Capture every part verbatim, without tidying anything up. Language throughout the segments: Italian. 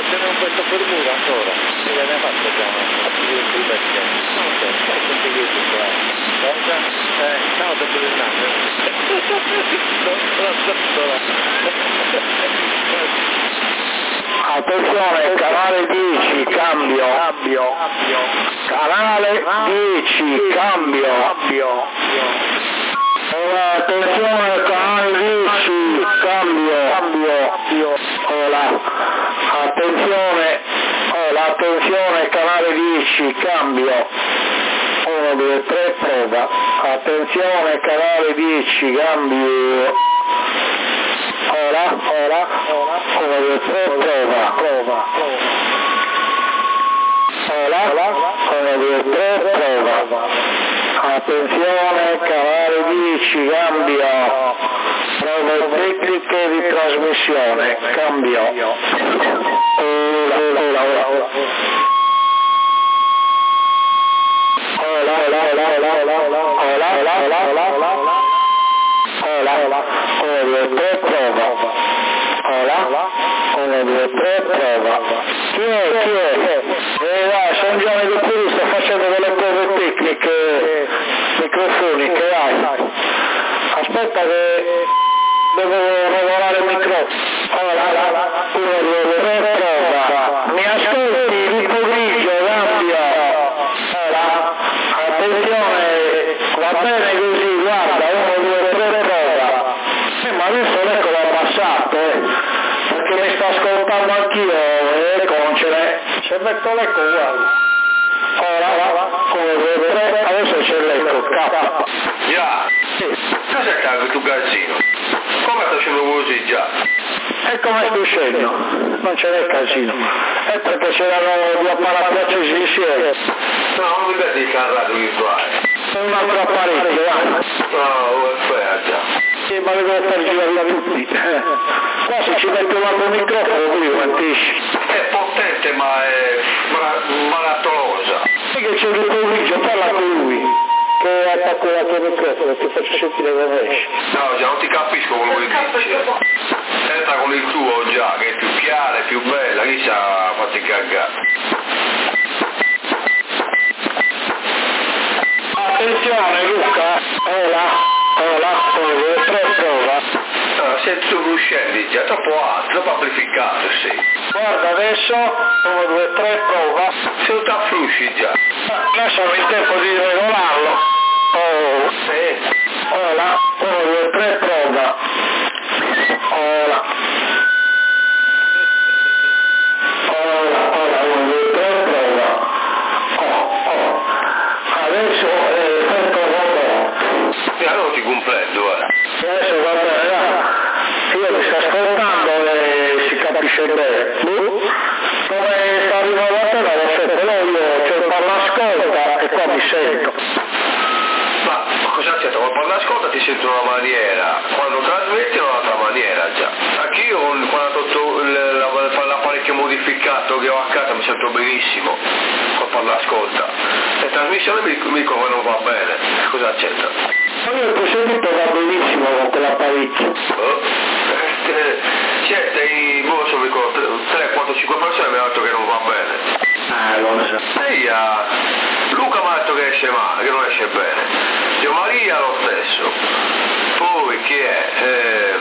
ce n'è un pezzo per muro ancora. Che l'abbiamo fatto già, a più di perché. Non so, sai come che tu qua. Cosa? Eh, ciao dopo il naso. Attenzione, canale dieci, cambio, cambio, canale dieci, cambio, cambio. Ora, attenzione, canale dieci, cambio, cambio. Ora, attenzione, ora, attenzione, canale dieci, cambio. uno, due, tre, prova. Attenzione, canale dieci, cambio. Ora, ora, ora, uno, due, tre, prova, prova, ora, uno, due, tre, prova. Attenzione, canale dieci, cambio. Prove tecniche di trasmissione, cambio. Ora, ora, ora, ora. Ora, ora, ora, ora, ora, ora, ora, ora, ora. Ora, uno, due, tre, prova. Ora, uno, due, tre, prova. Chi è? Chi è? Eh dai, sono Gianni De Puri, sto facendo delle prove tecniche, microfoniche, dai. Aspetta che devo lavorare il microfono. Ora, uno, due, tre, prova. Mi ascolti? Lupo grigio, cambio. Ora, attenzione, va bene così, guarda, uno, due, tre, prova. Eh, ma adesso l'eco l'ho passato, eh, perché mi sto ascoltando anch'io, eh, concene. Se metto l'eco, guarda. Ora, uno, due, tre, adesso c'è l'eco, K. Già, cosa cambia tu casino? Come sto facendo così già? E come sto uscendo? Non ce n'è casino. È perché c'erano due apparati accesi insieme. No, non mi perdi il carrato virtuale. Un altro apparecchio, va. No, aspetta già. Sì, ma le devo far girare tutti. Qua se ci mette un altro microfono, qui quantisci. È potente ma è maratolosa. Sai che c'è il pomeriggio, parla con lui. Che attacco la tua microfono, ti faccio sentire come esce. No, già non ti capisco quello che dici. Entra con il tuo già, che è più chiara, è più bella, chi sa fatti cagare. Attenzione Luca, ora, ora, uno, due, tre, prova. No, sei tu scendi già, troppo alto, troppo amplificato, sì. Guarda adesso, uno, due, tre, prova. Se non ti afflusci già. Adesso ho il tempo di regolarlo. Oh, Sì. ora, uno, due, tre, prova. Ora. Ora, ora, uno, due, tre, prova. Oh, oh. Adesso eh, sento un po'. E allora ti completo, guarda. Adesso va bene, dai. Io mi sto ascoltando e si capisce bene. Come sta arrivando a te non lo so, però io c'ho il parlascolta e qua mi sento. Ma, ma cosa c'è? Quando parla ascolta ti sento in una maniera, quando trasmetti in un'altra maniera già. Anch'io quando ho l'apparecchio modificato che ho a casa mi sento benissimo quando parla ascolta. E trasmissione mi, mi dico che non va bene. Cosa c'entra? Ma io ti ho sentito va benissimo con quell'apparecchio. Oh. C'è dei, boh, sono tre, quattro, cinque persone mi hanno detto che non va bene. Ah, lo so. Sì, uh, Luca mi ha detto che esce male, che non esce bene. Dio Maria lo stesso. Poi chi è? Eh,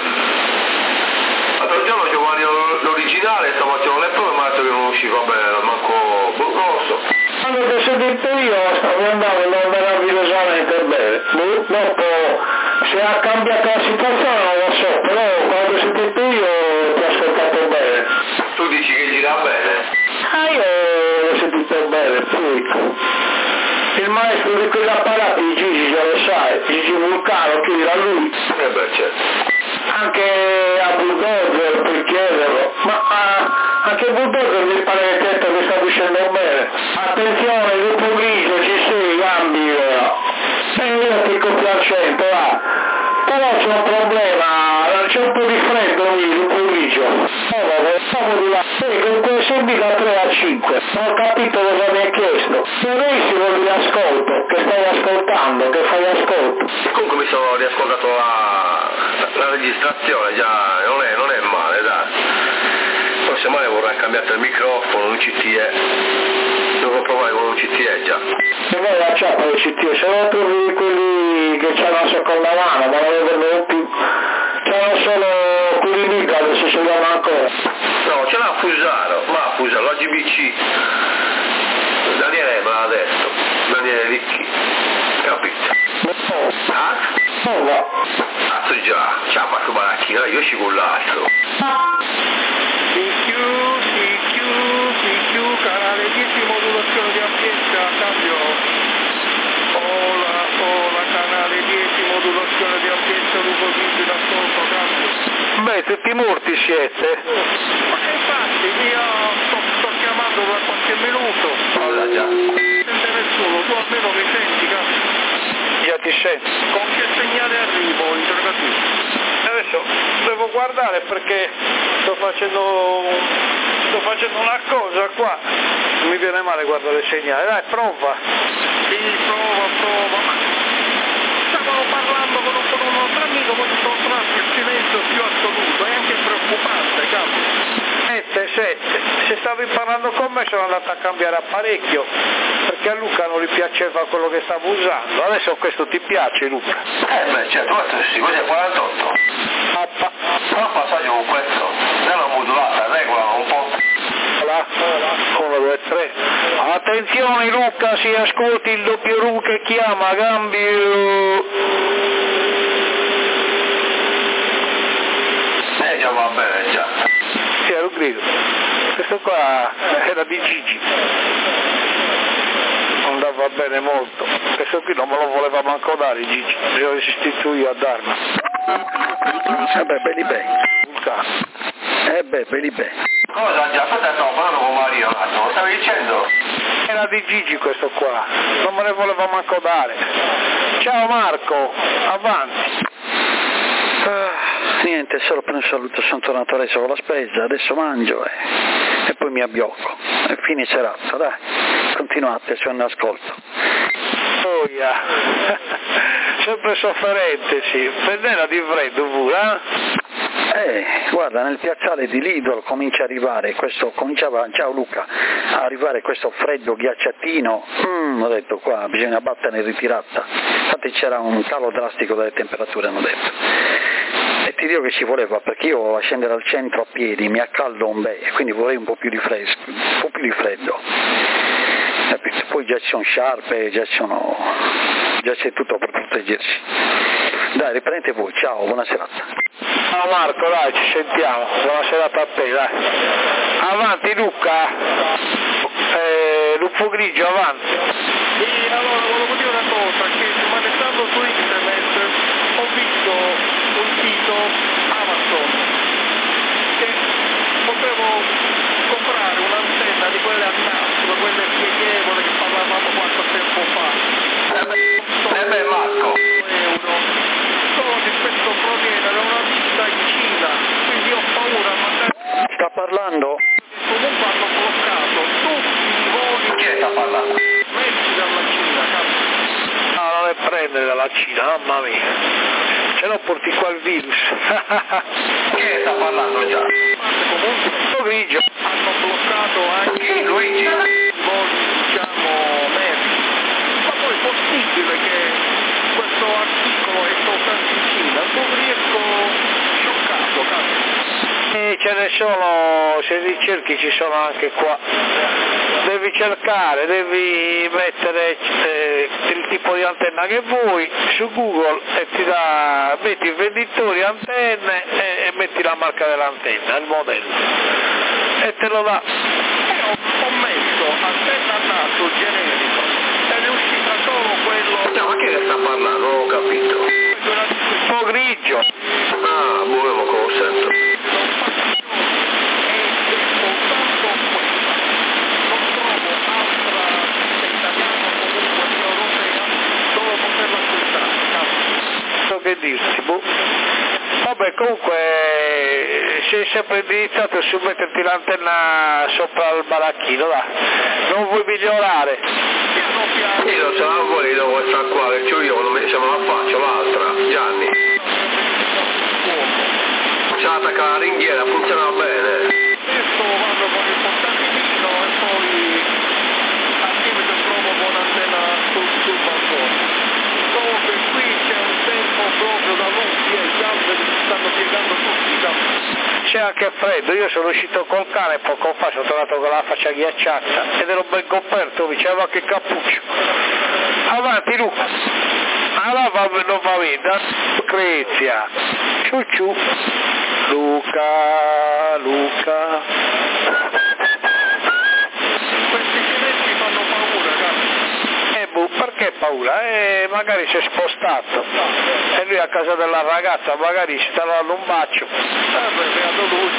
l'altro giorno Giovanni l'originale, stamattina le prove mi ha detto che non usciva bene, manco, boh, non lo so. Quando ti ho sentito io stavo andando a andare virosamente bene. Dopo se ha cambiato la situazione non lo so, però quando ho sentito io ti ho ascoltato bene. Tu dici che gira bene? Ah, io l'ho sentito bene, poi. Il maestro di quegli apparati, Gigi, già lo sai, Gigi Vulcano, chiedila a lui. Eh beh, certo. Anche a Bulldozer per chiederlo, ma a, anche Bulldozer mi pare che detto che sta uscendo bene. Attenzione, il pomeriggio ci sei, gambi ora. E io ti compiacente, va. Però c'è un problema, c'è un po' di freddo lì, il pomeriggio. Oh, vabbè, stavo di là. E con quel sembi da tre a cinque. Non ho capito cosa mi hai chiesto. Benissimo di ascolto, che stai ascoltando, che fai ascolto. E comunque mi sono riascoltato la, la registrazione, già non è, non è male, dai. Poi semmai vorrei hai cambiato il microfono, un C T E. Devo provare con un C T E già. E poi lasciate il C T E, se non trovi quelli che c'hanno la seconda mano, ma non ne vengono più. C'hanno solo quelli lì, adesso si chiama ancora. No, c'è la Fusaro, ma Fusaro, la G B C. Daniele me l'ha detto, Daniele Ricchi, capito? Ah? No, no. Cazzo già, c'ha Marco Baracchino, io ci con l'altro. P Q, P Q, P Q, canale dieci, modulazione di ampiezza, cambio. Ola, ola, canale dieci, modulazione di ampiezza, lupo vigile, ascolto, cambio. Beh, tutti morti siete. Ma infatti, io sto, sto chiamando da qualche minuto. Cosa già? Non sente nessuno, tu almeno mi senti, cambio. Già ti sento. Con che segnale arrivo, interrogativo? Adesso devo guardare perché sto facendo sto facendo una cosa qua. Non mi viene male guardare il segnale. Dai, prova. Sì, prova, prova, ma stavano parlando con un, con un nostro amico, poi sono tratto il silenzio più assoluto, è anche preoccupante, capo. Sette, sette. Se stavi parlando con me sono andato a cambiare apparecchio perché a Luca non gli piaceva quello che stavo usando. Adesso questo ti piace, Luca? Eh beh, certo, questo sì, questo è quarantotto. Appa. Però il passaggio con questo, nella modulata, regolano un po'. Là, uno, due, tre. Attenzione Luca, si ascolti il doppio ru che chiama, cambio. Eh già va bene, già. Sì, ero grido. Questo qua era di Gigi. Non andava bene molto. Questo qui non me lo voleva manco dare Gigi. Io ho resistito io a darmi. Eh beh, belli bene. Luca. Eh beh, belli bene. Cosa già? Aspetta, stavo parlando con Mario un attimo, lo stavi dicendo? Era di Gigi questo qua, non me ne voleva manco dare. Ciao Marco, avanti. Ah, niente, solo per un saluto, sono tornato adesso con la spesa, adesso mangio e, e poi mi abbiocco. E fine serata, dai, continuate, sono in ascolto. Oh yeah. Sempre sofferente, sì, prendela di freddo pure, eh? Eh, guarda, nel piazzale di Lidl comincia a arrivare questo, cominciava, ciao Luca, a arrivare questo freddo ghiacciatino, mm, ho detto qua bisogna battere in ritirata, infatti c'era un calo drastico delle temperature, hanno detto, e ti dico che ci voleva perché io a scendere al centro a piedi mi accaldo un bel, quindi vorrei un po' più di fresco, un po' più di freddo, capito? Poi già ci sono sciarpe, già ci sono, già c'è tutto per proteggersi. Dai, riprendete voi, ciao, buona serata. Ciao Marco, dai, ci sentiamo, buona serata a te, dai. Avanti Luca, eh, lupo grigio, avanti. E allora volevo dire una cosa, che maneggiando su internet ho visto un sito Amazon che potevo comprare un'antenna di quelle a nastro, quelle pieghevoli che parlavamo qualche tempo fa. Eh beh, eh beh Marco. Euro. Di questo proviene da una ditta in Cina, quindi ho paura, ma sta parlando? comunque hanno bloccato tutti i voli. Chi sta parlando? Messi dalla Cina, cazzo. No, non è prendere dalla Cina, mamma mia. Se no porti qua il virus. Chi sta parlando già? Comunque Lupo grigio. hanno bloccato anche Chi, Luigi? i voli, diciamo, merci. Ma poi è possibile che questo articolo è soltanto in Cina? Non riesco, scioccato, cazzo. E ce ne sono, se li cerchi ci sono anche qua. Devi cercare, devi mettere eh, il tipo di antenna che vuoi su Google e ti dà, metti venditori antenne e, e metti la marca dell'antenna, il modello e te lo dà. E ho, ho messo antenna a naso generico ed è uscita solo quello. No, ma chi ne sta parlando? Non ho capito. Un po' grigio. Ah, boh, non lo sento. Che dirti, boh. Vabbè, comunque sei sempre indirizzato su metterti l'antenna sopra il baracchino, dai, non vuoi migliorare? Piano piano. Io se la voglio questa qua, che c'ho io, non mi, se me la faccio l'altra, Gianni. Se la attacca la ringhiera funziona bene. Adesso vado con c'è anche freddo, io sono uscito col cane poco fa, sono tornato con la faccia ghiacciata ed ero ben coperto, mi c'aveva anche il cappuccio. Avanti Luca, allora va, non va bene, Lucrezia, ciu ciu, Luca, Luca. Questi silenzi fanno paura, cazzo. Eh, boh, perché paura? Eh, magari si è spostato e lui a casa della ragazza magari si sta dando un bacio. Ah, beh, beato lui.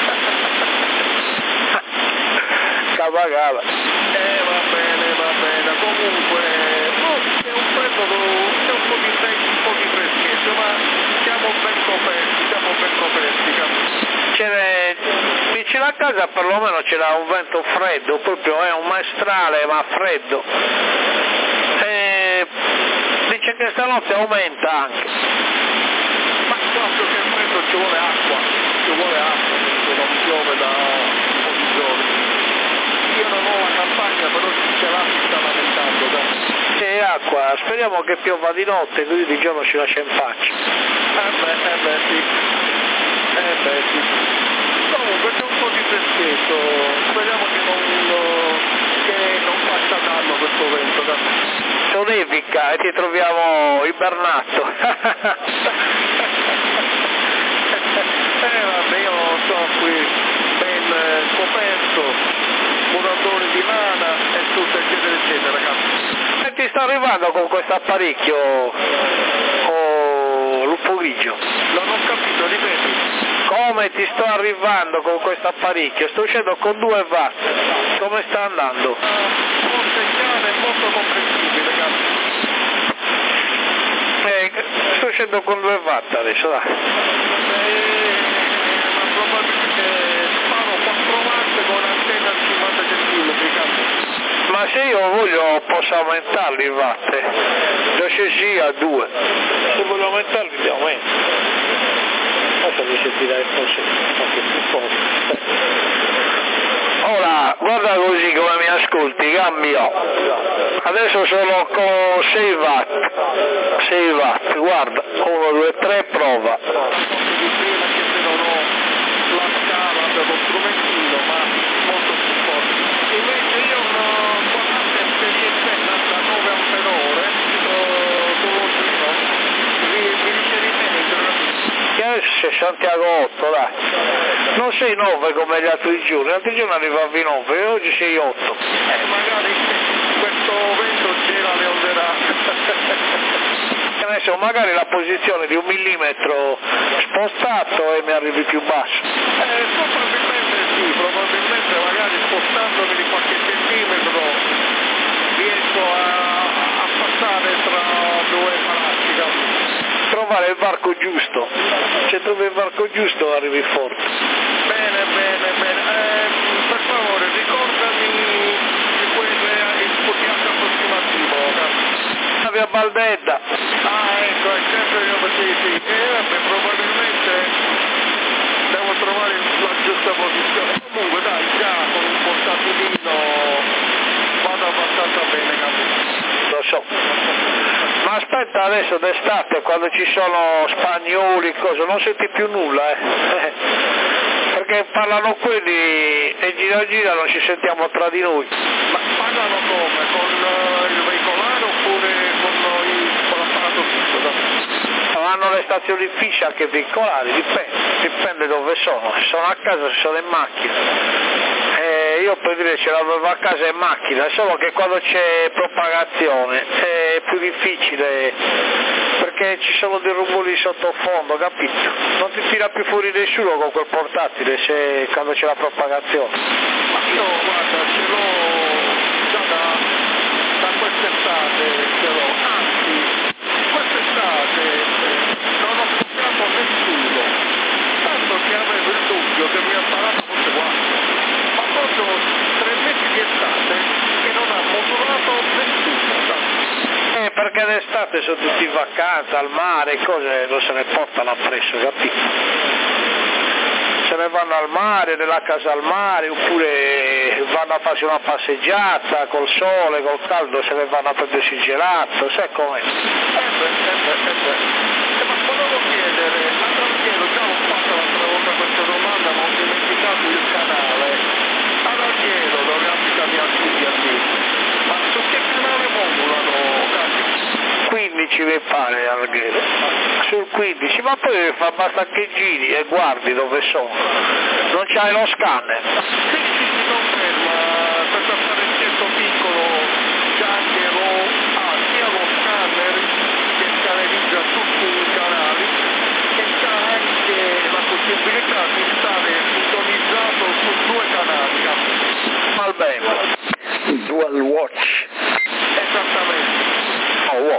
Cavagava. Eh, va bene, va bene. Comunque, no, è un freddo, c'è un po' di freddo, un po' di freschezza, ma siamo ben coperti, siamo ben coperti, cazzo. C'era, vicino a casa perlomeno c'era un vento freddo, proprio è un maestrale ma freddo. E dice che stanotte aumenta anche. Ma quanto che è freddo ci vuole acqua, ci vuole acqua, perché non piove da un po' di giorni. Io non ho la campagna, però chi ce l'ha si sta lamentando, cazzo. C'è acqua, speriamo che piova di notte, così di giorno ci lascia in pace. Eh beh, eh beh sì, eh beh sì. Comunque c'è un po' di freschetto, speriamo che non, che non faccia danno questo vento, cazzo. Tu nevica e ti troviamo ibernato. Eh vabbè, io sono qui ben coperto, muratori di lana e tutto eccetera eccetera, cazzo. E ti sta arrivando con questo apparecchio oh, lupo grigio? Non ho capito, ripeti. Come ti sto arrivando con questo apparecchio? Sto uscendo con due watt. Come sta andando? Uh, buon segnale, molto comprensibile, cazzo. Eh, sto uscendo con due watt adesso, dai. Eh, ma probabilmente sparo quattro watt con antenna a cinquanta centimetri, cazzo. Ma se io voglio posso aumentarli i watt, da scesi a due. Se voglio aumentarli li aumento. Adesso mi sentirei forse anche più forte. Ora, guarda così come mi ascolti, cambio. Adesso sono con sei watt. sei watt, guarda. uno, due, tre, prova. Di prima che se non ho la scala per lo strumentino, ma molto più forte. Invece io ho una quaranta esperienza da nove ampere ore, dologino, mi dice di mettere. Che adesso sei Santiago otto, dai. Non sei nove come gli altri giorni, gli altri giorni arrivavi nove e oggi sei otto. Eh, magari questo vento c'era le onderà. Adesso magari la posizione di un millimetro spostato e mi arrivi più basso. Eh, probabilmente sì, probabilmente magari spostandomi di qualche centimetro riesco a, a passare tra due palazzi. Trovare il varco giusto, se trovi il varco giusto arrivi forte. Bene, bene, bene. Eh, per favore ricordami di quelle il pH approssimativo. La via Baldetta. Ah ecco, è sempre io sì, sì. E vabbè, probabilmente devo trovare la giusta posizione. Comunque dai, già con un portatilino vado abbastanza bene, capito? Lo so. Ma aspetta adesso d'estate quando ci sono spagnoli, cosa, non senti più nulla, eh? Perché parlano quelli e gira gira non ci sentiamo tra di noi. Ma parlano come? Con uh, il veicolare oppure con, il, con l'apparato fisso? No? Hanno le stazioni fissi anche veicolari, dipende, dipende dove sono, se sono a casa, se sono in macchina. Eh, io per dire ce l'avevo a casa in macchina, solo che quando c'è propagazione è più difficile perché ci sono dei rumori sottofondo, capito? Non ti tira più fuori nessuno con quel portatile se quando c'è la propagazione. Ma io guarda, ce l'ho già da, da quest'estate, ce l'ho, anzi quest'estate non ho toccato nessuno, tanto che avevo il dubbio che mi apparato fosse guasto. Ma proprio tre mesi di estate che non ha modulato nessuno. Eh, perché d'estate sono tutti in vacanza, al mare, cose non se ne portano appresso, capito? Se ne vanno al mare, nella casa al mare, oppure vanno a farsi una passeggiata col sole, col caldo, se ne vanno a prendersi il gelato, sai com'è? Eh beh, eh beh, eh beh. Eh, ma volevo chiedere, l'altro chiedo, già l'ho fatta l'altra volta questa domanda, ma ho ci mi pare Alghero, sul quindici, ma poi fa basta che giri e guardi dove sono, non c'hai lo scanner. Sì, sì, si conferma, questo apparecchietto piccolo c'è anche lo, ah, sia lo scanner che scannerizza tutti i canali e c'ha anche la possibilità di stare sintonizzato su due canali, al bene. Dual watch. Esattamente. Oh, wow.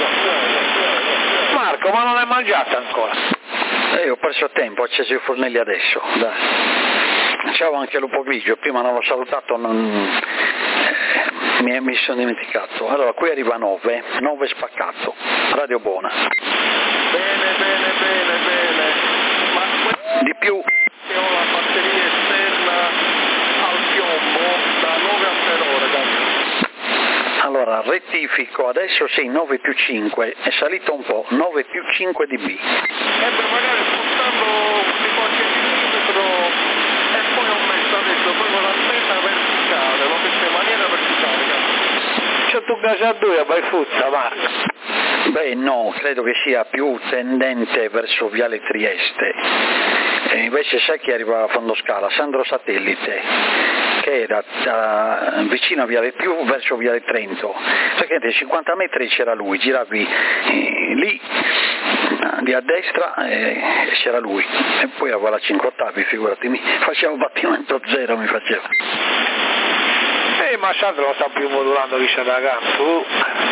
Marco, ma non hai mangiato ancora? Eh, ho perso tempo, ho acceso i fornelli adesso. Dai. Ciao anche Lupo Grigio, prima non l'ho salutato, non... eh, mi, mi sono dimenticato. Allora, qui arriva nove, nove spaccato, radio buona. Bene, bene, bene, bene. Ma di più. Che ho la batteria esterna al piombo da nove ampere ore, ragazzi. Allora, rettifico, adesso sei nove più cinque, è salito un po', nove più cinque dB. E per magari spostando di qualche millimetro e poi ho messo adesso proprio l'antenna verticale, l'ho messa in maniera verticale, ragazzi. C'è tu casa a due, vai futta, Marco. Beh no, credo che sia più tendente verso Viale Trieste. E invece sai chi arriva a Fondoscala? Sandro Satellite, che era da, vicino a Viale Più verso Viale Trento. Perché cinquanta metri c'era lui, giravi eh, lì, lì a destra e eh, c'era lui. E poi aveva la cinque ottavi, figurati, mi faceva battimento zero, mi faceva. Eh, ma Sandro lo sta più modulando che c'è da gatto.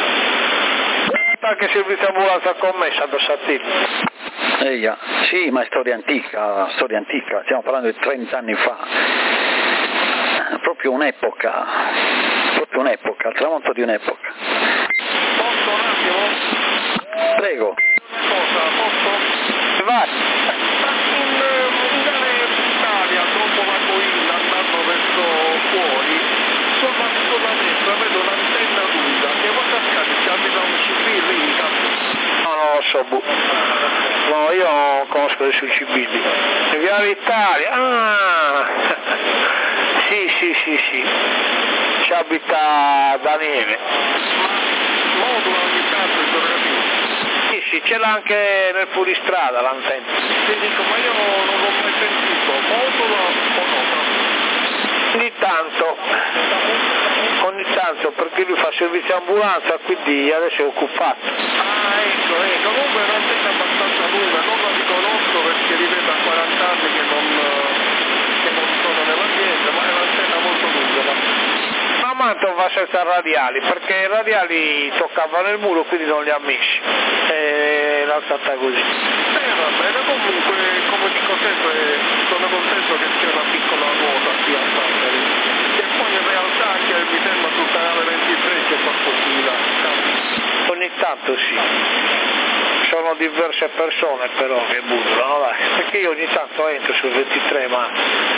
Anche servizio ambulanza con me, Sandro Satellite. Eia, sì, ma è storia antica, storia antica, stiamo parlando di trenta anni fa, proprio un'epoca, proprio un'epoca, il tramonto di un'epoca. Posso un attimo? Prego. Una cosa, posso? Vai. In, in Italia, dopo la Coilla, andando verso fuori, sulla, sulla destra vedo un'antenna lunga, che vuoi cascare, ci abita un civile lì, cazzo. No, non lo so, bu. No, io non conosco i suoi civili. Via Italia, ah! Sì, sì, sì, sì. Ci abita Daniele. Ma modula ogni tanto il programmino. Sì, sì, ce l'ha anche nel fuoristrada l'antenna. Ti dico, ma io non l'ho mai sentito, modula o no? Ogni tanto, ogni tanto, perché lui fa servizio ambulanza, quindi adesso è occupato. Ah, ecco, ecco, comunque è un'antenna abbastanza lunga, non la riconosco perché ripeto a quaranta anni che non, che non sono nell'ambiente, ma è un'antenna molto lunga. Ma, ma Manto va senza radiali, perché i radiali toccavano il muro, quindi non li ha messi. E l'ha stata così. Eh, va bene, comunque, come dico sempre, sono contento che sia una piccola ruota qui a Sassari. E poi in realtà anche mi sembra sul canale ventitré c'è qualcosina. Ogni tanto sì. Sono diverse persone però che buttano, dai. Perché io ogni tanto entro sul ventitré, ma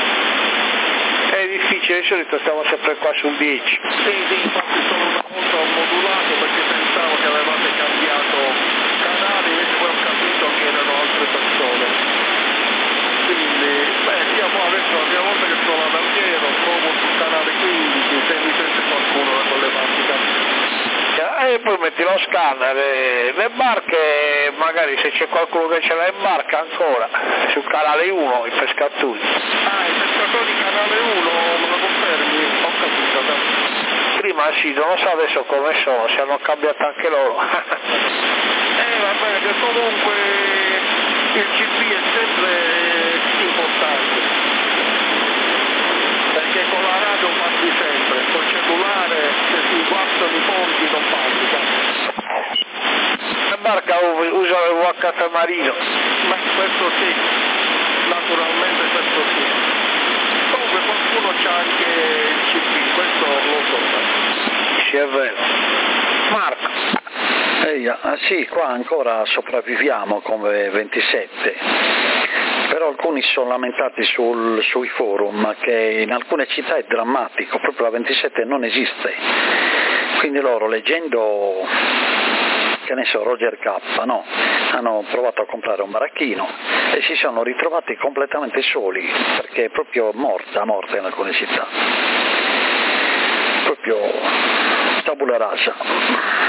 è difficile, di solito stiamo sempre qua sul dieci. Sì, sì, infatti sono una volta modulato perché pensavo che avevate cambiato canali, invece poi ho capito che erano altre persone. Quindi, beh, io poi adesso la prima volta che sono ad Alghero, provo sul canale quindici, se mi sente qualcuno da quelle parti. E poi metti lo scanner, e le barche, magari se c'è qualcuno che ce l'ha in barca ancora, sul canale uno, i pescatori. Ah, i pescatori canale uno, me lo confermi? Ho capito. Prima sì, non lo so adesso come sono, se hanno cambiato anche loro. Eh, va bene, che comunque il C P è sempre importante. Perché con la radio parli sempre, col cellulare se si guastano i ponti non parli. La barca usa il U H F marino. Ma questo sì, naturalmente questo sì. Comunque qualcuno c'ha anche il C P, questo lo so. Sì, è vero. Marco. Ehi, ah, sì, qua ancora sopravviviamo come ventisette. Però alcuni si sono lamentati sul, sui forum che in alcune città è drammatico, proprio la ventisette non esiste. Quindi loro leggendo, che ne so, Roger K, no? Hanno provato a comprare un baracchino e si sono ritrovati completamente soli, perché è proprio morta, morta in alcune città. Proprio tabula rasa.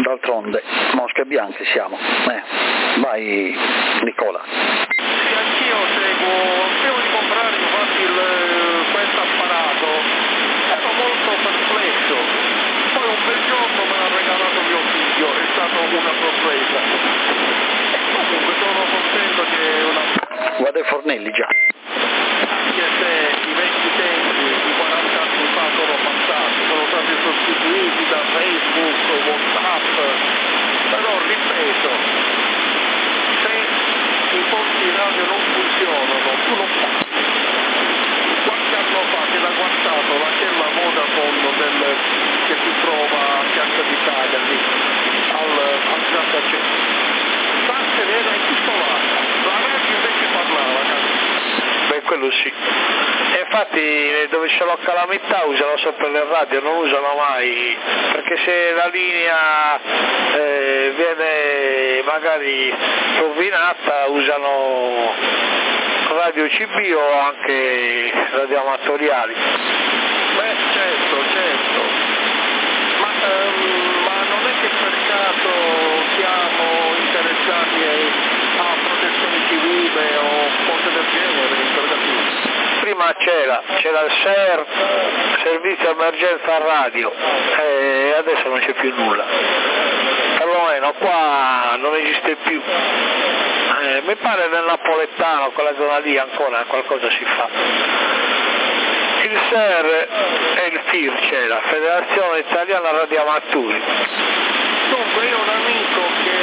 d'altronde mosche bianche siamo. Eh, vai Nicola. Sì, anch'io seguo, prima di comprare infatti il, questo apparato, ero molto perplesso, poi un bel giorno me l'ha regalato mio figlio, è stata una sorpresa. E comunque sono contento che una... Guarda i fornelli già. Anche se i vecchi tempi, i quaranta anni fa sono passati, sono stati sostituiti da Facebook, WhatsApp, però ripeto, se i posti radio non funzionano, tu non passi. Qualche anno fa si era guardato la cella Vodafone del, che si trova a Piazza d'Italia, lì, al, al grattacielo. Vattene era isolata, la radio invece parlava, cazzo. Beh, quello sì. E infatti dove c'è la calamità usano sempre le radio, non usano mai, perché se la linea eh, viene magari rovinata usano radio C B o anche radio amatoriali. Beh, certo, certo. Ma, ehm, ma non è che per caso siamo interessati a protezione civile o cose del genere, interrogativi? Prima c'era, c'era il S E R, servizio emergenza radio, e adesso non c'è più nulla. Perlomeno qua non esiste più. Eh, mi pare nel napoletano, quella zona lì ancora qualcosa si fa. Il S E R e il F I R c'era, Federazione Italiana Radioamatori. Dunque io ho un amico che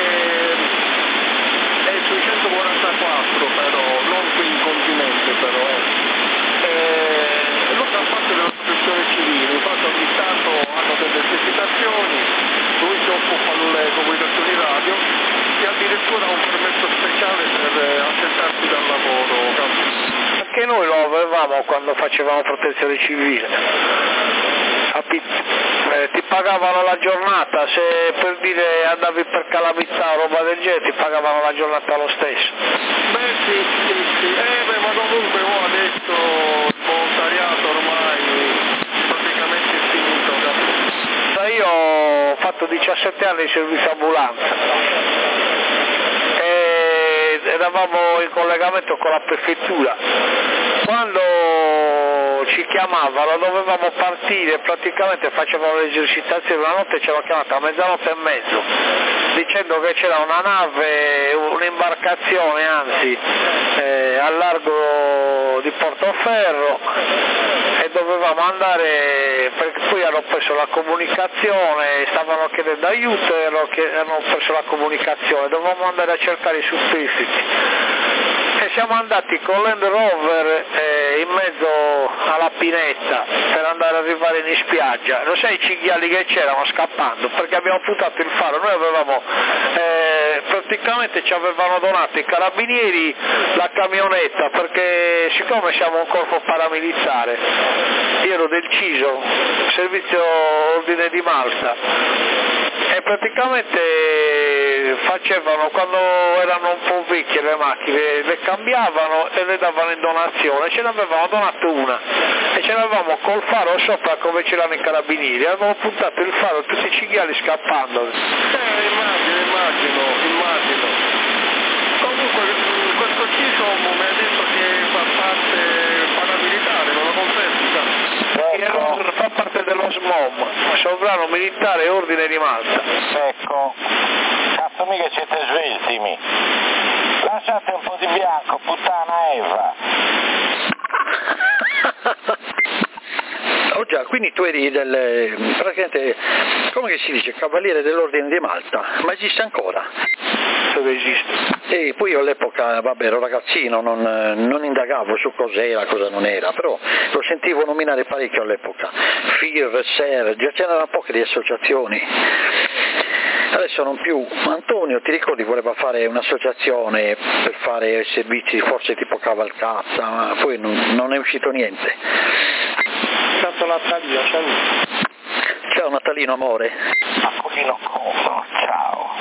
è sui centoquarantaquattro però, non qui in continente però, eh. E lui fa parte della protezione civile, infatti ogni tanto hanno delle esercitazioni, lui si occupa delle comunicazioni radio e addirittura ha un permesso speciale per assentarsi dal lavoro. Anche noi lo avevamo quando facevamo protezione civile. Eh, ti pagavano la giornata, se per dire andavi per calamità o roba del genere ti pagavano la giornata lo stesso. Beh sì, sì, sì, eh, beh, ma comunque oh, adesso il volontariato ormai praticamente è finito. Da io ho fatto diciassette anni di servizio ambulanza e eravamo in collegamento con la prefettura. Quando ci chiamavano dovevamo partire, praticamente facevamo le esercitazioni, una notte ce l'ho chiamata a mezzanotte e mezzo dicendo che c'era una nave, un'imbarcazione anzi eh, al largo di Portoferro e dovevamo andare, perché poi hanno preso la comunicazione, stavano chiedendo aiuto e hanno preso la comunicazione, dovevamo andare a cercare i superstiti. E siamo andati con Land Rover eh, in mezzo alla pineta per andare ad arrivare in spiaggia. Lo sai i cinghiali che c'erano scappando perché abbiamo puntato il faro, noi avevamo eh, praticamente ci avevano donato i carabinieri la camionetta perché siccome siamo un corpo paramilitare, io ero del C I S O, servizio ordine di Malta, e praticamente facevano, quando erano un po' vecchie le macchine, le cambiavano e le davano in donazione, ce ne avevamo donato una e ce l'avevamo col faro sopra come ce l'hanno i carabinieri, avevamo puntato il faro tutti i cinghiali scappando. Eh, immagino, immagino, immagino. Comunque questo C I S O mi ha detto che fa parte paramilitare, non lo confermi? Ecco. Fa parte dello S M O M, Sovrano Militare Ordine di Malta. Ecco, cazzo mica siete sveltimi. Lasciate un po' di bianco, puttana Eva. Oh già, quindi tu eri del, praticamente, come si dice, cavaliere dell'Ordine di Malta, ma esiste ancora? Dove esiste? E poi io all'epoca, vabbè, ero ragazzino, non, non indagavo su cos'era, cosa non era, però lo sentivo nominare parecchio all'epoca, F I R, S E R, già c'erano poche di associazioni. Adesso non più. Antonio, ti ricordi, voleva fare un'associazione per fare servizi forse tipo cavalcazza, ma poi non, non è uscito niente. Tanto Natalino, ciao. Ciao Natalino amore. Accolino Coso, ciao.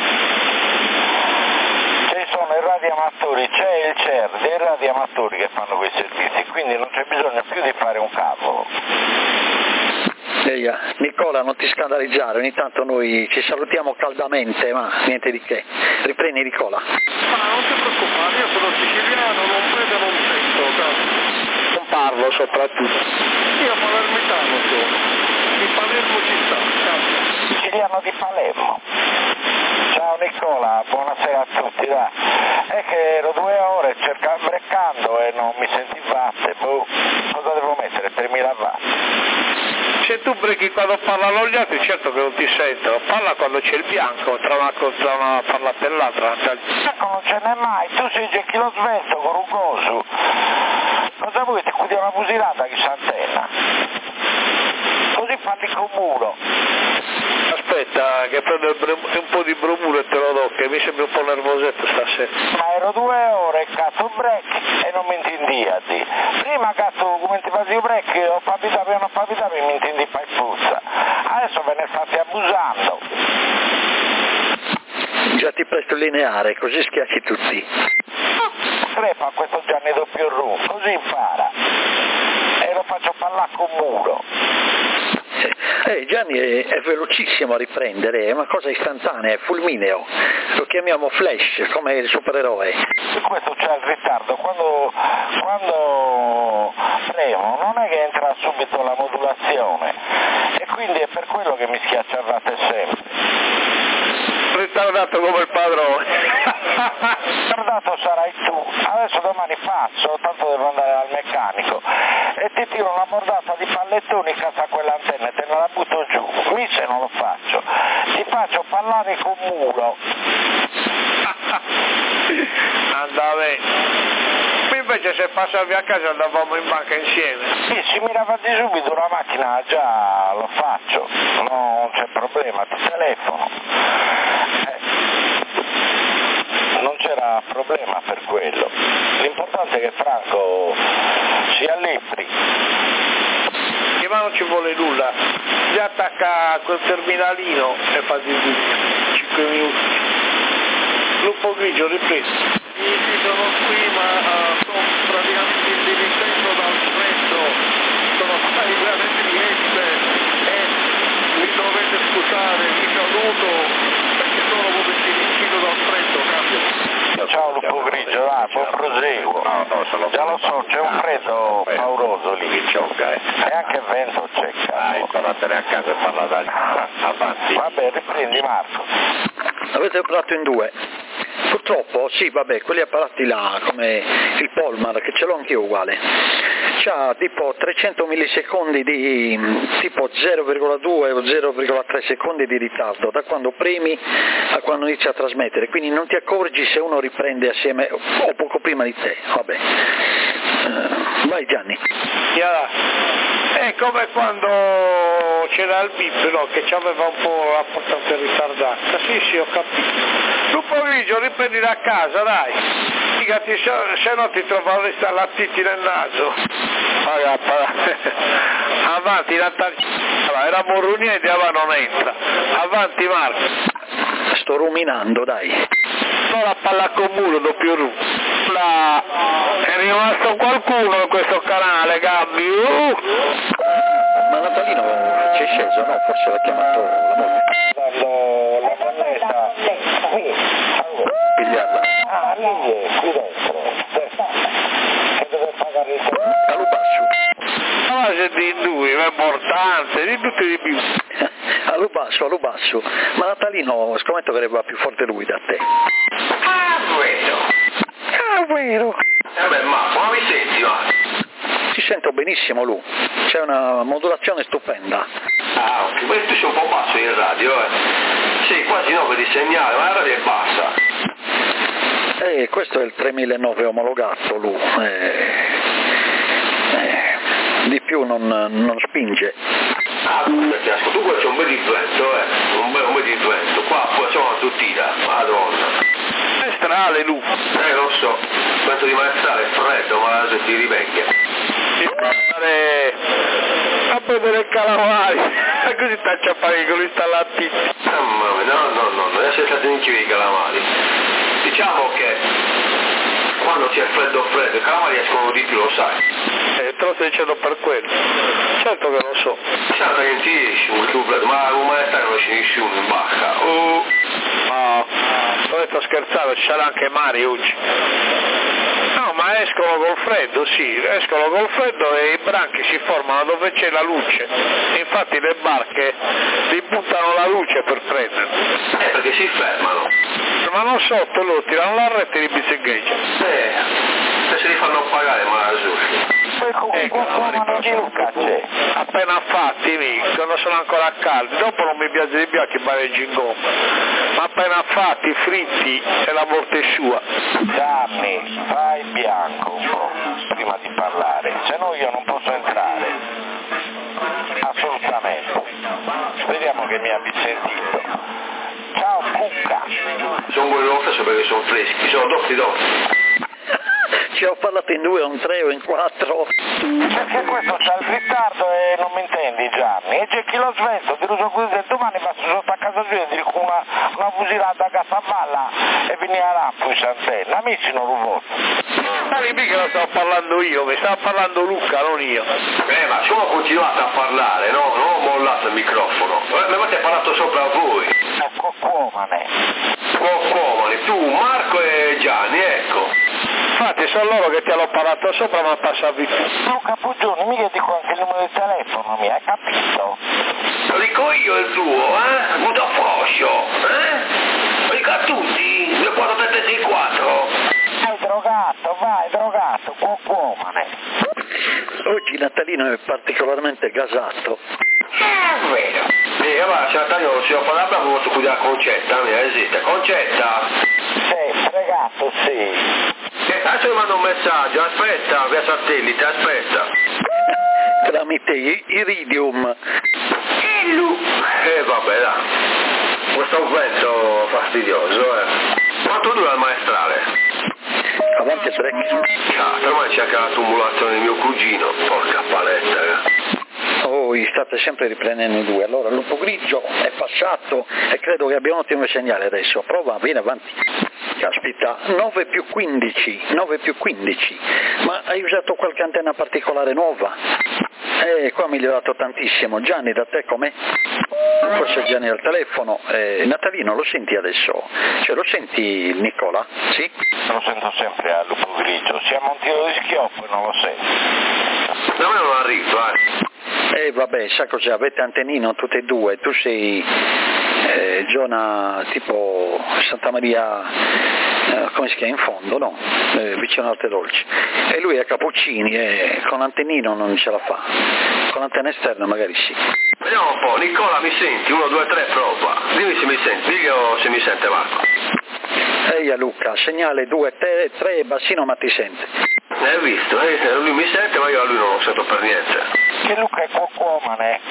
Ci sono i radioamatori, c'è il C E R dei radioamatori che fanno quei servizi, quindi non c'è bisogno più di fare un cavolo. Ehi, Nicola, non ti scandalizzare, ogni tanto noi ci salutiamo caldamente, ma niente di che. Riprendi, Nicola. Ma non ti preoccupare, io sono siciliano, non vedo, non sento, cazzo. Non parlo soprattutto. Io palermitano sono, di Palermo città, cazzo. Siciliano di Palermo. Ciao Nicola, buonasera a tutti, dai. È che ero due ore cercando, breccando e non mi sentivate, boh, cosa devo mettere? tremila watt. Se tu brechi quando parlano gli altri, certo che non ti sentono, parla quando c'è il bianco, tra una, tra una parlata e l'altra. Bianco non ce n'è mai, tu sei Gecchino Svelto con un coso. Cosa vuoi, ti cudi una fusilata che s'antenna? Così fatti con muro. Aspetta, che prendo un po' di bromuro e te lo do, che mi sembra un po' nervosetto stasera. Ma ero due ore, cazzo, break e non mi intendiati. Prima, cazzo, come ti facevo break, ho papitato e non papitato e mi intendi fai puzza. Adesso ve ne state abusando. Già ti presto il lineare, così schiacci tutti. Strefa a questo Gianni doppio rum, così impara. E lo faccio parlare con muro. Eh, Gianni è, è velocissimo a riprendere, è una cosa istantanea, è fulmineo, lo chiamiamo Flash, come il supereroe. Questo c'è il ritardo, quando, quando premo non è che entra subito la modulazione e quindi è per quello che mi schiacciavate sempre. Ritardato come il padrone. Ritardato sarai tu, adesso domani passo, tanto devo andare al meccanico e ti tiro una bordata di pallettoni in casa a quell'antenna e te ne la butto giù, qui se non lo faccio, ti faccio parlare con muro. Andava invece se passavi a casa andavamo in banca insieme. Sì, se mi ravati subito una macchina già lo faccio, non c'è problema, ti telefono. Non c'era problema per quello. L'importante è che Franco sia liberi. Che ma non ci vuole nulla. Gli attacca quel terminalino e fa di cinque minuti. Gruppo grigio, ripreso. Sì, sì, sono qui, ma uh, sto praticamente dividendo dal freddo. Sono assai veramente riente e mi dovete scusare, vi saluto perché sono un pochettino dal freddo, cambio. Ciao Lupo Grigio, dai, buon proseguo. No, no, sono già lo so, c'è un freddo pauroso lì. E anche vento c'è, cazzo. Tornatene a casa e parla da lì. Avanti. Vabbè, riprendi Marco. Avete parlato in due. Purtroppo, sì, vabbè, quelli apparati là, come il Polmar, che ce l'ho anch'io uguale, c'ha tipo trecento millisecondi di, tipo zero virgola due o zero virgola tre secondi di ritardo, da quando premi a quando inizia a trasmettere, quindi non ti accorgi se uno riprende assieme o poco prima di te, vabbè. Uh, vai Gianni. È come quando c'era il bip, no? Che ci aveva un po' la portata ritardata. Sì, sì, ho capito. Tu pomeriggio riprendi da casa, dai. Figati, se, se no ti trovano le stalattiti nel naso. Avanti, Natalia. Era Morruniente, ma non entra. Avanti, Marco. Sto ruminando, dai. Ora palla con muro, doppio ru. La... È rimasto qualcuno in questo canale, Gabbi. Uh! Ma Natalino c'è sceso, no? Forse l'ha chiamato la moglie. Dando la moneta qui, Pigliarla. ah, lì è, qui dentro, che deve pagare il Alubasso. Ma se di due, è importante, di tutti di più. Alubasso, Alubasso. Ma Natalino, scommetto che arriva più forte lui da te. Ah, vero. Ah, vero. Eh beh, ma come mi senti, ma? Ti sento benissimo, Lu. C'è una modulazione stupenda. Ah, ok, ma tu sei un po' basso in radio, eh. Sì, quasi no per il segnale, ma la radio è bassa. Eh, questo è il tremilanove omologato, Lu. Eh, eh, di più non, non spinge. Ah, perché ascolta, tu qua c'è un bel influento, eh. Un bel, un bel influento. Qua poi c'è una tuttina, madonna. Maestrale, Lu. Eh, lo so. Penso di maestrale, è freddo, ma adesso ti rivecchia. Devi andare a prendere il calamari. Così ti acciappare con gli stallati. Mamma mia, no, no, no, non essere stati in i calamari. Diciamo che quando c'è freddo freddo i calamari escono di più, lo sai. Eh, te lo sto dicendo per quello. Certo che lo so. Sai che ti esci un tubo, ma un maestro non c'è nessuno in barca. Oh. No, ho detto scherzando, ci sarà anche mare oggi. No, ma escono col freddo, sì, escono col freddo e i branchi si formano dove c'è la luce. Infatti le barche li buttano la luce per prenderli. Eh, perché si fermano. Fermano sotto, loro tirano la rete e li bizzeggheggiano. Eh, e se li fanno pagare ma azzurri. Ecco, appena fatti, mica, quando sono ancora caldi, dopo non mi piace di bianchi i pareggi in gomma, ma appena fatti, fritti, e la morte è sua. Gianni, fai bianco un po' prima di parlare, se no io non posso entrare. Assolutamente. Speriamo che mi abbia sentito. Ciao Cucca. Sono quello che faccio perché sono freschi, sono dotti dotti. Ci ho parlato in due, o in tre o in quattro. Perché questo c'ha il ritardo e non mi intendi Gianni? E c'è chi lo svelto, ti uso così del domani passo sotto a casa sua e dico una, una fusilata a Cassaballa e venire a Rampo in Sant'Ella. Amici non lo voto. Ma lì mica lo stavo parlando io, mi stava parlando Luca, non io. Eh, ma sono continuato a parlare, no? Non ho mollato il microfono. Eh, mi avete parlato sopra voi. Ecco, Cuomane. Cuomane, tu, Marco e Gianni, ecco. Infatti sono loro che ti hanno parlato sopra ma passavi tu. Luca Pugioni, mica dico anche il numero di telefono, mi hai capito? Lo dico io il tuo, eh? Muto Foscio, eh? Lo dico a tutti, due quattro sette sei quattro. Vai drogato, vai drogato, Cuomane. Oggi Natalino è particolarmente gasato. È vero. Eh, allora, se Natalino si può parlare, molto qui della Concetta, mi esiste. Concetta? Sì, fregato, sì. Eh, adesso mi mando un messaggio, aspetta, via satellite, aspetta. Tramite Iridium. E lui? Eh, vabbè, dai. Questo vento fastidioso, eh. Quanto dura il maestrale? Avanti il break. Cazzo, ormai c'è anche la tumulazione di mio cugino. Porca paletta, eh. Voi state sempre riprendendo i due. Allora, il lupo grigio è passato e credo che abbia un ottimo segnale adesso. Prova, vieni avanti. Caspita, nove più quindici, nove più quindici. Ma hai usato qualche antenna particolare nuova? Eh, qua ha migliorato tantissimo. Gianni, da te com'è? Forse Gianni al telefono. Eh, Natalino, lo senti adesso? Cioè, lo senti Nicola? Sì? Lo sento sempre al lupo grigio. Siamo un tiro di schioppo e non lo sento. Da me non arriva, eh. Eh vabbè, sa cos'è, avete antennino tutte e due, tu sei eh, zona tipo Santa Maria, eh, come si chiama, in fondo, no? Eh, vicino al Arte Dolci. E lui è a Cappuccini e con antennino non ce la fa, con antenna esterna magari sì. Vediamo un po', Nicola mi senti? uno, due, tre, prova. Dimmi se mi senti, digli se mi sente Marco. Ehi a Luca, segnale due, tre, bassino ma ti sente. Hai visto, eh? Lui mi sente ma io a lui non lo sento per niente. Che Luca è Cuomane.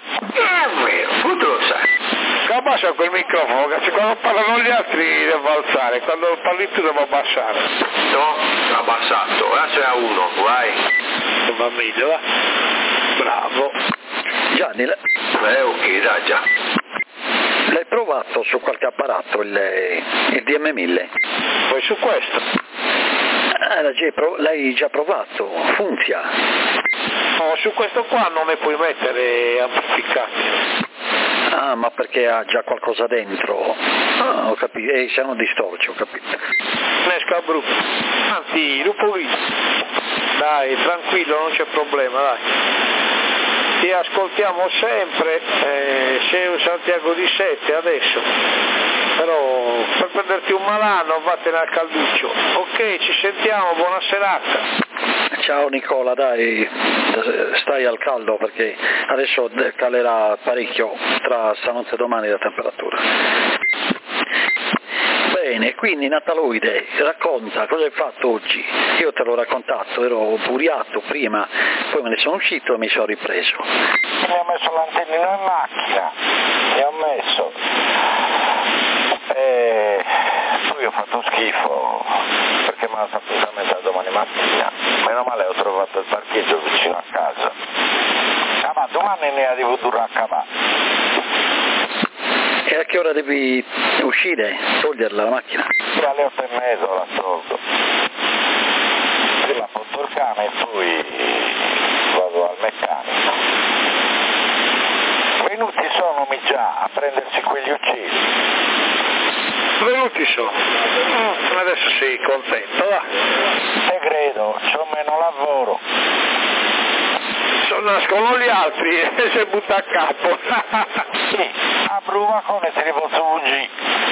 È vero, tu lo sai. Abbassa quel microfono, che quando parlano gli altri devo alzare, quando parli tu devo abbassare. No, abbassato, adesso è a uno, vai. Va meglio, va. Bravo. Gianni, eh ok, dai già. L'hai provato su qualche apparato il, il D M mille? Poi su questo? Ah, l'hai già provato, funziona. No, su questo qua non ne puoi mettere amplificati. Ah, ma perché ha già qualcosa dentro? Ah, ho capito, e se non distorce, ho capito. Nesca brutto. Anzi, lupo grigio. Dai, tranquillo, non c'è problema, dai. Ti ascoltiamo sempre, eh, sei un Santiago di Sette adesso, però per prenderti un malano vattene al calduccio. Ok, ci sentiamo, buona serata. Ciao Nicola, dai, stai al caldo perché adesso calerà parecchio tra stanotte e domani la temperatura. Bene, quindi Nataloide, racconta cosa hai fatto oggi. Io te l'ho raccontato, ero buriato prima, poi me ne sono uscito e mi sono ripreso. Mi ho messo l'antennino in macchina, mi ho messo. E poi ho fatto schifo perché mi hanno fatto appuntamento da domani mattina. Meno male ho trovato il parcheggio vicino a casa. Ah, ma domani ne devo durare a cavare. E a che ora devi uscire? Toglierla la macchina? Alle otto e mezza la tolgo. Prima porto il cane e poi già a prendersi quegli uccisi. Venuti sono. Mm, adesso sei contento, va? Te credo, c'ho meno lavoro. Sono, nascono gli altri e si butta a capo. Sì, a Bruvacone se ne posso fuggire.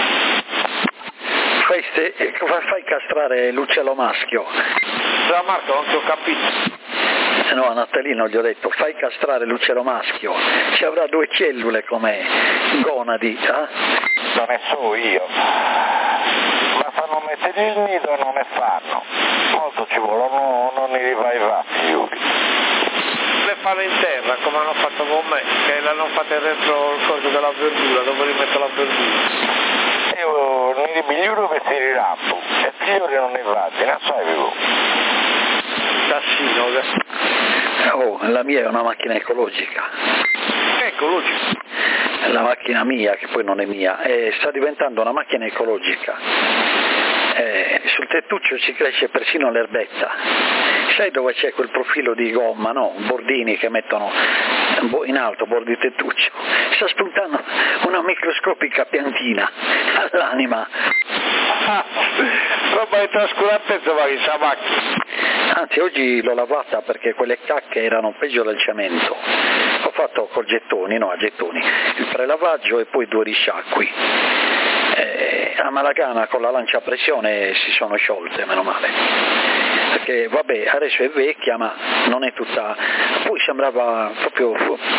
Fai, ste, fai castrare l'uccello maschio. Già Marco, non ti ho capito. No, a Natalino gli ho detto, fai castrare l'uccello maschio, ci avrà due cellule come gonadi, eh? Non ne so io, ma fanno mettere il nido e non ne fanno. Molto ci vuole, non, non ne rifai fatti, Yuri. Le fanno in terra, come hanno fatto con me, che l'hanno fatta dentro il coso della verdura, dove rimetto la verdura. Io non ne miglioro che si rirampo, e fiori non ne fatti, non sai più. Tassino, che... Oh, la mia è una macchina ecologica. Ecologica? La macchina mia, che poi non è mia, eh, sta diventando una macchina ecologica. Eh, sul tettuccio ci cresce persino l'erbetta. Sai dove c'è quel profilo di gomma, no? Bordini che mettono in alto, bordi tettuccio. Sta spuntando una microscopica piantina all'anima. Ah, roba di trascuratezza, ma che sa macchina. Anzi, oggi l'ho lavata perché quelle cacche erano peggio del cemento. Ho fatto con gettoni, no, a gettoni, il prelavaggio e poi due risciacqui. Eh, a Malagana con la lancia a pressione si sono sciolte, meno male. Perché vabbè, adesso è vecchia, ma non è tutta... Poi sembrava proprio...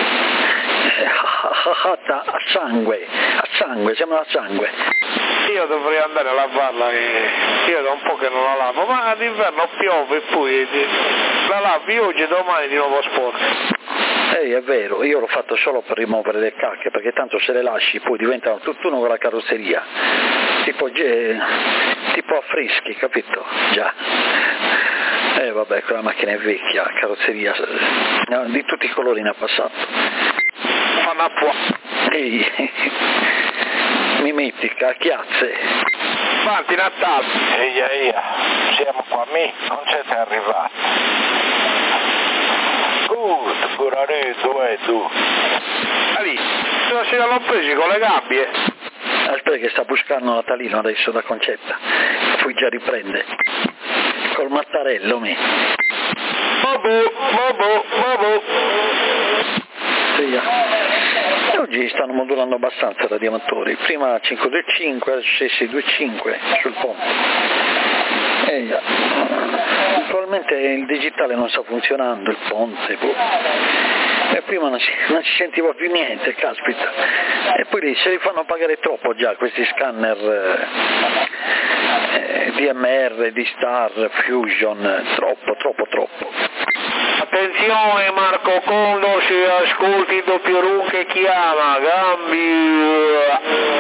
fatta a sangue, a sangue, sembra a sangue. Io dovrei andare a lavarla, e io da un po' che non la lavo, ma d'inverno piove e poi la lavi oggi e domani di nuovo sporca. Ehi, è vero, io l'ho fatto solo per rimuovere le cacche, perché tanto se le lasci poi diventano tutt'uno con la carrozzeria, tipo, eh, tipo affreschi, capito? Già. Eh vabbè, quella macchina è vecchia, carrozzeria, no, di tutti i colori ne ha passato. Fanno a po'. Ehi, mimetica, chiazze. Quanti Natale? Eia, eia, siamo qua a me, non siete arrivati. Good, curare, dove tu? Lì, se si l'hanno presi con le gabbie. Aspetta che sta buscando Natalino adesso da Concetta, poi già riprende. Col mattarello, me. Babbo, babbo, babbo. Sì, e oggi stanno modulando abbastanza i radioamatori, prima cinque due cinque, adesso sei sei due cinque sul ponte. E già. Probabilmente il digitale non sta funzionando, il ponte, boh. E prima non si, non si sentiva più niente, caspita. E poi lì se li fanno pagare troppo già questi scanner eh, D M R, D-Star, Fusion, troppo, troppo, troppo. Attenzione Marco Condor, si ascolti il doppio ru che chiama, Gambia.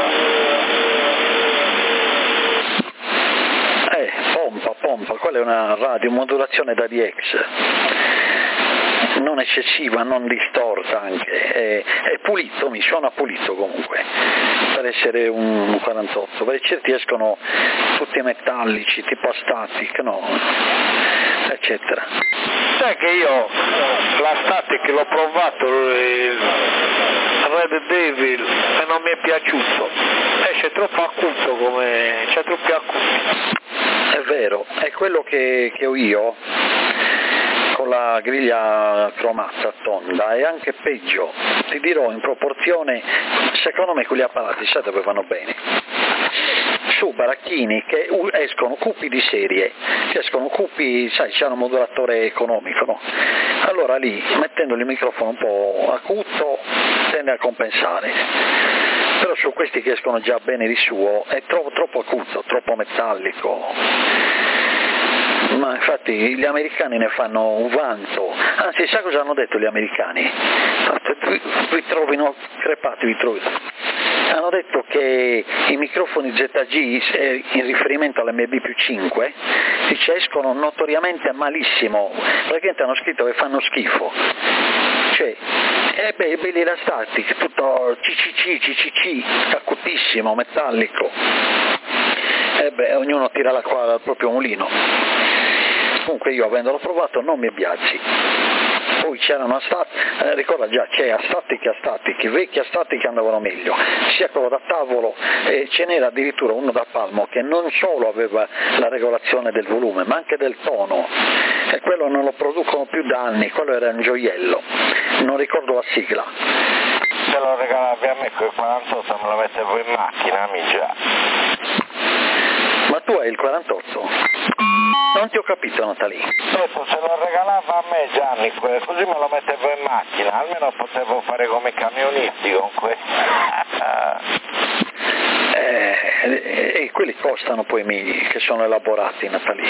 Eh, pompa, pompa, quella è una radiomodulazione da D X. Non eccessiva, non distorta anche, è, è pulito, mi suona pulito comunque, per essere un quarantotto, perché certi escono tutti metallici, tipo a static, no, eccetera. Sai che io la static l'ho provato, il Red Devil, e non mi è piaciuto, esce troppo acuto, come c'è troppi acuti. È vero, è quello che, che ho io, con la griglia cromata tonda, è anche peggio, ti dirò in proporzione, secondo me quegli apparati sai dove vanno bene, su baracchini che escono cupi di serie, che escono cupi, sai, c'è un modulatore economico, no? Allora lì, mettendogli il microfono un po' acuto, tende a compensare, però su questi che escono già bene di suo è troppo, troppo acuto, troppo metallico. Ma infatti gli americani ne fanno un vanto, anzi sa cosa hanno detto gli americani? Vi, vi trovino crepati, vi trovi. Hanno detto che i microfoni Z G in riferimento all'M B più cinque dice, escono notoriamente malissimo, praticamente hanno scritto che fanno schifo, cioè eh beh, belli da static, tutto C C C, C C C, acutissimo, metallico, e eh beh, ognuno tira l'acqua dal proprio mulino. Comunque io avendolo provato non mi piaci. Poi poi c'erano astatiche, eh, ricorda già, c'è astatiche e astatiche, i vecchi astatiche andavano meglio, sia quello da tavolo, e ce n'era addirittura uno da palmo che non solo aveva la regolazione del volume ma anche del tono, e quello non lo producono più da anni, quello era un gioiello, non ricordo la sigla. Se lo regalavi a me quel quarantotto me lo mettevo in macchina, mi già. Ma tu hai il quarantotto? Non ti ho capito, Natalì. Detto, se lo regalava a me Gianni, così me lo mettevo in macchina, almeno potevo fare come i camionisti con questo. eh, e, e quelli costano poi migli, che sono elaborati, Natalì.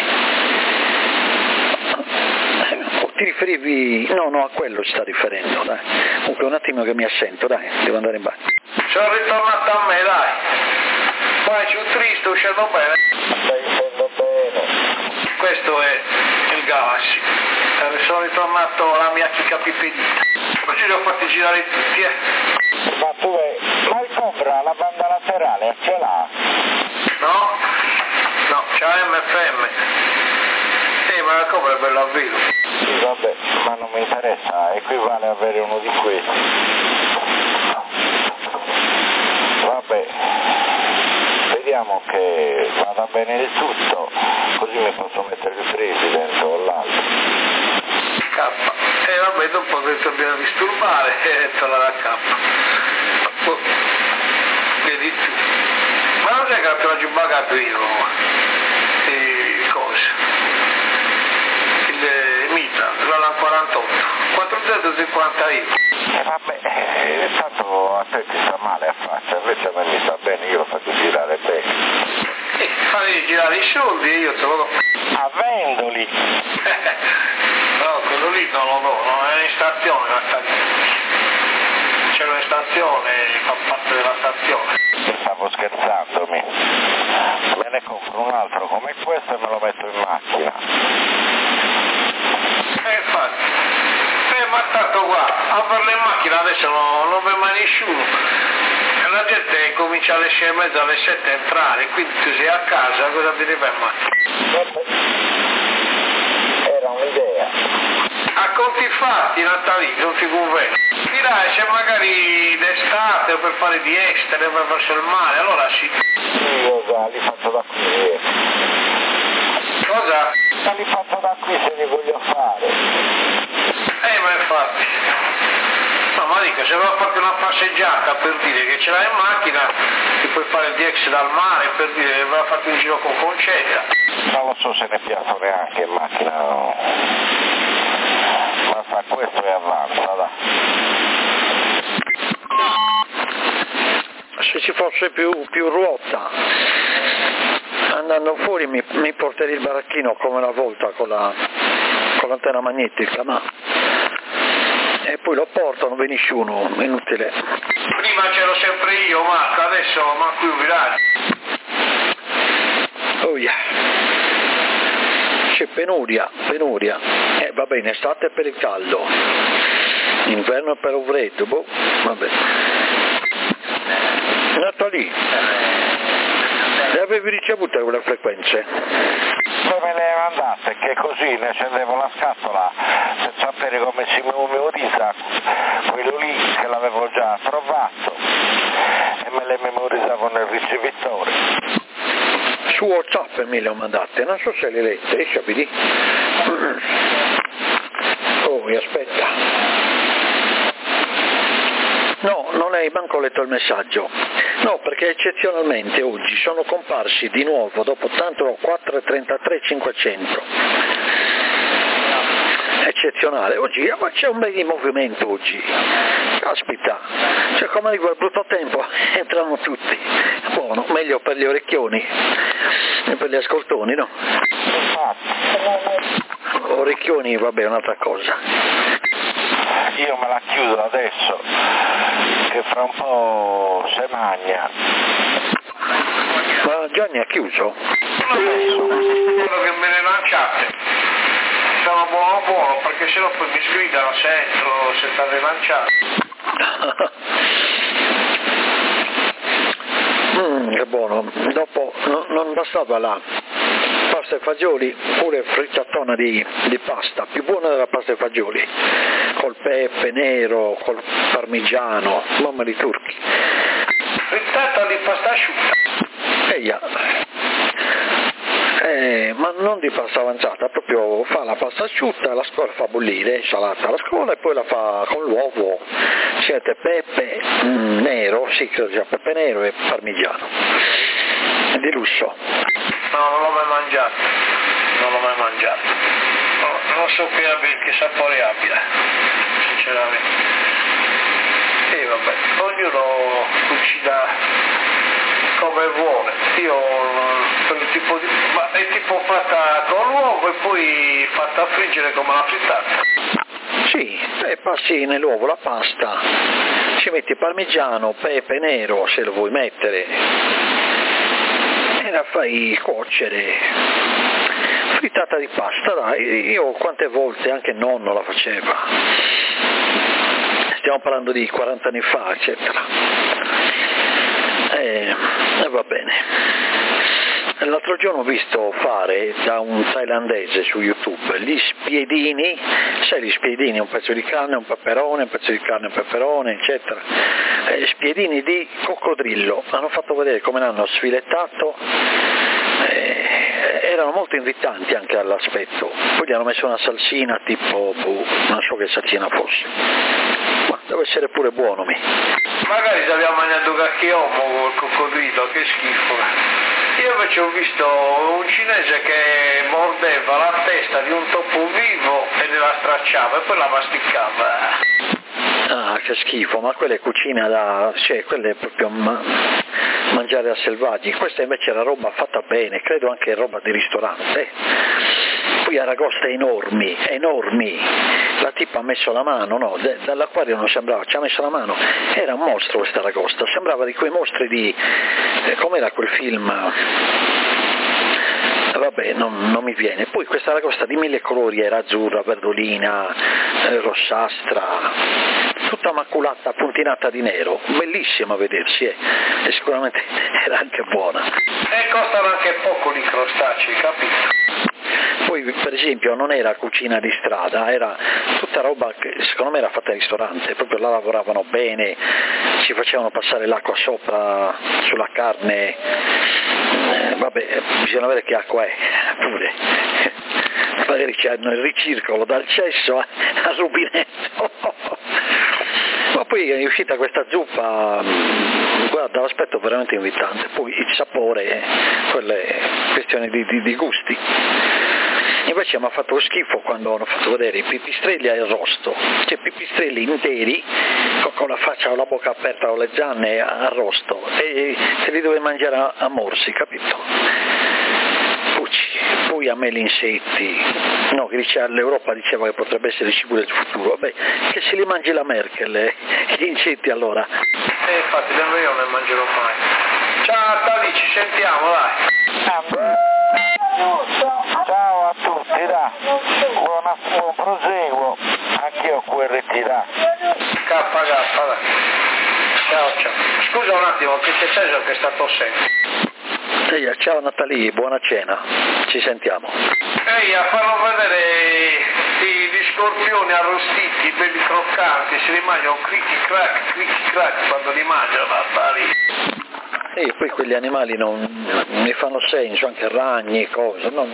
O ti riferivi... No, no, a quello si sta riferendo, dai. Comunque un attimo che mi assento, dai, devo andare in bagno. Sono ritornato a me, dai. Poi c'è un triste, uscendo bene. Stai uscendo bene. Questo è il Galaxy. Sono ritornato alla mia chicca pipedita. Oggi li ho fatti girare tutti, eh. Ma tu è... Ma il Cobra, la banda laterale, ce l'ha? No? No, c'ha M F M. Sì, ma la Cobra è bella a velo. Sì, vabbè, ma non mi interessa, equivale a avere uno di questi. Vabbè, vediamo che vada bene il tutto, così mi posso mettere il presidente o l'altro. K. E eh, vabbè, dopo che dobbiamo disturbare e tornare a K. Oh, vedi tu. Ma non c'è che l'abbiamo giù pagato io, e cosa? Il Mita, l'Alan quarantotto, quattrocentocinquanta io. E eh, vabbè, eh, tanto a te ti sta male a faccia, invece a me mi sta bene, io lo faccio girare bene. Eh, fai girare i soldi e io te lo do. Avendoli! No, quello lì non lo do, non è in stazione la stazione. C'è una stazione, fa parte della stazione. Stavo scherzandomi. Me ne compro un altro come questo e me lo metto in macchina. Eh, infatti. Eh, ma tanto qua, a farle in macchina adesso non, non vede mai nessuno. E la gente comincia alle sei e mezza, alle sette a entrare, quindi tu sei a casa, cosa ti devi fare in macchina? Era un'idea. A conti fatti, Natalì, non ti conviene. Dirai se magari d'estate o per fare di estere, per verso il mare, allora sì. Sì, io già li faccio da qui. Cosa? Ma li faccio da qui se li voglio fare. Eh, ma infatti. No, ma dico, se vai a farti una passeggiata per dire che ce l'hai in macchina, ti puoi fare il D X dal mare per dire che vai a farti un giro con Concetta. Non lo so se ne piazzo neanche in macchina, no. Ma fa questo e avanza, dai. Se ci fosse più, più ruota, andando fuori mi, mi porterei il baracchino come una volta con, la, con l'antenna magnetica, ma e poi lo porto, non ve nessuno, è inutile. Prima c'ero sempre io, Marco, adesso manco io villaggio. Oh yeah. C'è penuria, penuria. Eh va bene, estate per il caldo, inverno per il freddo, boh, vabbè. Natalì, le avevi ricevute quelle frequenze? Poi me le mandate, che così ne scendevo la scatola per sapere come si memorizza quello lì che l'avevo già trovato e me le memorizzavo nel ricevitore. Su WhatsApp me le ho mandate, non so se le lette, esci lì. Oh, aspetta. No, non hai manco letto il messaggio. No, perché eccezionalmente oggi sono comparsi di nuovo dopo tanto quattro e trentatré cinquecento. Eccezionale, oggi ma c'è un bel di movimento oggi. Caspita, cioè come dico il brutto tempo, entrano tutti. Buono, meglio per gli orecchioni e per gli ascoltoni, no? Orecchioni, vabbè, è un'altra cosa. Io me la chiudo adesso, che fra un po' se magna. Ma Gianni ha chiuso? Quello che me ne lanciate. Sono buono buono, perché se no poi mi sgridano se entro, se state lanciato. Mmm, che buono. Dopo no, non bastava la pasta e fagioli, pure frittatona di, di pasta, più buona della pasta e fagioli. col pepe nero, col parmigiano, mamma di turchi. Frittata di pasta asciutta. Eia. Eh, ma non di pasta avanzata, proprio fa la pasta asciutta, la scuola fa bollire, salata alla scuola e poi la fa con l'uovo, siete pepe mm, nero, sì credo sia pepe nero e parmigiano, è di lusso. No, non l'ho mai mangiato, non l'ho mai mangiato, no, non so che, abbia, che sapore abbia, sinceramente. E vabbè, ognuno cucina come vuole, io quel tipo di, ma è tipo fatta con l'uovo e poi fatta friggere come la frittata. Sì, e passi nell'uovo la pasta, ci metti parmigiano, pepe nero se lo vuoi mettere e la fai cuocere. Frittata di pasta, dai, io quante volte anche nonno la faceva, stiamo parlando di quaranta anni fa, eccetera. E eh, va bene. L'altro giorno ho visto fare da un thailandese su YouTube gli spiedini, sai gli spiedini, un pezzo di carne, un peperone, un pezzo di carne, un peperone, eccetera. Eh, spiedini di coccodrillo, hanno fatto vedere come l'hanno sfilettato, eh, erano molto invitanti anche all'aspetto, poi gli hanno messo una salsina tipo, boh, non so che salsina fosse, ma deve essere pure buono mi. Magari se abbiamo mangiato cacchiommo col coccodrillo, che schifo. Io invece ho visto un cinese che mordeva la testa di un topo vivo e la stracciava e poi la masticava. Ah, che schifo, ma quella è cucina da, cioè quella è proprio ma... mangiare a selvaggi, questa invece era roba fatta bene, credo anche roba di ristorante. Poi aragoste enormi, enormi, la tipa ha messo la mano, no, d- dall'acquario non sembrava, ci ha messo la mano, era un mostro questa aragosta, sembrava di quei mostri di, eh, com'era quel film, eh, vabbè non, non mi viene, poi questa aragosta di mille colori era azzurra, verdolina, eh, rossastra, tutta maculata, puntinata di nero, bellissima a vedersi eh. E sicuramente era anche buona. E costano anche poco gli crostacei, capito? Poi per esempio non era cucina di strada, era tutta roba che secondo me era fatta in ristorante, proprio là lavoravano bene, ci facevano passare l'acqua sopra sulla carne, eh, vabbè bisogna vedere che acqua è pure, magari c'hanno il ricircolo dal cesso al rubinetto. Ma poi è uscita questa zuppa, guarda l'aspetto veramente invitante, poi il sapore, quelle questioni di, di, di gusti. Invece mi ha fatto schifo quando hanno fatto vedere i pipistrelli al rosto, cioè pipistrelli interi con la faccia o la bocca aperta o le zanne arrosto e se li dove mangiare a, a morsi, capito? Pucci. Poi a me gli insetti, no, che dice, l'Europa diceva che potrebbe essere il cibo del futuro, beh, che se li mangi la Merkel, eh, gli insetti allora. E infatti nemmeno io non ne mangerò mai. Ciao Tali, ci sentiamo, dai. Ciao a tutti, dai. Buona, buon proseguo, anch'io Q R T, dai. K K, dai. Ciao, ciao. Scusa un attimo, che c'è Cesare che sta tossendo. Ehi, ciao Natalie, buona cena, ci sentiamo. Ehi, a farlo vedere gli scorpioni arrostiti, belli croccanti, si li mangiano cricchi crack, cricchi crack quando li mangiano, Natalie. E poi quegli animali non mi fanno senso, anche ragni, cose, non...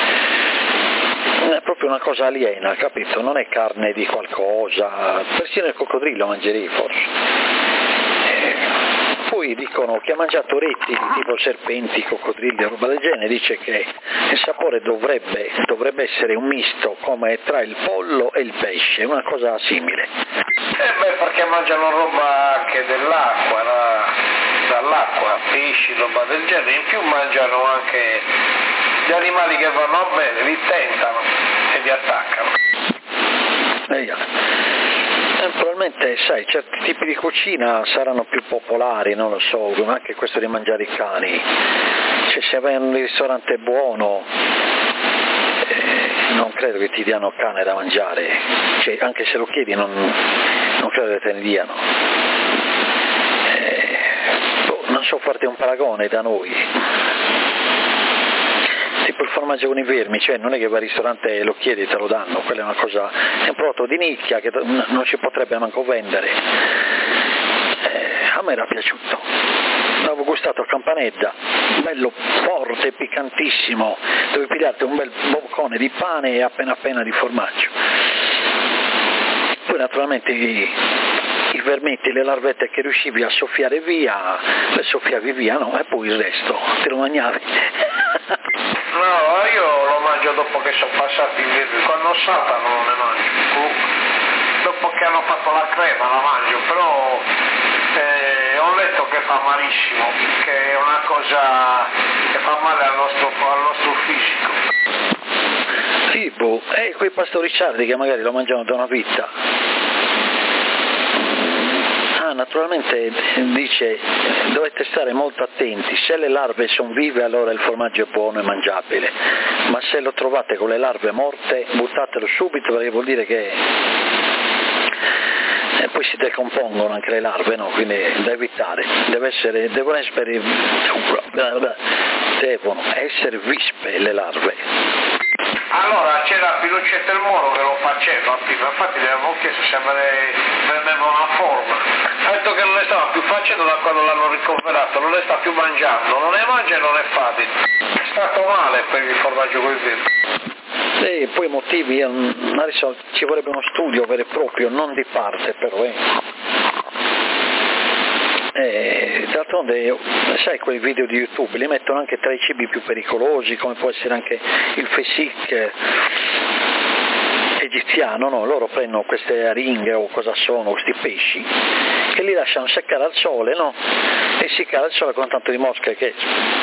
è proprio una cosa aliena, capito? Non è carne di qualcosa, persino il coccodrillo mangerei forse. E poi dicono che ha mangiato rettili tipo serpenti, coccodrilli, roba del genere, dice che il sapore dovrebbe, dovrebbe essere un misto come tra il pollo e il pesce, una cosa simile. Eh beh, perché mangiano roba anche dell'acqua, la... dall'acqua, pesci, roba del genere, in più mangiano anche gli animali che vanno a bene, li tentano e li attaccano. Eh, eh, probabilmente, sai, certi tipi di cucina saranno più popolari, non lo so, anche questo di mangiare i cani, cioè se vai in un ristorante buono eh, non credo che ti diano cane da mangiare, cioè, anche se lo chiedi non, non credo che te ne diano. Non so farti un paragone da noi. tipo il formaggio con i vermi, cioè non è che vai al ristorante e lo chiedi e te lo danno, quella è una cosa, è un prodotto di nicchia che non si potrebbe manco vendere. Eh, a me era piaciuto, l'avevo gustato a Campanedda, bello forte, piccantissimo, dovevi pigliarti un bel boccone di pane e appena appena di formaggio. Poi naturalmente i, i vermetti, le larvette che riuscivi a soffiare via, le soffiavi via, no? E poi il resto te lo mangiavi. No, io lo mangio dopo che sono passati i vermi, quando saltano non ne mangio. Dopo che hanno fatto la crema la mangio, però eh, ho letto che fa malissimo, che è una cosa che fa male al nostro, al nostro fisico. Sì, boh, e quei pastoricciardi che magari lo mangiano da una vita. Ah, naturalmente dice, dovete stare molto attenti, se le larve sono vive allora il formaggio è buono e mangiabile, ma se lo trovate con le larve morte buttatelo subito, perché vuol dire che e poi si decompongono anche le larve, no? Quindi da evitare, deve essere, devono essere, devono essere vispe le larve. Allora c'era Pinochetto il Moro che lo faceva prima, infatti gli avevo chiesto se me ne prendeva una forma, ha detto che non le stava più facendo da quando l'hanno ricoverato, non le sta più mangiando, non le mangia e non le fa, è stato male per il formaggio con i vermi. E poi i motivi, adesso ci vorrebbe uno studio vero e proprio, non di parte però, eh. E d'altronde, sai, quei video di YouTube li mettono anche tra i cibi più pericolosi, come può essere anche il fessic egiziano, no? Loro prendono queste aringhe o cosa sono, questi pesci, che li lasciano seccare al sole, no? Essiccare al sole con tanto di mosche che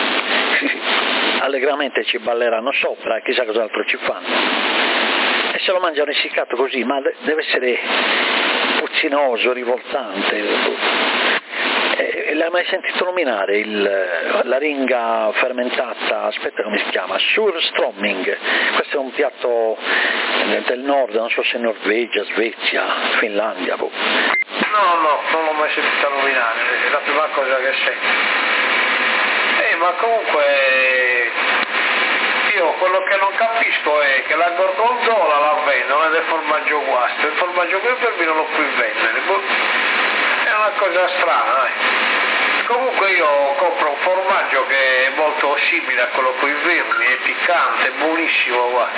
allegramente ci balleranno sopra e chissà cos'altro ci fanno. E se lo mangiano essiccato così, ma deve essere puzzinoso, rivoltante. Eh, l'hai mai sentito nominare il, la ringa fermentata, aspetta come si chiama, Surströmming? Questo è un piatto del nord, non so se Norvegia, Svezia, Finlandia. Boh. No, no, non l'ho mai sentito nominare, è la prima cosa che sento. Eh, ma comunque io quello che non capisco è che la gorgonzola la vendono ed è formaggio guasto, il formaggio che per me non lo puoi vendere. È una cosa strana, eh. Comunque io compro un formaggio che è molto simile a quello con i vermi, è piccante, è buonissimo, guarda.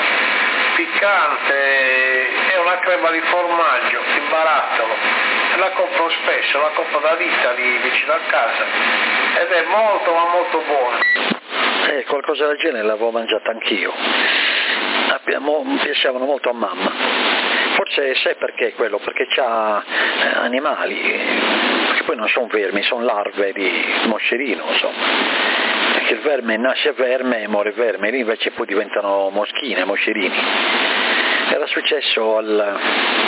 Piccante, è una crema di formaggio, in barattolo. La compro spesso, la compro da ditta lì vicino a casa ed è molto ma molto buona. Eh, qualcosa del genere l'avevo mangiata anch'io. Abbiamo, mi piacevano molto a mamma. Forse sai perché quello? Perché c'ha eh, animali, che poi non sono vermi, sono larve di moscerino, insomma. Perché il verme nasce verme e muore verme, lì invece poi diventano moschine, moscerini. Era successo al,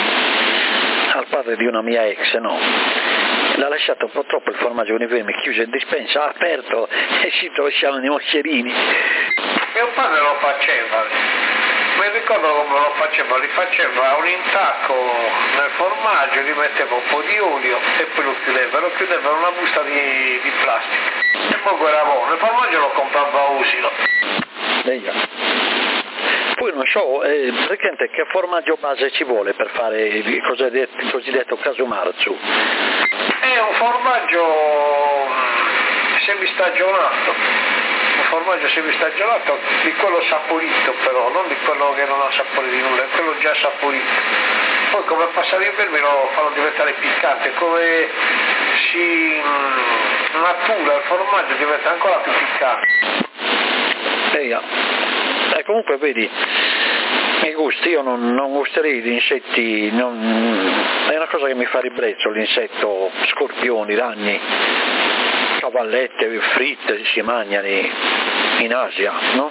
al padre di una mia ex, no? L'ha lasciato un po' troppo il formaggio con i vermi, chiuso in dispensa, ha aperto e si trovavano i moscerini. Mio padre lo faceva. Mi ricordo come lo faceva, li faceva un intacco nel formaggio, gli metteva un po' di olio e poi lo chiudeva, lo chiudeva in una busta di, di plastica. E poi era buono, il formaggio lo comprava a Usino. Eia. Poi non so, eh, praticamente che formaggio base ci vuole per fare il cosiddetto, il cosiddetto casumarzu? È un formaggio semistagionato. Un formaggio semistagionato di quello saporito però, non di quello che non ha sapore di nulla, è quello già saporito. Poi come passare il vermi lo fanno diventare piccante, come si natura il formaggio diventa ancora più piccante. Eia. Eh, comunque vedi, i gusti, io non, non gusterei di insetti, non, è una cosa che mi fa ribrezzo, l'insetto, scorpioni, ragni, cavallette fritte si mangiano in Asia, no?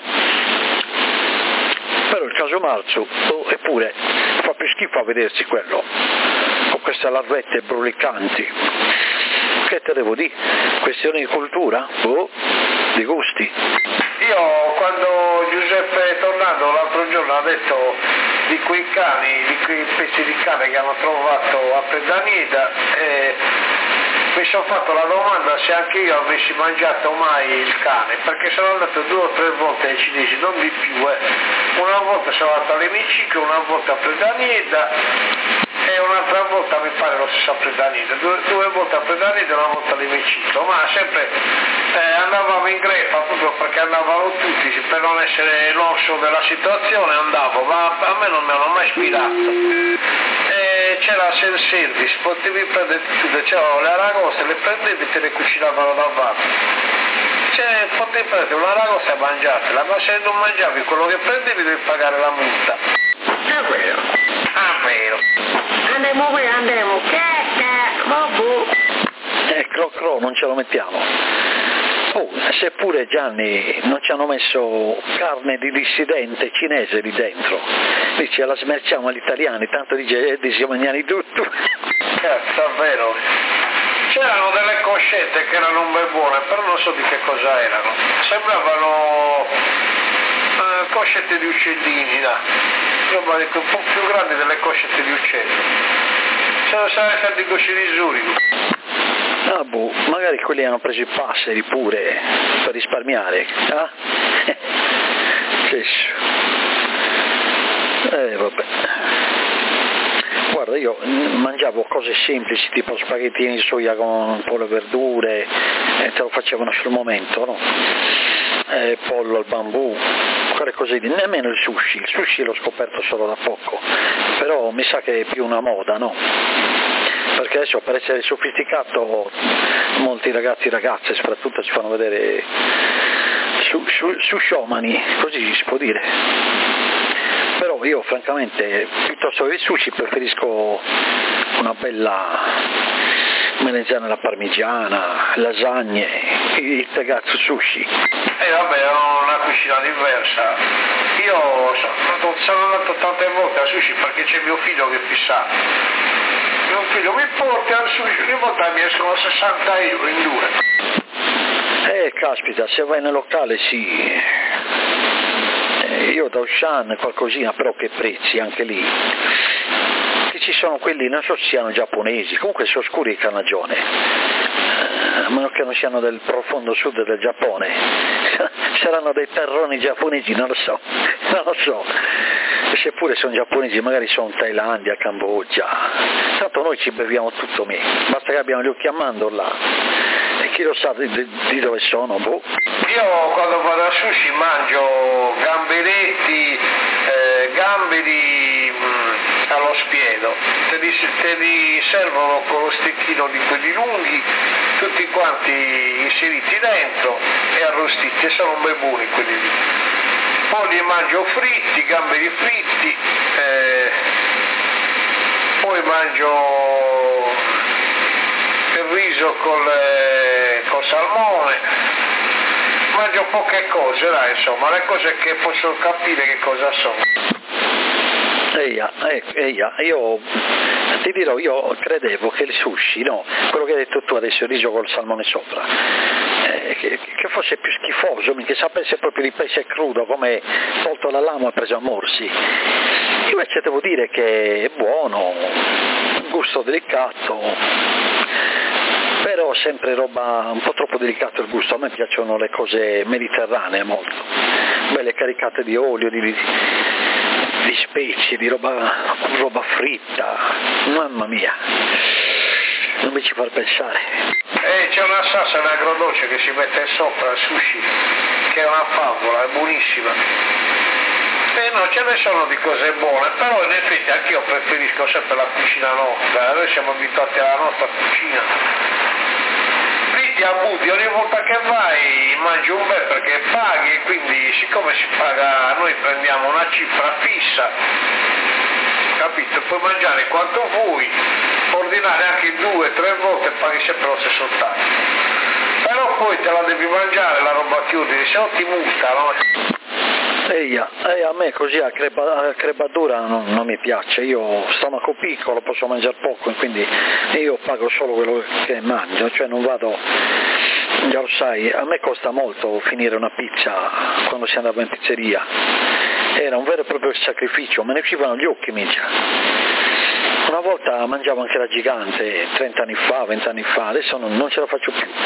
Però il casumarzu, oh, eppure fa più schifo a vedersi quello, con queste larvette brulicanti. Che te devo dire? Questione di cultura? Oh, di gusti. Io quando Giuseppe Tornado l'altro giorno ha detto di quei cani, di quei pezzi di cane che hanno trovato a Predanida, eh, mi sono fatto la domanda se anche io avessi mangiato mai il cane, perché sono andato due o tre volte ai cinesi, non di più, eh. Una volta sono andato all'emiciclo, una volta a Predanida e un'altra volta mi pare lo stesso a Predanida, due, due volte a Predanida e una volta all'emiciclo, ma sempre eh, andavamo in greffa proprio perché andavano tutti, per non essere l'orso della situazione andavo, ma a me non mi hanno mai ispirato. E c'era il service, potevi prendere tutto, c'erano le aragoste, le prendevi e te le cucinavano davanti. Cioè, potevi prendere una aragosta e mangiartela, ma se non mangiavi quello che prendevi devi pagare la multa. È vero. Ah, vero. Andiamo qui, andiamo. Che, che, vabbù. Eh, cro cro, non ce lo mettiamo. Oh, seppure Gianni non ci hanno messo carne di dissidente cinese lì dentro, dice la smerciamo agli italiani, tanto dice eh, siamo mangiati tutto. Cazzo, è vero. C'erano delle coscette che erano un bel buone, però non so di che cosa erano. Sembravano eh, coscette di uccellini, là. Roba un po' più grandi delle coscette di uccelli. Sono stati così di Zurigo. Ah boh, magari quelli hanno preso i passeri pure per risparmiare, ah? Che eh vabbè. Guarda, io mangiavo cose semplici tipo spaghettini di soia con un po' le verdure, e te lo facevano sul momento, no? Eh, pollo al bambù, quelle cose di nemmeno il sushi, il sushi l'ho scoperto solo da poco, però mi sa che è più una moda, no? Perché adesso per essere sofisticato molti ragazzi e ragazze soprattutto si fanno vedere su, su, su showmani, così si può dire. Però io francamente piuttosto che il sushi preferisco una bella melanzana alla parmigiana, lasagne, il ragazzo sushi. E eh, vabbè, è una cucina diversa. Io sono, sono andato tante volte a sushi perché c'è mio figlio che è fissato. Mio figlio mi porta al sushi, ogni volta mi escono sessanta euro in due. Eh, caspita, se vai nel locale sì. Eh, io da Ocean qualcosina, però che prezzi anche lì. Che ci sono quelli, non so se siano giapponesi, comunque sono scuri di carnagione. A meno che non siano del profondo sud del Giappone. Saranno dei terroni giapponesi, non lo so, non lo so. E seppure sono giapponesi, magari sono Thailandia, Cambogia. Tanto noi ci beviamo tutto me, basta che abbiamo gli occhi a mandorla. E chi lo sa di, di, di dove sono, boh. Io quando vado a sushi mangio gamberetti, eh, gamberi mh, allo spiedo, te li, te li servono con lo stecchino di quelli lunghi, tutti quanti inseriti dentro e arrostiti, e sono ben buoni quelli lì. Poi li mangio fritti, gamberi fritti, eh, poi mangio il riso col, eh, col salmone, mangio poche cose, dai, insomma, le cose che posso capire che cosa sono. Eia, eh, eia, io ti dirò, io credevo che il sushi, no, quello che hai detto tu adesso, il riso col salmone sopra, eh, che, che fosse più schifoso, che sapesse proprio di pesce crudo, come tolto la lama e preso a morsi. Io invece devo dire che è buono, gusto delicato, però sempre roba un po' troppo delicato il gusto. A me piacciono le cose mediterranee molto, belle caricate di olio, di, di specie, di roba, roba fritta, mamma mia, non mi ci far pensare. Eh, c'è una salsa in agrodolce che si mette sopra al sushi, che è una favola, è buonissima. Eh no, ce ne sono di cose buone, però in effetti anch'io preferisco sempre la cucina nostra, noi siamo abituati alla nostra cucina. Fritti a butti, ogni volta che vai mangi un bel perché paghi, e quindi siccome si paga, noi prendiamo una cifra fissa, capito? Puoi mangiare quanto vuoi, ordinare anche due, tre volte e paghi sempre lo stesso taglio. Però poi te la devi mangiare la roba che ordini, se no ti multano. Eia, eh, a me così a, creba, a crebatura non, non mi piace, io stomaco piccolo, posso mangiare poco, quindi io pago solo quello che mangio, cioè non vado, già lo sai, a me costa molto finire una pizza quando si andava in pizzeria, era un vero e proprio sacrificio, me ne uscivano gli occhi mica. Una volta mangiavo anche la gigante, trenta anni fa, venti anni fa, adesso non, non ce la faccio più.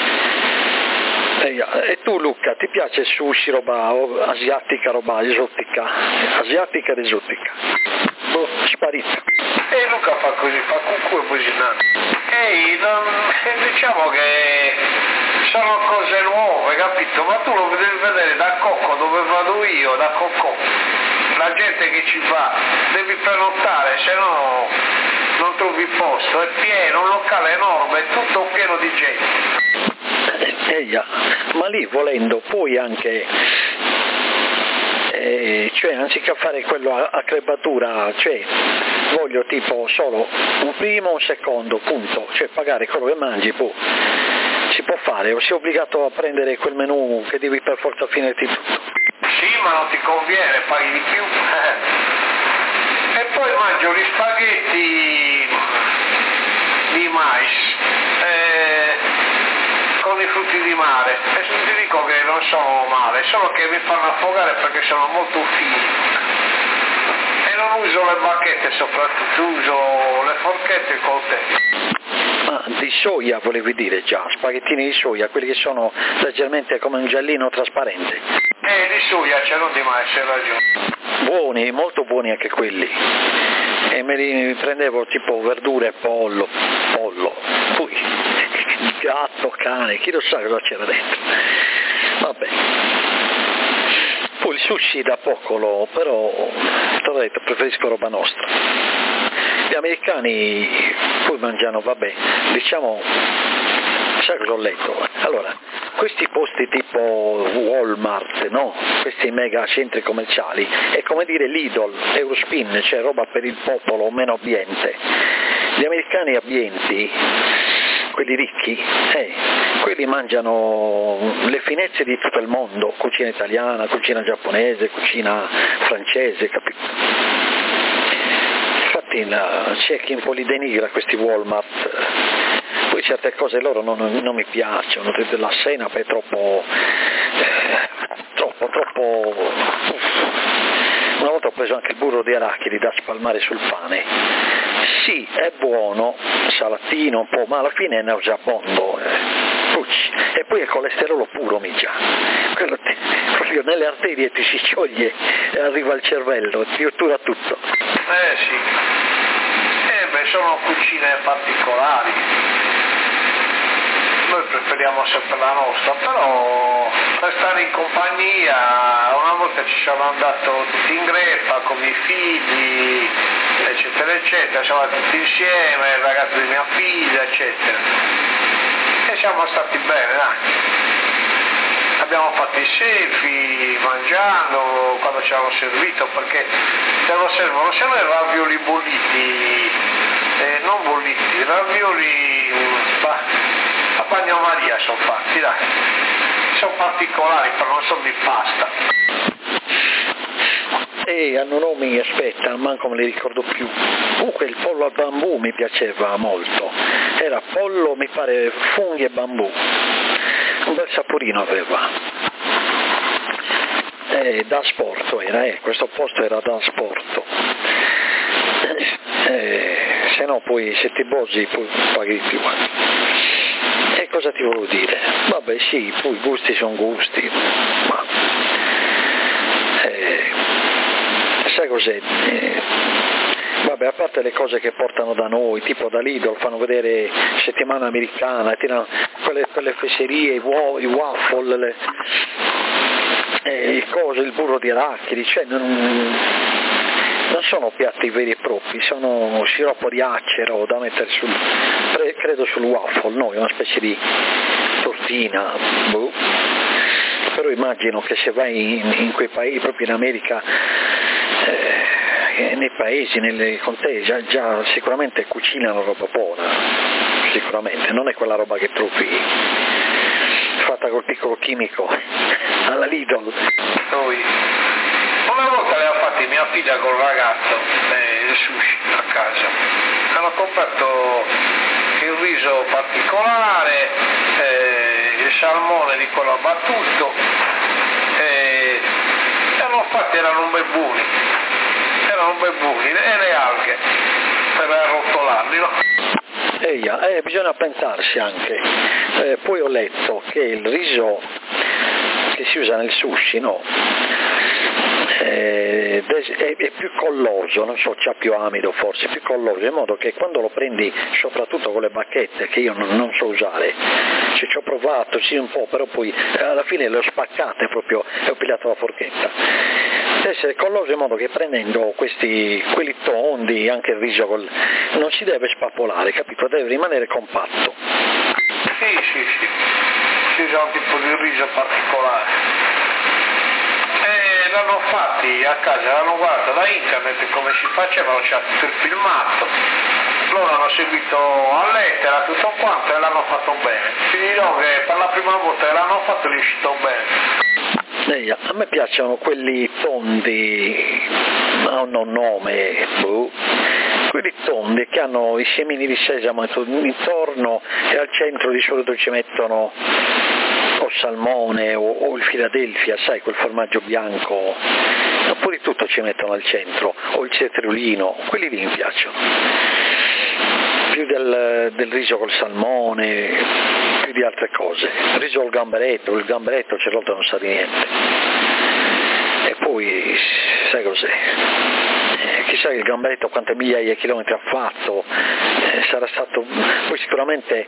E tu Luca, ti piace sushi, roba asiatica, roba esotica? Asiatica ed esotica. Boh, sparito. E Luca fa così, fa cucù e businano. Ehi, non, diciamo che sono cose nuove, capito? Ma tu lo devi vedere da Cocco, dove vado io, da Cocco. La gente che ci va, devi prenotare, se no non trovi posto, è pieno, un locale enorme, è tutto pieno di gente. Eia, ma lì volendo puoi anche, eh, cioè anziché fare quello a, a crepatura, cioè voglio tipo solo un primo o un secondo, punto, cioè pagare quello che mangi, poi si può fare, o sei obbligato a prendere quel menù che devi per forza finirti tutto. Sì, ma non ti conviene, paghi di più. E poi mangio gli spaghetti di mais. Eh, con i frutti di mare e ti dico che non sono male, solo che mi fanno affogare perché sono molto fini e non uso le bacchette, soprattutto uso le forchette e il coltello. Ma di soia volevi dire già, spaghettini di soia, quelli che sono leggermente come un giallino trasparente. Eh, di soia, c'è, non di mais, hai ragione. Buoni, molto buoni anche quelli. E me li prendevo tipo verdure e pollo, pollo, poi gatto, cane, chi lo sa cosa c'era dentro. Vabbè. Poi il sushi da poco lo, però te l'ho detto, preferisco roba nostra. Gli americani poi mangiano, vabbè, diciamo, sai cosa ho letto? Allora, questi posti tipo Walmart, no? Questi mega centri commerciali, è come dire Lidl, Eurospin, cioè roba per il popolo meno abbiente. Gli americani abbienti, quelli ricchi, eh, quelli mangiano le finezze di tutto il mondo, cucina italiana, cucina giapponese, cucina francese, capito? Infatti la, c'è chi un po' li denigra questi Walmart, poi certe cose loro non, non mi piacciono, la senape è troppo, eh, troppo, troppo, una volta ho preso anche il burro di arachidi da spalmare sul pane, sì è buono, salatino un po', ma alla fine è nauseabondo, eh. E poi è colesterolo puro mica, quello ti, proprio nelle arterie ti si scioglie e arriva al cervello, ti ottura tutto. Eh sì, eh beh, sono cucine particolari, noi preferiamo sempre la nostra, però per stare in compagnia, una volta ci sono andato tutti in greffa con i miei figli, eccetera eccetera, siamo andati tutti insieme, il ragazzo di mia figlia, eccetera. E siamo stati bene, dai. Abbiamo fatto i selfie mangiando quando ci hanno servito, perché te lo servono, se no i ravioli bolliti, eh, non bolliti, ravioli bah, a bagnomaria sono fatti, dai. Sono particolari, però non sono di pasta. E hanno nomi, aspetta, manco me li ricordo più. Comunque il pollo al bambù mi piaceva molto, era pollo, mi pare, funghi e bambù, un bel saporino aveva. E da Sporto era, eh, questo posto era da Sporto. Eh, se no poi se ti bozzi poi paghi di più. E cosa ti volevo dire? Vabbè sì, poi i gusti sono gusti, ma eh, sai cos'è? Eh, vabbè, a parte le cose che portano da noi, tipo da Lidl, fanno vedere settimana americana, tirano quelle, quelle fesserie, i, uo, i waffle, le, eh, cose, il burro di arachidi, cioè non, non sono piatti veri e propri, sono sciroppo di acero da mettere sul, credo sul waffle, no, è una specie di tortina, boh. Però immagino che se vai in, in quei paesi, proprio in America, eh, nei paesi, nelle contee, già, già sicuramente cucinano roba buona, sicuramente, non è quella roba che trovi fatta col piccolo chimico alla Lidl. Noi, una volta le ha fatti mia figlia col ragazzo, eh, il sushi a casa, hanno comprato il riso particolare, eh, il salmone di quello abbattuto, eh, e hanno fatti, erano ben buoni, erano ben buoni, e le alghe, per arrotolarli, no? Eia, eh, bisogna pensarsi anche, eh, poi ho letto che il riso che si usa nel sushi, no? Eh, è, è più colloso, non so, c'ha più amido forse, più colloso, in modo che quando lo prendi soprattutto con le bacchette, che io non, non so usare, cioè, ci ho provato, sì un po', però poi alla fine le ho spaccate proprio e ho pigliato la forchetta. Deve essere colloso in modo che prendendo questi, quelli tondi, anche il riso col, non si deve spappolare, capito? Deve rimanere compatto. Sì, sì, sì, si usa un tipo di riso particolare. E l'hanno fatti a casa, l'hanno guardato da internet come si facevano, c'è tutto il filmato, loro hanno seguito a lettera tutto quanto e l'hanno fatto bene. Ti dirò che per la prima volta che l'hanno fatto è riuscito bene. Eh, a me piacciono quelli tondi, hanno un nome, boh. Quelli tondi che hanno i semini di sesamo intorno e al centro di solito ci mettono o salmone o, o il Philadelphia, sai, quel formaggio bianco, oppure tutto ci mettono al centro, o il cetriolino, quelli lì mi piacciono, più del, del riso col salmone, più di altre cose. Il riso col gamberetto, il gamberetto certe volte non sa di niente. E poi, sai cos'è? Eh, chissà il gamberetto quante migliaia di chilometri ha fatto, eh, sarà stato, poi sicuramente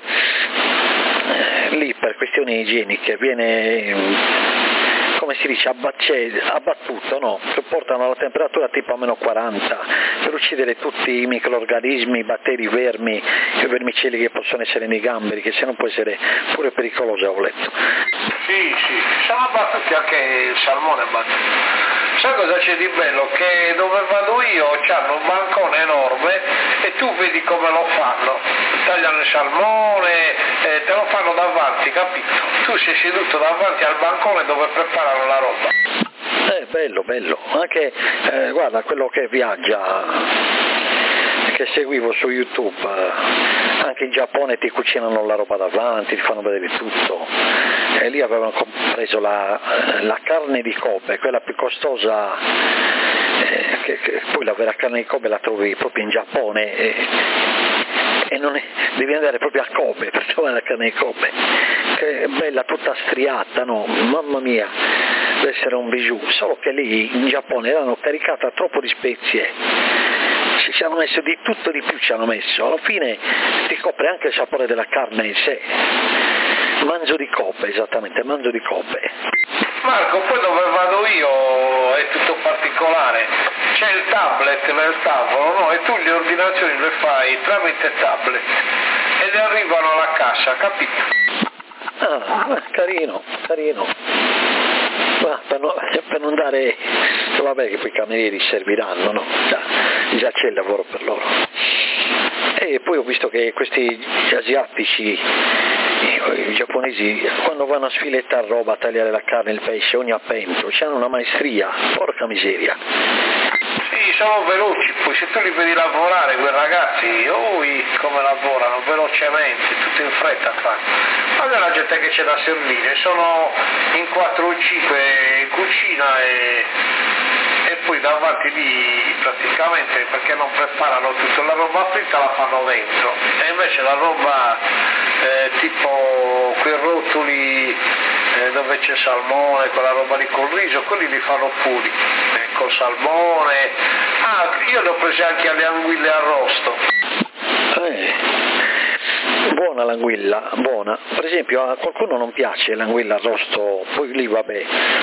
eh, lì per questioni igieniche viene, come si dice, abbattuto, no? Che portano la temperatura tipo a meno quaranta per uccidere tutti i microrganismi, i batteri, i vermi, i vermicelli che possono essere nei gamberi, che se no può essere pure pericoloso, ho letto. Sì, sì, sono abbattuti anche il salmone abbattuto. Sai cosa c'è di bello? Che dove vado io c'hanno un bancone enorme e tu vedi come lo fanno, tagliano il salmone, eh, te lo fanno davanti, capito? Tu sei seduto davanti al bancone dove preparano la roba. Eh, bello, bello, anche, eh, guarda, quello che viaggia, che seguivo su YouTube, eh, anche in Giappone ti cucinano la roba davanti, ti fanno vedere tutto, e lì avevano preso la, la carne di Kobe, quella più costosa, eh, che, che poi la vera carne di Kobe la trovi proprio in Giappone, e, e non è, devi andare proprio a Kobe per trovare la carne di Kobe, che è bella tutta striata, no? Mamma mia, deve essere un bijou, solo che lì in Giappone l'hanno caricata troppo di spezie, ci hanno messo di tutto di più, ci hanno messo, alla fine ti copre anche il sapore della carne in sé. Manzo di Kobe, esattamente, manzo di Kobe. Marco, poi dove vado io è tutto particolare, c'è il tablet nel tavolo, no? E tu le ordinazioni le fai tramite tablet e le arrivano alla cassa, capito? Ah, carino, carino. Ma per, no, per non dare, vabbè che poi i camerieri serviranno, no? Già, già c'è il lavoro per loro. E poi ho visto che questi asiatici, i giapponesi, quando vanno a sfilettare roba, a tagliare la carne, il pesce, ogni appento, hanno una maestria, porca miseria. Sì, sono veloci, poi se tu li vedi lavorare, quei ragazzi, ui, come lavorano, velocemente, tutto in fretta fanno. Guarda la gente che c'è da servire, sono in quattro o cinque in cucina e, e poi davanti lì praticamente, perché non preparano tutta la roba fritta, la fanno dentro, e invece la roba eh, tipo quei rotoli eh, dove c'è salmone, quella roba lì col riso, quelli li fanno puri, eh, col salmone. Ah, io le ho prese anche alle anguille arrosto. Eh. Buona l'anguilla, buona. Per esempio a qualcuno non piace l'anguilla arrosto, poi lì vabbè,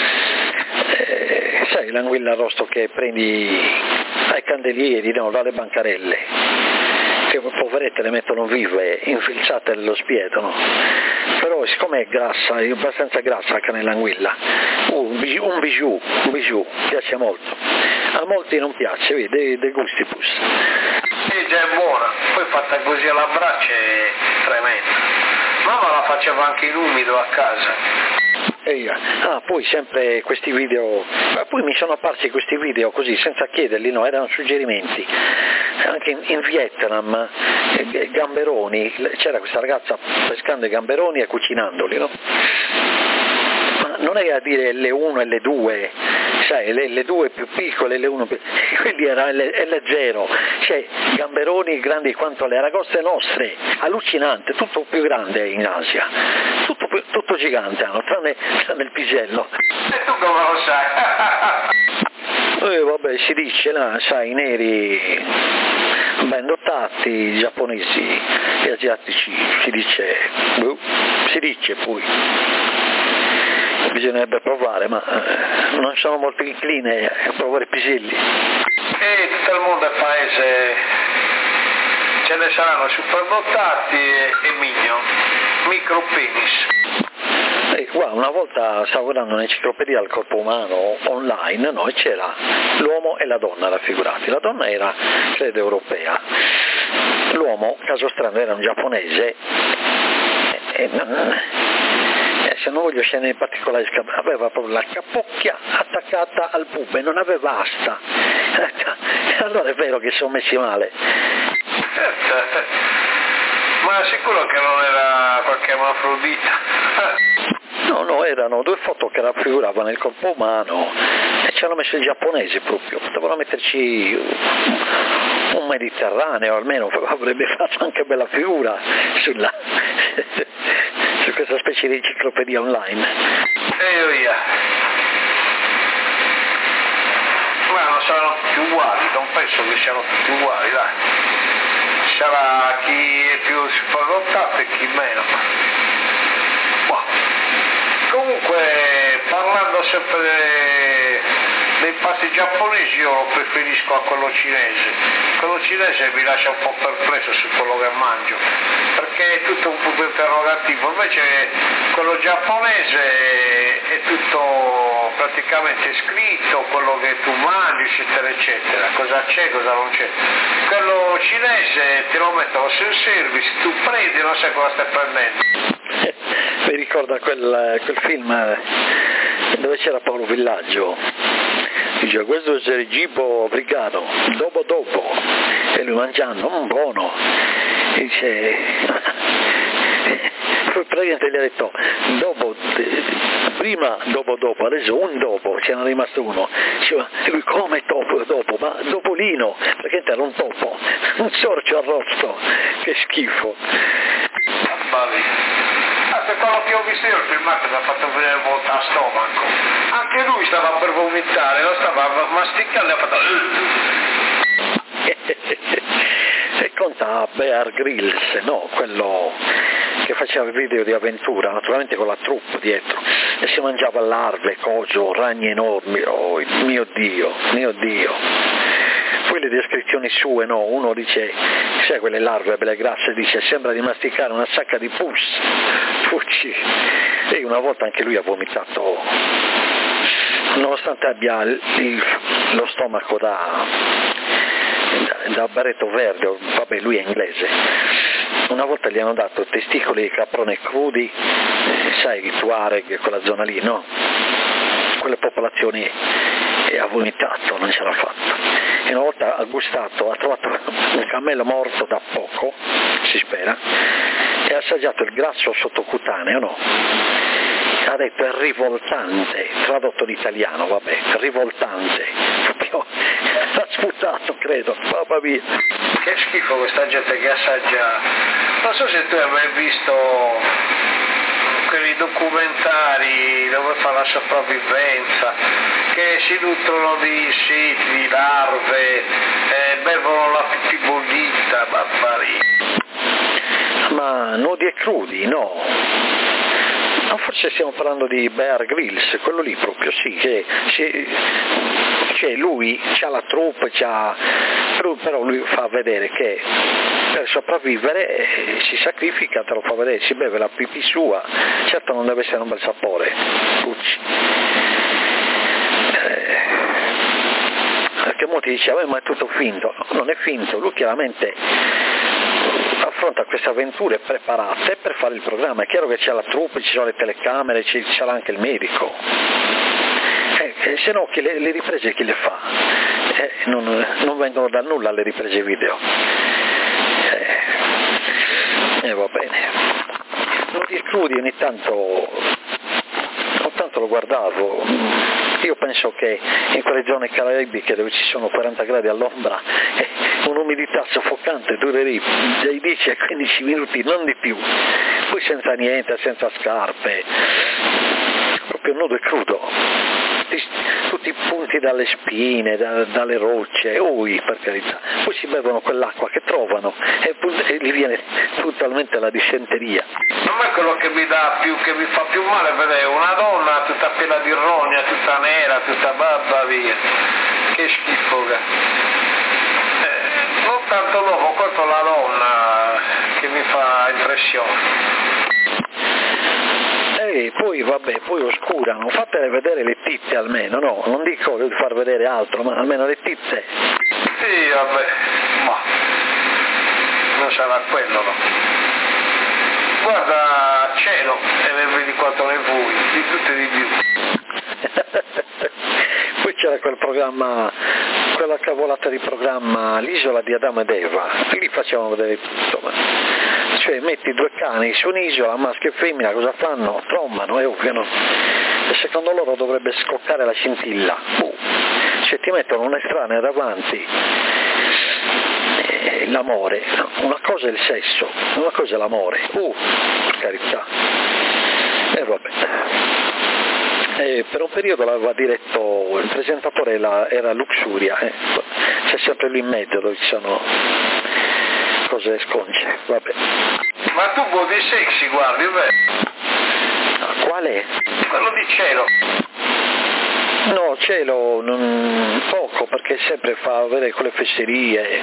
eh, sai l'anguilla arrosto che prendi ai candelieri, no, dalle bancarelle, che poverette le mettono vive, infilzate nello spiedo, no? Però siccome è grassa, è abbastanza grassa anche nell'anguilla, uh, un bijou, un bijou, un bijou, piace molto. A molti non piace, vedi, dei, dei gustibus. Sì, già è buona, poi fatta così alla brace è tremenda. Mamma la faceva anche in umido a casa. Ehi, ah, poi sempre questi video, poi mi sono apparsi questi video così senza chiederli, no, erano suggerimenti. Anche in, in Vietnam, eh, gamberoni, c'era questa ragazza pescando i gamberoni e cucinandoli, no? Ma non è a dire elle uno e elle due, sai, le, le due più piccole e le uno più, quindi era L zero, cioè gamberoni grandi quanto le aragoste nostre, allucinante, tutto più grande in Asia, tutto, tutto gigante hanno, tranne, tranne il pisello. E tu come lo sai? Eh, vabbè, si dice là, sai, i neri ben dotati, i giapponesi e asiatici, si dice, boh, si dice poi. Bisognerebbe provare, ma eh, non sono molto incline a provare piselli. E tutto il mondo è paese, ce ne saranno superdotati e, e mignon, micropenis. E qua una volta stavo guardando un'enciclopedia del corpo umano online, no, e c'era l'uomo e la donna raffigurati. La donna era, credo, europea, l'uomo, caso strano, era un giapponese e, e, e se non voglio scendere in particolari, aveva proprio la capocchia attaccata al pube, non aveva asta. Allora è vero che sono messi male. Ma sicuro che non era qualche ermafrodita? No, no, erano due foto che raffiguravano il corpo umano e ci hanno messo i giapponesi proprio, potevano metterci un mediterraneo, almeno avrebbe fatto anche bella figura sulla, su questa specie di enciclopedia online. E io via. Ma non saranno tutti uguali, non penso che siano tutti uguali, dai. Sarà chi è più superdotato e chi meno. Boh. Comunque, parlando sempre dei, dei pasti giapponesi, io lo preferisco a quello cinese. Quello cinese mi lascia un po' perplesso su quello che mangio, perché è tutto un punto interrogativo, invece quello giapponese è tutto praticamente scritto, quello che tu mangi, eccetera, eccetera, cosa c'è, cosa non c'è. Quello cinese ti lo mettono sul service, tu prendi e non sai cosa stai prendendo. Mi ricorda quel, quel film dove c'era Paolo Villaggio, dice questo è il cibo africano, dopo dopo, e lui mangiando, un buono, dice, poi praticamente gli ha detto, dopo, prima dopo dopo, adesso un dopo, ce n'è rimasto uno, diceva, e lui come dopo dopo, ma dopolino, perché era un topo, un sorcio arrosto, che schifo. Per quello che ho visto io il filmato mi ha fatto vedere volta a stomaco, anche lui stava per vomitare, lo stava masticando e ha fatto e conta Bear Grylls, no, quello che faceva video di avventura, naturalmente con la troupe dietro, e si mangiava larve, coso, ragni enormi, oh mio Dio, mio Dio. Poi le descrizioni sue, no, uno dice, sai quelle larve belle grasse, dice sembra di masticare una sacca di pus, pucci, e una volta anche lui ha vomitato, nonostante abbia il, il, lo stomaco da, da, da baretto verde, vabbè lui è inglese, una volta gli hanno dato testicoli di caprone crudi, sai, Tuareg, quella zona lì, no? Quelle popolazioni, e ha vomitato, non ce l'ha fatta. E una volta ha gustato, ha trovato un cammello morto da poco, si spera, e ha assaggiato il grasso sottocutaneo, no? Ha detto è rivoltante, tradotto in italiano, vabbè, rivoltante, proprio l'ha sputato, credo, papà mia. Che schifo questa gente che assaggia, non so se tu hai mai visto quei documentari dove fa la sopravvivenza, che si nutrono di siti, di larve, eh, bevono la pipì bollita, barbarie. Ma nudi e crudi, no? Ma forse stiamo parlando di Bear Grylls, quello lì proprio, sì, che, che cioè lui c'ha la troupe, c'ha, però lui fa vedere che per sopravvivere eh, si sacrifica, te lo fa vedere, si beve la pipì sua, certo non deve essere un bel sapore, Pucci. Eh, perché molti dicevano, ma è tutto finto, non è finto, lui chiaramente affronta queste avventure preparate per fare il programma, è chiaro che c'è la troupe, ci sono le telecamere, ci sarà anche il medico, eh, eh, se no chi le, le riprese chi le fa? Eh, non, non vengono da nulla le riprese video, e eh, eh, va bene, nudi e crudi ogni tanto, ogni tanto lo guardavo. Io penso che in quelle zone caraibiche dove ci sono quaranta gradi all'ombra eh, un'umidità soffocante durerei dai dieci ai quindici minuti, non di più, poi senza niente, senza scarpe, proprio nudo e crudo, tutti i punti dalle spine, da, dalle rocce, ui, per carità. Poi si bevono quell'acqua che trovano e, e gli viene totalmente la dissenteria. A me quello che mi dà più, che mi fa più male è vedere una donna tutta piena di rogna, tutta nera, tutta babba via. Che schifo che. Eh, non tanto dopo, quanto la donna che mi fa impressione. E poi vabbè, poi oscurano, fatele vedere le tizze almeno, no? Non dico di far vedere altro, ma almeno le tizze. Sì, vabbè, ma non sarà quello, no? Guarda cielo e ne vedi quanto ne vuoi, di tutto e di più. Poi c'era quel programma, quella cavolata di programma, l'isola di Adamo ed Eva, lì facevano vedere tutto, ma... cioè metti due cani su un'isola, maschio e femmina, cosa fanno? Trombano, è ovvio, no? E secondo loro dovrebbe scoccare la scintilla, uh. cioè ti mettono un estraneo davanti, e l'amore, una cosa è il sesso, una cosa è l'amore, uh, per carità, e eh, vabbè. E per un periodo l'aveva diretto, il presentatore era, era Luxuria, eh. C'è sempre lui in mezzo dove ci sono cose sconce, vabbè. Ma tu Body Sexy guardi, vero? Ah, qual è? Quello di cielo. No, cielo, non... poco, perché sempre fa avere quelle fesserie.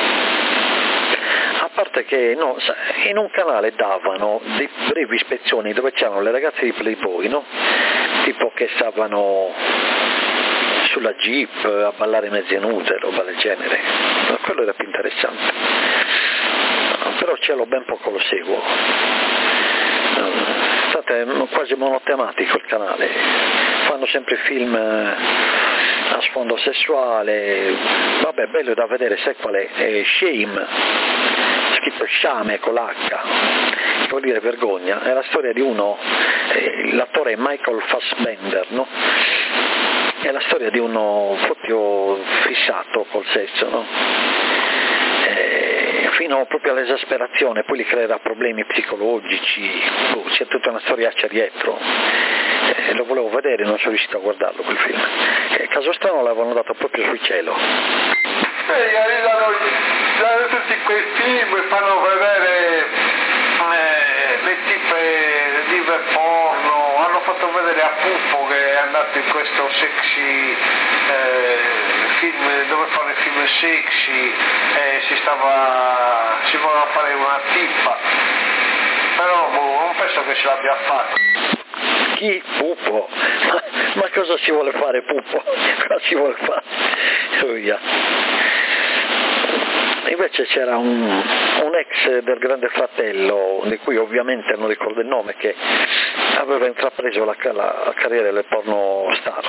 A parte che, no, in un canale davano dei brevi spezzoni dove c'erano le ragazze di Playboy, no? Tipo che stavano sulla Jeep a ballare mezze nude, roba del genere. Quello era più interessante. Però cielo ben poco lo seguo. È quasi monotematico il canale, fanno sempre film a sfondo sessuale, vabbè, bello da vedere, sai qual è? è Shame, scritto Shame con l'H, che vuol dire vergogna, è la storia di uno, eh, l'attore è Michael Fassbender, no? È la storia di uno proprio fissato col sesso, no? Fino proprio all'esasperazione, poi gli creerà problemi psicologici, oh, c'è tutta una storiaccia dietro, eh, lo volevo vedere, non sono riuscito a guardarlo quel film, eh, caso strano l'avevano dato proprio sul cielo. E arrivano, danno tutti quei film e fanno vedere eh, le tipe di porno, hanno fatto vedere a Pupo che è andato in questo sexy eh, film dove fanno i film sexy, eh, si stava si voleva fare una tippa, però boh, non penso che ce l'abbia fatto. Chi? Pupo? Ma, ma cosa si vuole fare Pupo? Cosa si vuole fare? Oh, yeah. Invece c'era un, un ex del Grande Fratello, di cui ovviamente non ricordo il nome, che aveva intrapreso la, la, la carriera del porno star.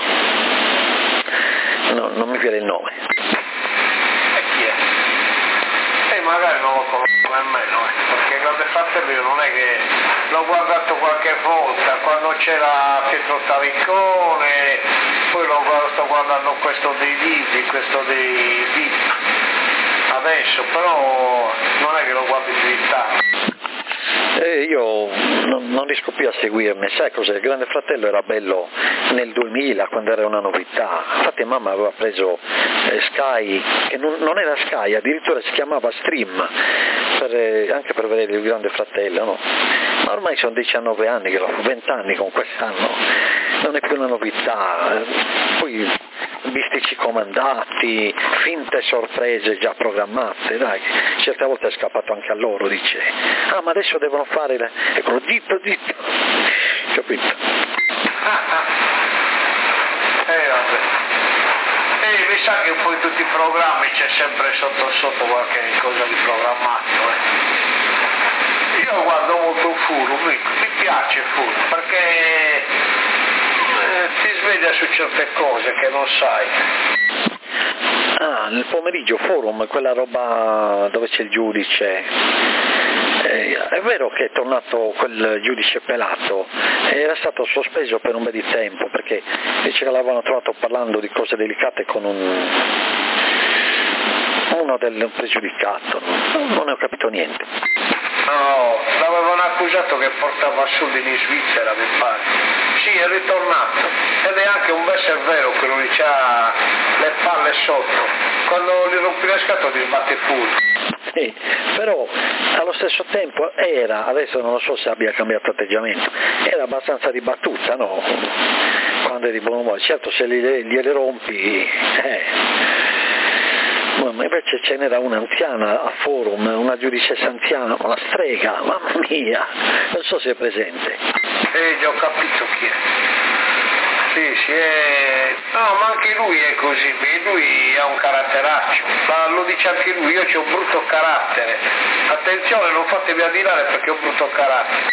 No, non mi viene il nome. E chi è? E magari non lo conosco nemmeno, eh, perché il Grande Fratello io non è che l'ho guardato qualche volta, quando c'era Pietro Taricone, poi lo sto guardando questo dei Vivi, questo dei Vivi. Adesso, però non è che lo guardi più in tanto. Eh, io non, non riesco più a seguirmi, sai cos'è? Il Grande Fratello era bello nel duemila, quando era una novità, infatti mamma aveva preso eh, Sky, che non, non era Sky, addirittura si chiamava Stream, per, eh, anche per vedere il Grande Fratello, no? Ma ormai sono diciannove anni, che venti anni con quest'anno, non è più una novità, poi bisticci comandati, finte sorprese già programmate, dai, certe volte è scappato anche a loro, dice, ah ma adesso devono fare, le... ecco, zitto, zitto, capito? Eh vabbè, e mi sa che un po' in tutti i programmi c'è sempre sotto sotto qualche cosa di programmato, eh. Io guardo molto Furu, mi, mi piace Furu, perché eh, ti sveglia su certe cose che non sai. Ah, nel pomeriggio Forum, quella roba dove c'è il giudice, eh, Eh, è vero che è tornato quel giudice Pelato, era stato sospeso per un bel di tempo perché dice che l'avevano trovato parlando di cose delicate con un uno del pregiudicato, non ne ho capito niente. No, l'avevano accusato che portava soldi in Svizzera, mi pare. Sì, è ritornato. Ed è anche un bel cervello che lui ha le palle sotto. Quando gli rompi le scatole ti sbatte fuori. Sì, però allo stesso tempo era, adesso non lo so se abbia cambiato atteggiamento, era abbastanza dibattuta, no? Quando è di buon umore. Certo se gliele, gliele rompi, eh... Ma invece ce n'era un'anziana a Forum, una giudicessa anziana, una strega, mamma mia, non so se è presente. Eh, già ho capito chi è. Sì, sì, è... No, ma anche lui è così, lui ha un caratteraccio, ma lo dice anche lui, io c'ho un brutto carattere. Attenzione, non fatevi adirare perché ho un brutto carattere.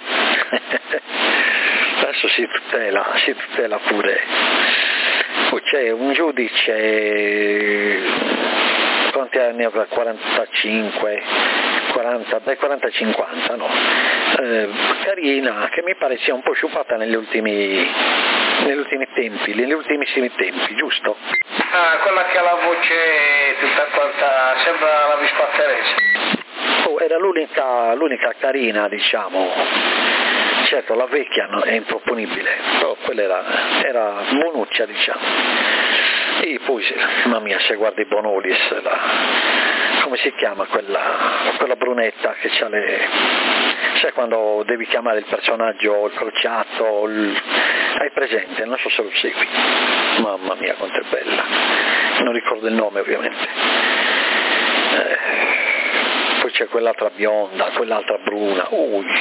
Adesso si tutela, si tutela pure. Poi c'è un giudice, quanti anni ha? quarantacinque, quaranta, dai quaranta a cinquanta, no? Eh, carina, che mi pare sia un po' sciupata negli ultimi, negli ultimi tempi, negli ultimissimi tempi, giusto? Ah, quella che ha la voce tutta quanta, sembra la Vispa Teresa. Oh, era l'unica, l'unica carina, diciamo. Certo, la vecchia no, è improponibile, però quella era, era monuccia, diciamo. E poi, mamma mia, se guardi Bonolis, la, come si chiama quella, quella brunetta che c'ha le... Sai quando devi chiamare il personaggio, il crociato, il... hai presente? Non so se lo segui. Mamma mia, quanto è bella. Non ricordo il nome, ovviamente. Eh, poi c'è quell'altra bionda, quell'altra bruna. Ui.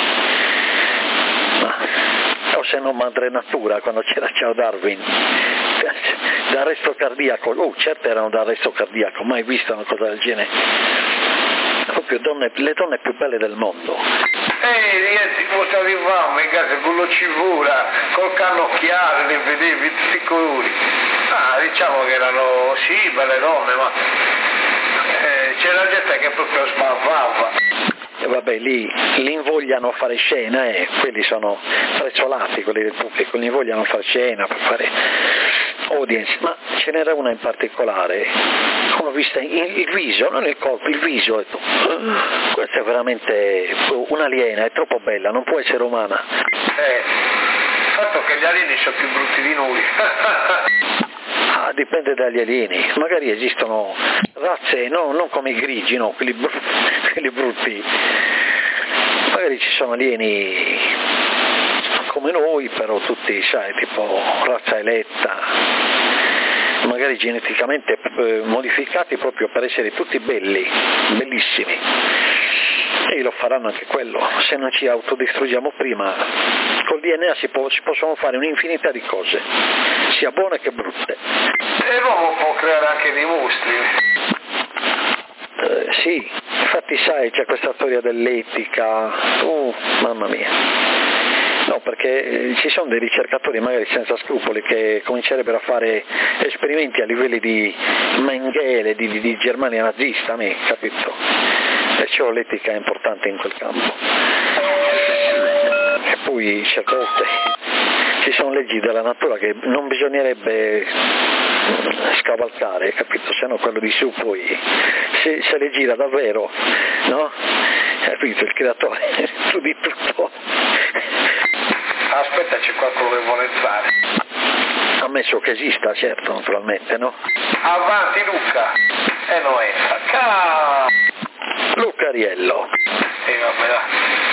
O se no Madre Natura quando c'era Ciao Darwin d'arresto cardiaco, oh certe erano d'arresto cardiaco, mai visto una cosa del genere, proprio donne, le donne più belle del mondo. Ehi, niente, cosa arrivavamo in casa con lo civura, col cannocchiale, li vedevi tutti i colori. Ah, diciamo che erano sì belle donne, ma eh, c'era gente che proprio sbavava. E vabbè, lì li invogliano a fare scena, e eh. quelli sono prezzolati, quelli del pubblico, li invogliano a fare scena per fare audience, ma ce n'era una in particolare, come ho vista il, il viso, non il corpo, il viso, ho detto, uh, questa è veramente un'aliena, è troppo bella, non può essere umana. Eh, il fatto che gli alieni sono più brutti di noi. Ah, dipende dagli alieni, magari esistono razze, no, non come i grigi, no, quelli, br- quelli brutti, magari ci sono alieni come noi, però tutti, sai, tipo razza eletta, magari geneticamente eh, modificati proprio per essere tutti belli, bellissimi, e lo faranno anche quello, se non ci autodistruggiamo prima, col D N A si, può, si possono fare un'infinità di cose, sia buone che brutte. E l'uomo può creare anche dei mostri. Eh, sì, infatti sai, c'è questa storia dell'etica, uh, mamma mia. No, perché eh, ci sono dei ricercatori magari senza scrupoli che comincerebbero a fare esperimenti a livelli di Mengele, di, di, di Germania nazista, a me, capito? Perciò l'etica è importante in quel campo. E poi certe volte ci sono leggi della natura che non bisognerebbe scavalcare, capito? Se no quello di su poi se, se le gira davvero, no? Capito? Il creatore tu di tutto. Aspetta, c'è qualcuno che vuole entrare. Ammesso che esista, certo, naturalmente, no? Avanti Luca! E non entra. Ca... Luca Ariello. E vabbè, là.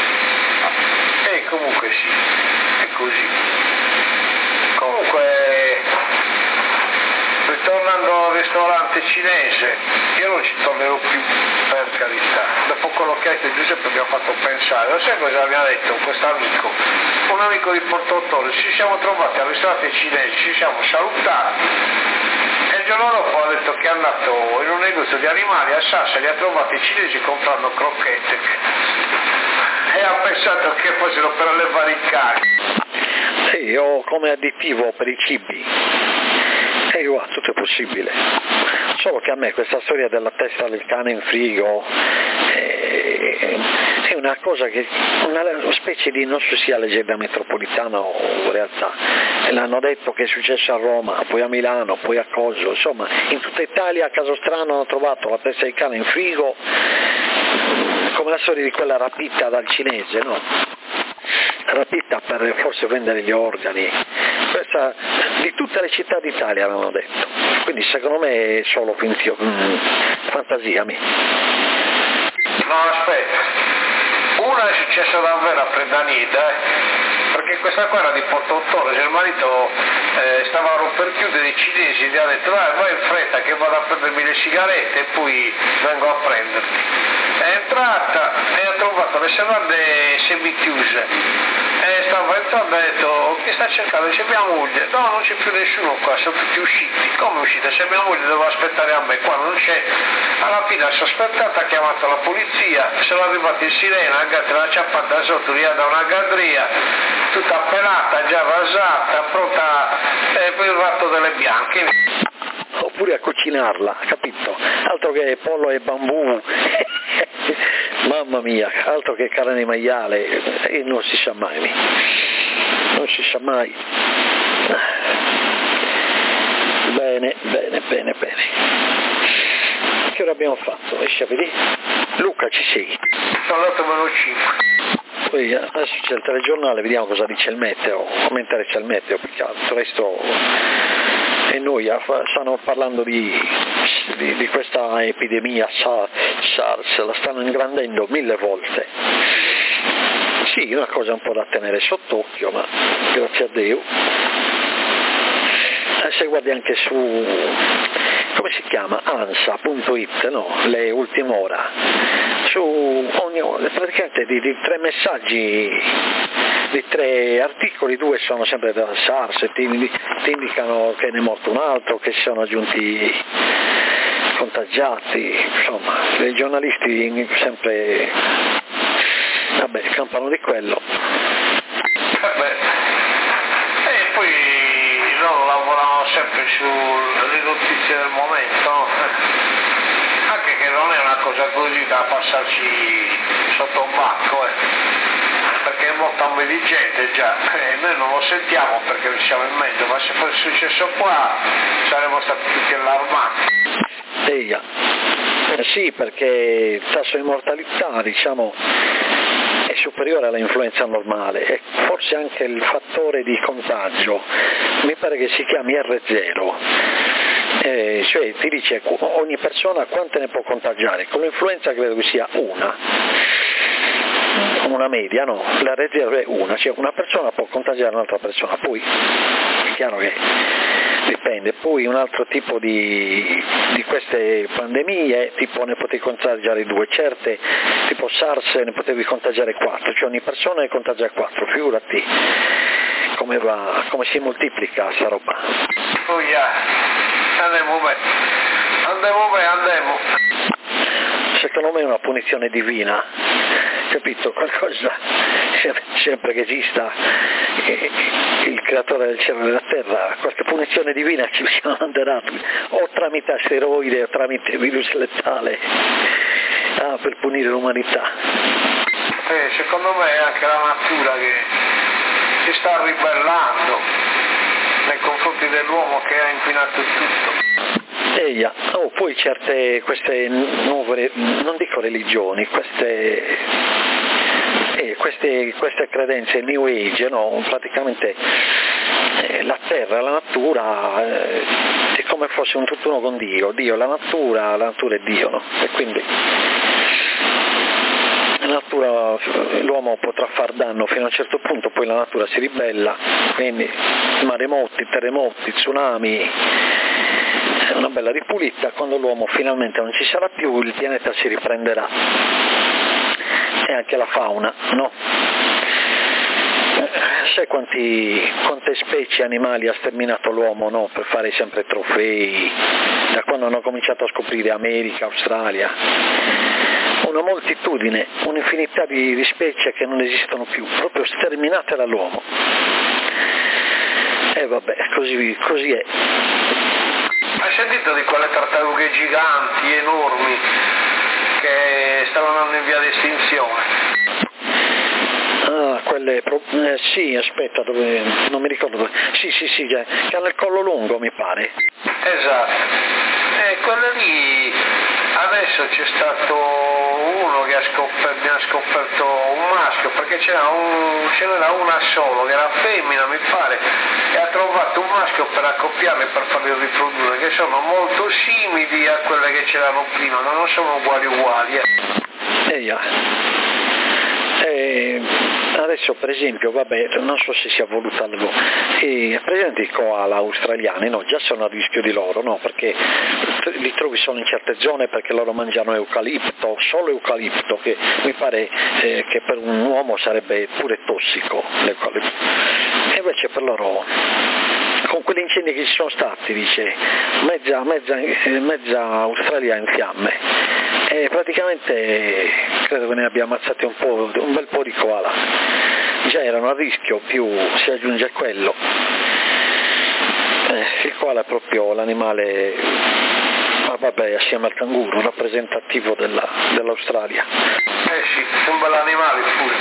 E comunque sì, è così. Comunque, ritornando al ristorante cinese, io non ci tornerò più, per carità. Dopo quello che ha detto Giuseppe mi ha fatto pensare, lo sai cosa mi ha detto questo amico? Un amico di Porto Ottone, ci siamo trovati al ristorante cinese, ci siamo salutati e il giorno dopo ha detto che è andato in un negozio di animali a Sassari, ha trovato i cinesi comprando crocchette e ha pensato che fossero per allevare i cani. Sì, o come additivo per i cibi. E guarda, tutto è possibile. Solo che a me questa storia della testa del cane in frigo, eh, è una cosa che, una specie di, non so sia leggenda metropolitana o realtà, e l'hanno detto che è successo a Roma, poi a Milano, poi a Coso, insomma in tutta Italia a caso strano hanno trovato la testa di cane in frigo, come la storia di quella rapita dal cinese, no? Rapita per forse vendere gli organi, questa di tutte le città d'Italia l'hanno detto, quindi secondo me è solo fintio, mm, fantasia mia. No, aspetta, una è successa davvero a Predanita, eh? Perché questa qua era di Portottore, cioè il marito eh, stava per chiudere i cinesi, gli ha detto vai, vai in fretta che vado a prendermi le sigarette e poi vengo a prenderti. È entrata e ha trovato le serrande semichiuse. E stava entrando e ha detto chi sta cercando? Dice mia moglie. No, non c'è più nessuno qua, sono tutti usciti. Come uscite? Se mia moglie doveva aspettare a me, qua non c'è. Alla fine ha sospettato, ha chiamato la polizia, sono arrivati in sirena, ha gatto la ciappata sotto, via da una gadria, tutta pelata, già rasata, pronta eh, per il ratto delle bianche. Oppure a cucinarla, capito? Altro che pollo e bambù, mamma mia, altro che carne di maiale, e non si sa mai, non si sa mai. Bene, bene, bene, bene. Che ora abbiamo fatto? Esci a vedere? Luca, ci sei? Sono andato meno cinque. Poi adesso c'è il telegiornale, vediamo cosa dice il meteo, come interessa il meteo, perché il resto... E noi stanno parlando di, di, di questa epidemia SARS, la stanno ingrandendo mille volte. Sì, una cosa un po' da tenere sott'occhio, ma grazie a Dio. E se guardi anche su, come si chiama, ansa punto it, no? Le ultime ora, su ogni, praticamente di, di tre messaggi, di tre articoli, due sono sempre da SARS e ti, ti indicano che ne è morto un altro, che si sono aggiunti contagiati, insomma, i giornalisti sempre, vabbè, campano di quello. Vabbè. E poi loro lavorano sempre sulle notizie del momento, no? Anche che non è una cosa così da passarci sotto un banco, eh. Perché è molto intelligente già, e noi non lo sentiamo perché siamo in mezzo, ma se fosse successo qua saremmo stati tutti allarmati. Eia. Eh sì, perché il tasso di mortalità, diciamo, è superiore all'influenza normale e forse anche il fattore di contagio, mi pare che si chiami erre zero. Eh, cioè ti dice ogni persona quante ne può contagiare, con l'influenza credo che sia una, una media, no? La erre zero è una, cioè una persona può contagiare un'altra persona, poi è chiaro che dipende, poi un altro tipo di, di queste pandemie, tipo ne potevi contagiare due, certe, tipo SARS ne potevi contagiare quattro, cioè ogni persona ne contagia quattro, figurati come, va, come si moltiplica sta roba. Oh yeah. Andiamo bene, andiamo bene, andiamo. Secondo me è una punizione divina, capito? Qualcosa, sempre che esista il creatore del cielo e della terra, qualche punizione divina ci siamo manderati, o tramite asteroide o tramite virus letale, ah, per punire l'umanità. Eh, secondo me è anche la natura che si sta ribellando nei confronti dell'uomo che ha inquinato tutto. Eia, oh, poi certe queste nuove, non dico religioni, queste, eh, queste, queste credenze New Age, no? Praticamente eh, la terra, la natura eh, è come fosse un tutt'uno con Dio, Dio, la natura, la natura è Dio, no? E quindi la natura, l'uomo potrà far danno fino a un certo punto, poi la natura si ribella, quindi maremoti, terremoti, tsunami, una bella ripulita, quando l'uomo finalmente non ci sarà più il pianeta si riprenderà, e anche la fauna, no? Sai quanti, quante specie animali ha sterminato l'uomo, no? Per fare sempre trofei, da quando hanno cominciato a scoprire America, Australia, una moltitudine, un'infinità di, di specie che non esistono più, proprio sterminate dall'uomo. E vabbè, così, così è. Hai sentito di quelle tartarughe giganti, enormi, che stavano andando in via d'estinzione. Ah, quelle, pro... eh, sì, aspetta, dove, non mi ricordo dove, sì, sì, sì, che, che hanno il collo lungo, mi pare. Esatto, e quelle lì, adesso c'è stato uno che ha scoperto, mi ha scoperto un maschio, perché c'era, un, c'era una solo, che era femmina, mi pare, e ha trovato un maschio per accoppiarle, per farli riprodurre, che sono molto simili a quelle che c'erano prima, ma non sono uguali uguali. Eh. Eia. E adesso per esempio, vabbè, non so se sia voluta loro, e presente i koala australiani, no, già sono a rischio di loro, no, perché li trovi solo in certe zone perché loro mangiano eucalipto, solo eucalipto, che mi pare eh, che per un uomo sarebbe pure tossico l'eucalipto, e invece per loro, con quegli incendi che ci sono stati, dice, mezza, mezza, mezza Australia in fiamme, e praticamente credo che ne abbia ammazzati un po', un bel po' di koala, già erano a rischio, più si aggiunge quello. Eh, il koala è proprio l'animale, ah, vabbè, assieme al canguro, rappresentativo della, dell'Australia. Eh sì, un bel animale pure.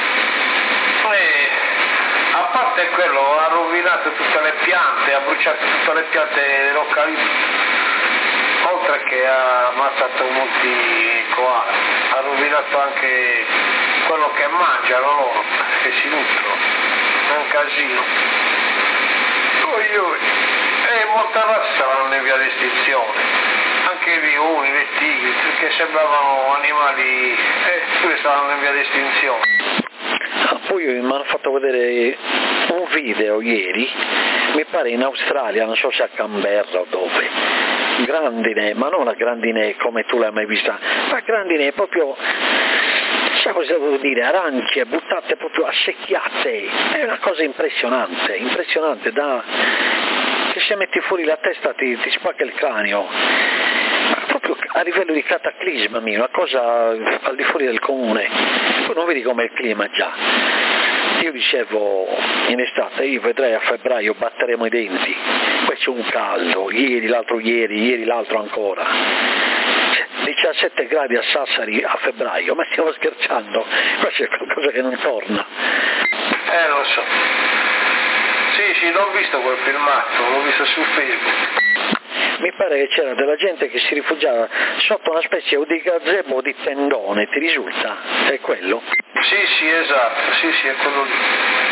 E a parte quello, ha rovinato tutte le piante, ha bruciato tutte le piante dell'eucalipto. Oltre che ha ammazzato molti koala, ha rovinato anche quello che mangiano loro, che si nutrono, è un casino. Oi, oi. E molte razze stavano in via d'estinzione, anche i leoni, le tigri, che sembravano animali, e pure stavano in via d'estinzione. Ah, poi mi hanno fatto vedere un video ieri, mi pare in Australia, non so se a Canberra o dove, grandine, ma non una grandine come tu l'hai mai vista, ma grandine proprio, sai cosa devo dire, arance buttate proprio a secchiate, è una cosa impressionante, impressionante, da, che se metti fuori la testa ti, ti spacca il cranio, ma proprio a livello di cataclisma, una cosa al di fuori del comune. Poi non vedi com'è il clima già. Io dicevo in estate, io vedrei a febbraio batteremo i denti, poi c'è un caldo, ieri, l'altro ieri, ieri l'altro ancora, diciassette gradi a Sassari a febbraio, ma stiamo scherzando, qua c'è qualcosa che non torna. Eh lo so, sì sì, l'ho visto quel filmato, l'ho visto su Facebook. Mi pare che c'era della gente che si rifugiava sotto una specie o di gazebo o di tendone, ti risulta? È quello? Sì, sì, esatto, sì, sì, è quello lì.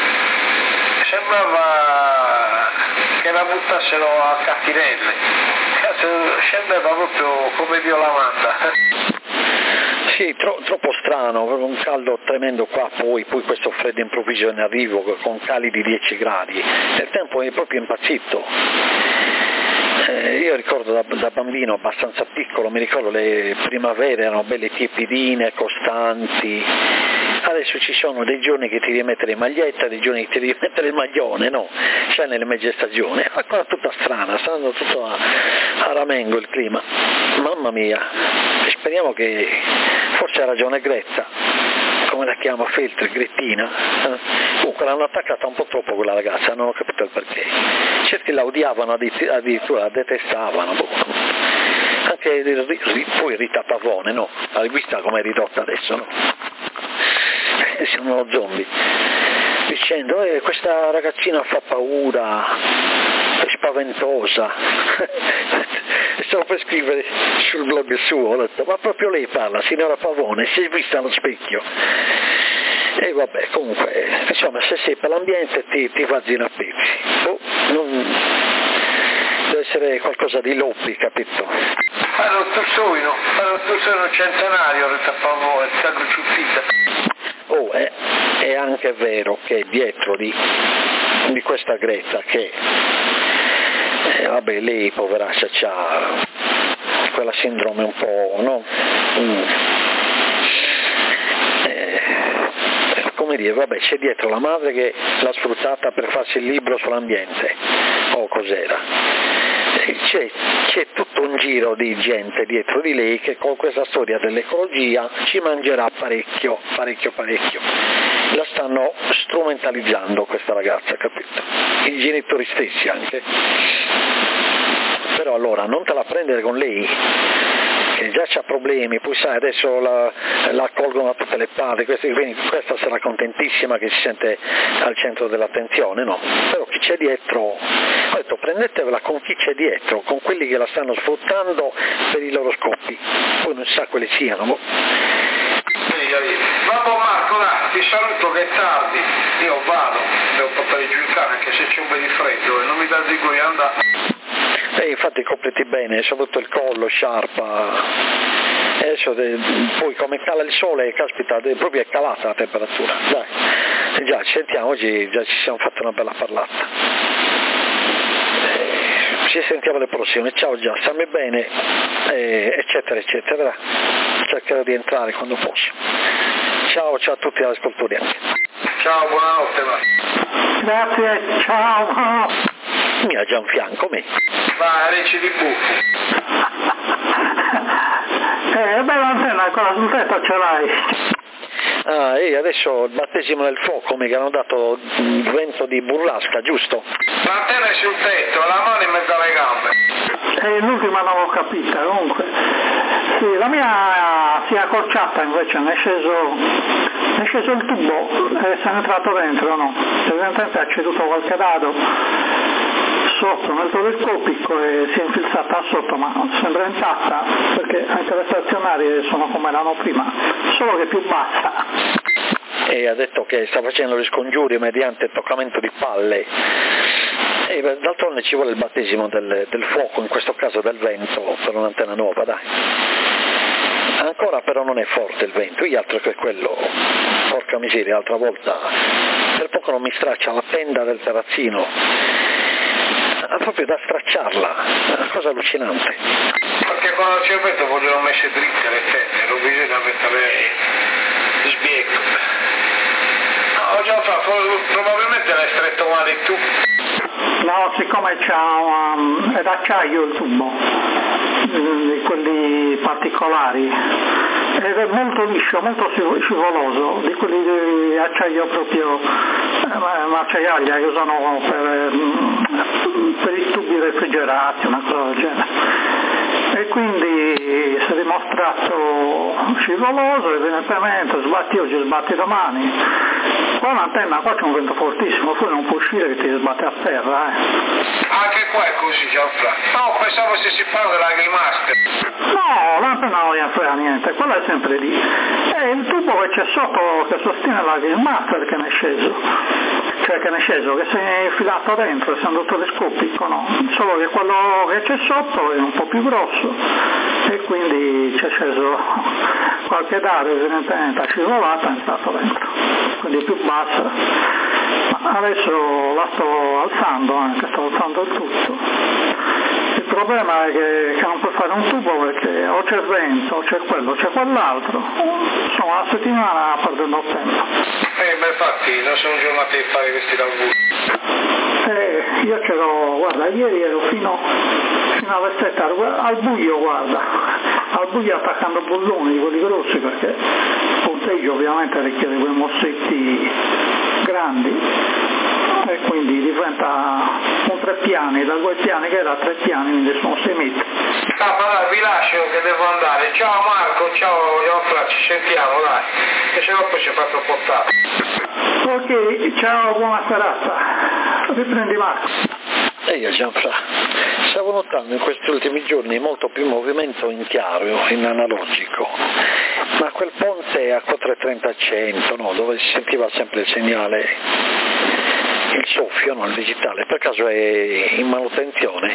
Sembrava che la buttassero a catinelle, scendeva proprio come Dio la manda. Sì, tro- troppo strano, un caldo tremendo qua, poi, poi questo freddo improvviso in arrivo con cali di dieci gradi, il tempo è proprio impazzito. Eh, io ricordo da, da bambino abbastanza piccolo, mi ricordo le primavere erano belle tiepidine, costanti, adesso ci sono dei giorni che ti devi mettere in maglietta, dei giorni che ti devi mettere il maglione, no? C'è nelle mezze stagioni, è una cosa tutta strana, sta andando tutto a, a ramengo il clima, mamma mia, speriamo che forse ha ragione Greta, come la chiama Feltri, Grettina, comunque l'hanno attaccata un po' troppo quella ragazza, non ho capito il perché, certi la odiavano, addirittura la detestavano, anche poi Rita Pavone, no? L'hai vista come è ridotta adesso, no? Siamo zombie, dicendo eh, questa ragazzina fa paura, è spaventosa. Stavo per scrivere sul blog suo, ho detto, ma proprio lei parla, signora Pavone, si è vista allo specchio. E vabbè, comunque, insomma, se sei per l'ambiente ti, ti vazzino a pezzi. Oh, non... deve essere qualcosa di lobby, capito? Fanno tu sono, fanno tu sono centenario, Rita Pavone, sta crucifitta. Oh, è, è anche vero che dietro di, di questa Greta, che eh, vabbè, lei poveraccia c'ha quella sindrome un po', no? Mm. Eh, come dire, vabbè, c'è dietro la madre che l'ha sfruttata per farsi il libro sull'ambiente, o oh, cos'era? C'è, c'è tutto un giro di gente dietro di lei che con questa storia dell'ecologia ci mangerà parecchio, parecchio, parecchio. La stanno strumentalizzando questa ragazza, capito? I genitori stessi anche. Però allora non te la prendere con lei, che già c'ha problemi, poi sai adesso la, la accolgono da tutte le parti, questi, quindi questa sarà contentissima che si sente al centro dell'attenzione, no? Però chi c'è dietro, ho detto prendetevela con chi c'è dietro, con quelli che la stanno sfruttando per i loro scopi, poi non sa quali siano. Boh. Vabbè Marco, dai, ti saluto che è tardi, io vado, devo portare giù il cane anche se c'è un po' di freddo e non mi dà di cui andare. E infatti copriti bene, soprattutto il collo, sciarpa, e adesso de, poi come cala il sole, caspita, de, proprio è calata la temperatura, dai, già ci sentiamo, oggi già ci siamo fatti una bella parlata. Eh, ci sentiamo alle prossime, ciao già, stammi bene, eh, eccetera eccetera, cercherò di entrare quando posso. Ciao, ciao a tutti agli ascoltatori anche. Ciao, buonanotte Marco. Grazie, ciao. Mi ha già un fianco me. Vai, ricci di buffo. Eh, beh, l'antenna ancora sul tetto ce l'hai. Ah, e adesso il battesimo nel fuoco mi hanno dato il vento di burrasca, giusto? L'antenna è sul tetto, la mano in mezzo alle gambe. Eh, l'ultima non l'ho capita, comunque. Sì, la mia si è accorciata invece, ne è sceso, ne è sceso il tubo e se n'è entrato dentro, no? Evidentemente ha ceduto qualche dado sotto nel telescopico e si è infilzata sotto, ma sembra intatta perché anche le stazionarie sono come erano prima, solo che più bassa. E ha detto che sta facendo gli scongiuri mediante toccamento di palle. E d'altronde ci vuole il battesimo del, del fuoco, in questo caso del vento, per un'antenna nuova, dai. Ancora però non è forte il vento, io altro che quello, porca miseria, l'altra volta per poco non mi straccia la tenda del terrazzino, proprio da stracciarla, una cosa allucinante. Perché quando c'è il vento vogliono mettere dritte le tende, non bisogna mettere sbiego. No, già fa, probabilmente l'hai stretto male tu. No, siccome c'ha um, è d'acciaio il tubo, di quelli particolari, ed è molto liscio, molto scivoloso, di quelli di acciaio proprio, eh, un'acciaiaglia che usano per, per i tubi refrigerati, una cosa del genere. E quindi si è dimostrato scivoloso, evidentemente, sbatti oggi, sbatti domani. Qua l'antenna, qua c'è un vento fortissimo, poi non può uscire che ti sbatte a terra, eh. Anche qua è così, Gianfranco. No, pensavo se si parla della Grimaster. No, l'antenna non gliene frega niente, quella è sempre lì. È il tubo che c'è sotto che sostiene la Grimaster che ne è sceso. Cioè che ne è sceso, che si è infilato dentro, essendo telescopico, no? Solo che quello che c'è sotto è un po' più grosso e quindi c'è sceso qualche dado, evidentemente ha scivolato e è entrato dentro, quindi più bassa. Ma adesso la sto alzando, anche sto alzando il tutto. Il problema è che, che non puoi fare un tubo perché o c'è vento, o c'è quello, o c'è quell'altro. Insomma, una settimana perdendo tempo. Eh, beh, infatti, non sono giornate di fare questi lavori. Eh, io c'ero, guarda, ieri ero fino, fino alle sette, al buio, guarda, al buio attaccando bulloni di quelli grossi, perché il ponteggio ovviamente richiede quei mossetti grandi e quindi diventa un tre piani, da due piani che era tre piani, quindi sono sei metri. Ah, ma dai, vi lascio che devo andare. Ciao Marco, ciao Gianfranco, ci sentiamo, dai, che se no poi ci fa troppo tardi. Ok, ciao, buona serata. Riprendi Marco. E io Gianfra, stavo notando in questi ultimi giorni molto più movimento in chiaro, in analogico, ma quel ponte a quattrocentotrenta cento, no, dove si sentiva sempre il segnale, il soffio, no, il digitale, per caso è in manutenzione?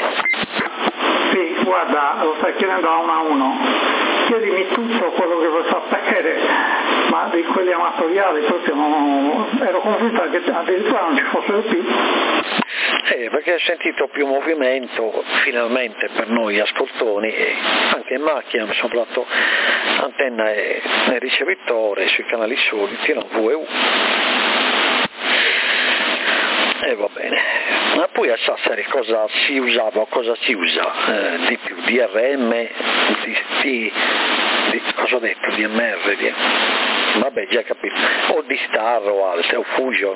Sì, guarda, lo stai chiedendo a uno a uno, chiedimi tutto quello che vuoi sapere, ma di quelli amatoriali proprio non, ero convinta che addirittura non ci fossero più. Eh, perché ho sentito più movimento finalmente per noi ascoltoni, anche in macchina, soprattutto antenna e, e ricevitore sui canali soliti, no, V E U. E va bene, ma poi a Sassari cosa si usava o cosa si usa eh, di più? D R M, di, di, di, cosa ho detto? D M R? Di, vabbè, già capito, o di Star o altre, o Fusion.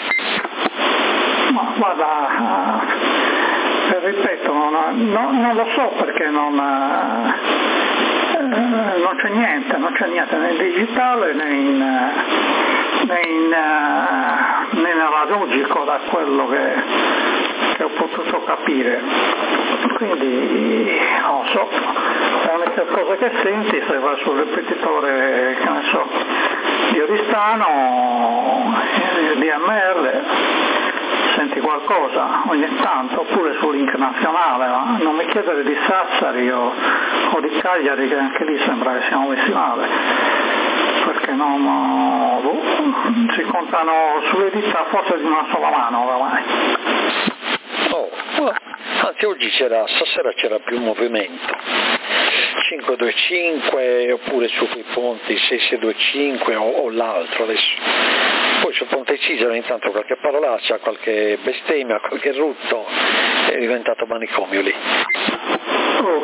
Ma guarda, eh, ripeto, non, non, non lo so perché non, non c'è niente, non c'è niente né in digitale né in, né in, né nell'analogico, da quello che, che ho potuto capire. Quindi non so, è un'altra cosa che senti se vai sul ripetitore, che ne so, di Oristano, D M R, senti qualcosa ogni tanto, oppure su Link Nazionale, ma non mi chiedere di Sassari o, o di Cagliari, che anche lì sembra che siamo messi male, perché non, no, si contano sulle dita forse di una sola mano oramai. Oh, anzi oggi c'era, stasera c'era più movimento, cinque due cinque oppure su quei ponti sei sei due cinque o, o l'altro adesso. Poi sul Ponte Cigero intanto qualche parolaccia, qualche bestemmia, qualche rutto, è diventato manicomio lì. Oh,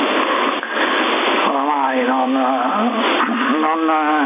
oramai non, non,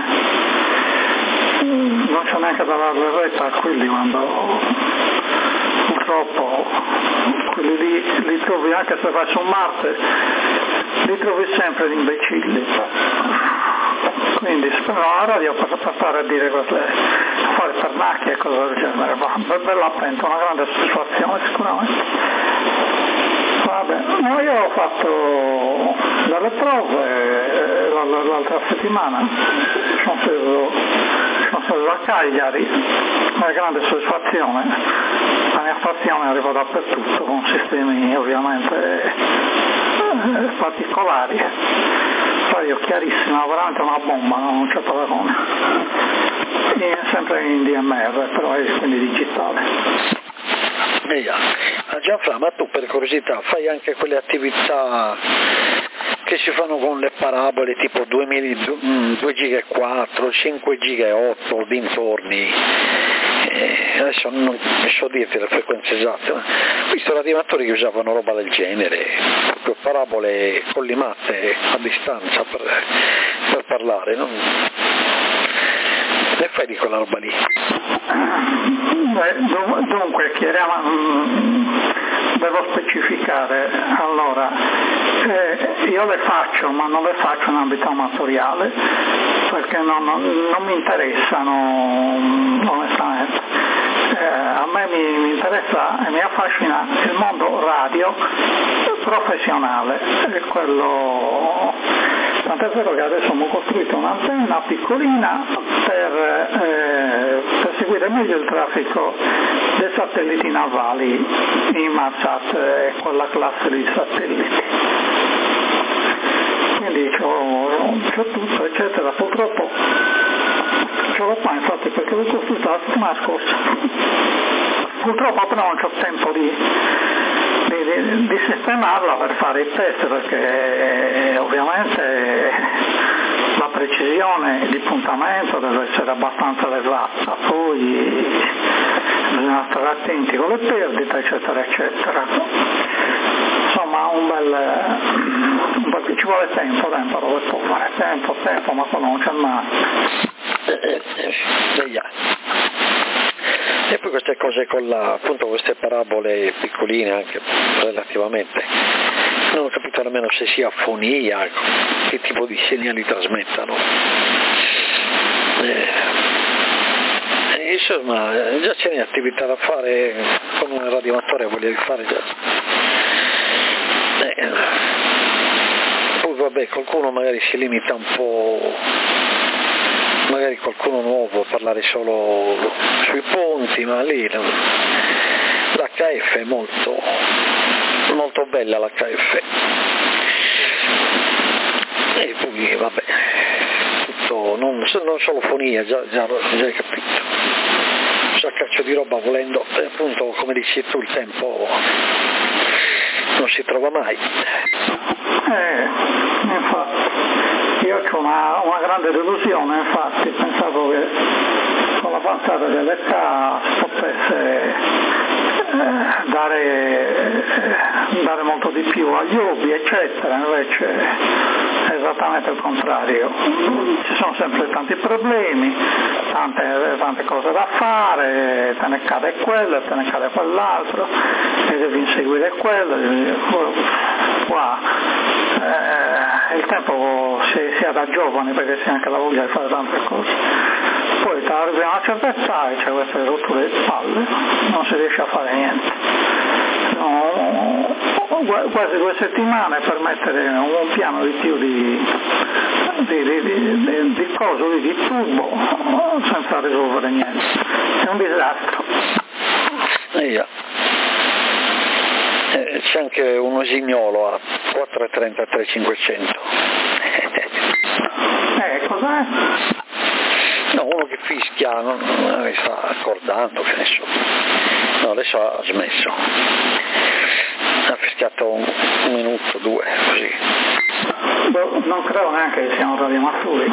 non c'è neanche da darle retta a quelli quando purtroppo quelli lì li trovi, anche se vai su Marte, li trovi sempre gli imbecilli. Quindi spero la radio per passare a dire queste, a fare pernacchie e cose del genere, ma bello attento, una grande soddisfazione sicuramente. Vabbè, no, io ho fatto delle prove l'altra settimana, sono preso, sono preso a Cagliari, una grande soddisfazione, la mia passione arriva dappertutto con sistemi ovviamente eh, particolari. Radio chiarissima, veramente una bomba, non c'è paragone. E sempre in D M R, però è quindi digitale. Via. Gianfranco, ma tu per curiosità fai anche quelle attività che si fanno con le parabole tipo due giga e quattro, cinque giga e otto, dintorni? Eh, adesso non so dirti le frequenze esatte, ma ho visto radioamatori che usavano roba del genere, proprio parabole collimate a distanza per, per parlare, non... ne fai di quella roba lì? Beh, dunque, chiariamo, devo specificare, allora, eh, io le faccio, ma non le faccio in ambito amatoriale, perché non, non, non mi interessano, onestamente. Eh, a me mi, mi interessa e mi affascina il mondo radio professionale, è quello, tant'è vero che adesso ho costruito un'antenna piccolina per, eh, per seguire meglio il traffico dei satelliti navali, i Marsat e quella classe di satelliti. Quindi c'ho, c'ho tutto, eccetera. Purtroppo ce l'ho qua, infatti, perché l'ho costruito la settimana scorsa. Purtroppo però non c'ho tempo di, di, di, di sistemarla per fare i test, perché eh, ovviamente la precisione di puntamento deve essere abbastanza elevata, poi bisogna stare attenti con le perdite, eccetera, eccetera. Insomma, un bel, un bel ci vuole tempo, tempo, dove può fare tempo, tempo, ma quello non c'è mai. E poi queste cose con la, appunto queste parabole piccoline anche relativamente, non ho capito nemmeno se sia fonia, che tipo di segnali trasmettano. Eh, insomma, già c'è un'attività da fare con un radioamatore, voglio fare già. Eh, poi vabbè, qualcuno magari si limita un po', magari qualcuno nuovo a parlare solo sui ponti, ma lì l'H F è molto molto bella, l'H F. E poi vabbè, tutto, non, non solo fonia, già, già, già hai capito, sa caccio di roba volendo, e appunto come dici tu il tempo non si trova mai. Eh, infatti, io ho una, una grande delusione, infatti, pensavo che con l'avanzata dell'età si potesse eh, dare, eh, dare molto di più agli hobby, eccetera, invece è esattamente il contrario. Ci sono sempre tanti problemi, tante, tante cose da fare, te ne cade quello, te ne cade quell'altro, e devi inseguire quello, devi, qua. Eh, il tempo si, si è da giovani perché si ha anche la voglia di fare tante cose, poi arrivi a una certa età e c'è queste rotture di palle, non si riesce a fare niente. No, quasi due settimane per mettere un piano di più di, di, di, di, di, di coso, di, di tubo, senza risolvere niente. È un disastro. Yeah. Eh, c'è anche un usignolo a quattro trentatré cinquecento. Eh, cos'è? No, uno che fischia, non, non sta accordando, che ne so. No, adesso ha smesso. Ha fischiato un, un minuto, due, così. Boh, non credo neanche che siano radioamatori,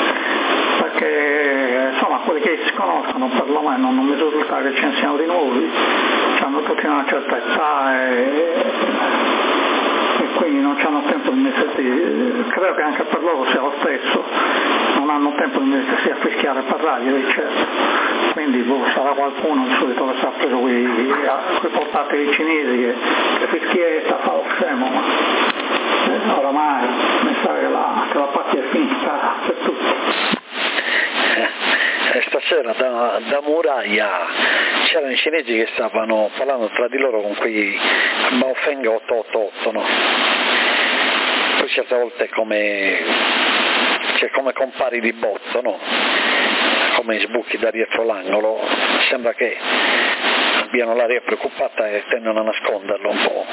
perché insomma quelli che si conoscono perlomeno non mi risulta che ce ne siano di nuovi, hanno tutti una certa età e, e quindi non hanno tempo di mettersi, credo che anche per loro sia lo stesso, non hanno tempo di mettersi a fischiare per radio, eccetera. Quindi boh, sarà qualcuno di solito che si è preso quei, quei portatili cinesi che, che fischietta, fa lo scemo, ma eh, oramai mi sa che la, che la pacchia è finita per tutti. Eh, stasera da, da Muraglia c'erano i cinesi che stavano parlando tra di loro con quei Baofeng otto otto otto, no? Poi certe volte come, cioè come compari di botto, no? Come sbuchi da dietro l'angolo, sembra che abbiano l'aria preoccupata e tendono a nasconderlo un po'.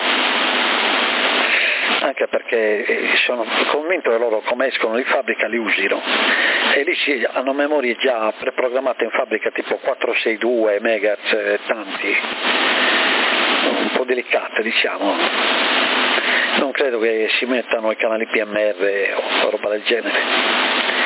Anche perché sono convinto che loro come escono di fabbrica li usino e lì sì, hanno memorie già preprogrammate in fabbrica tipo quattrocentosesantadue megahertz, tanti, un po' delicate diciamo, non credo che si mettano i canali P M R o roba del genere.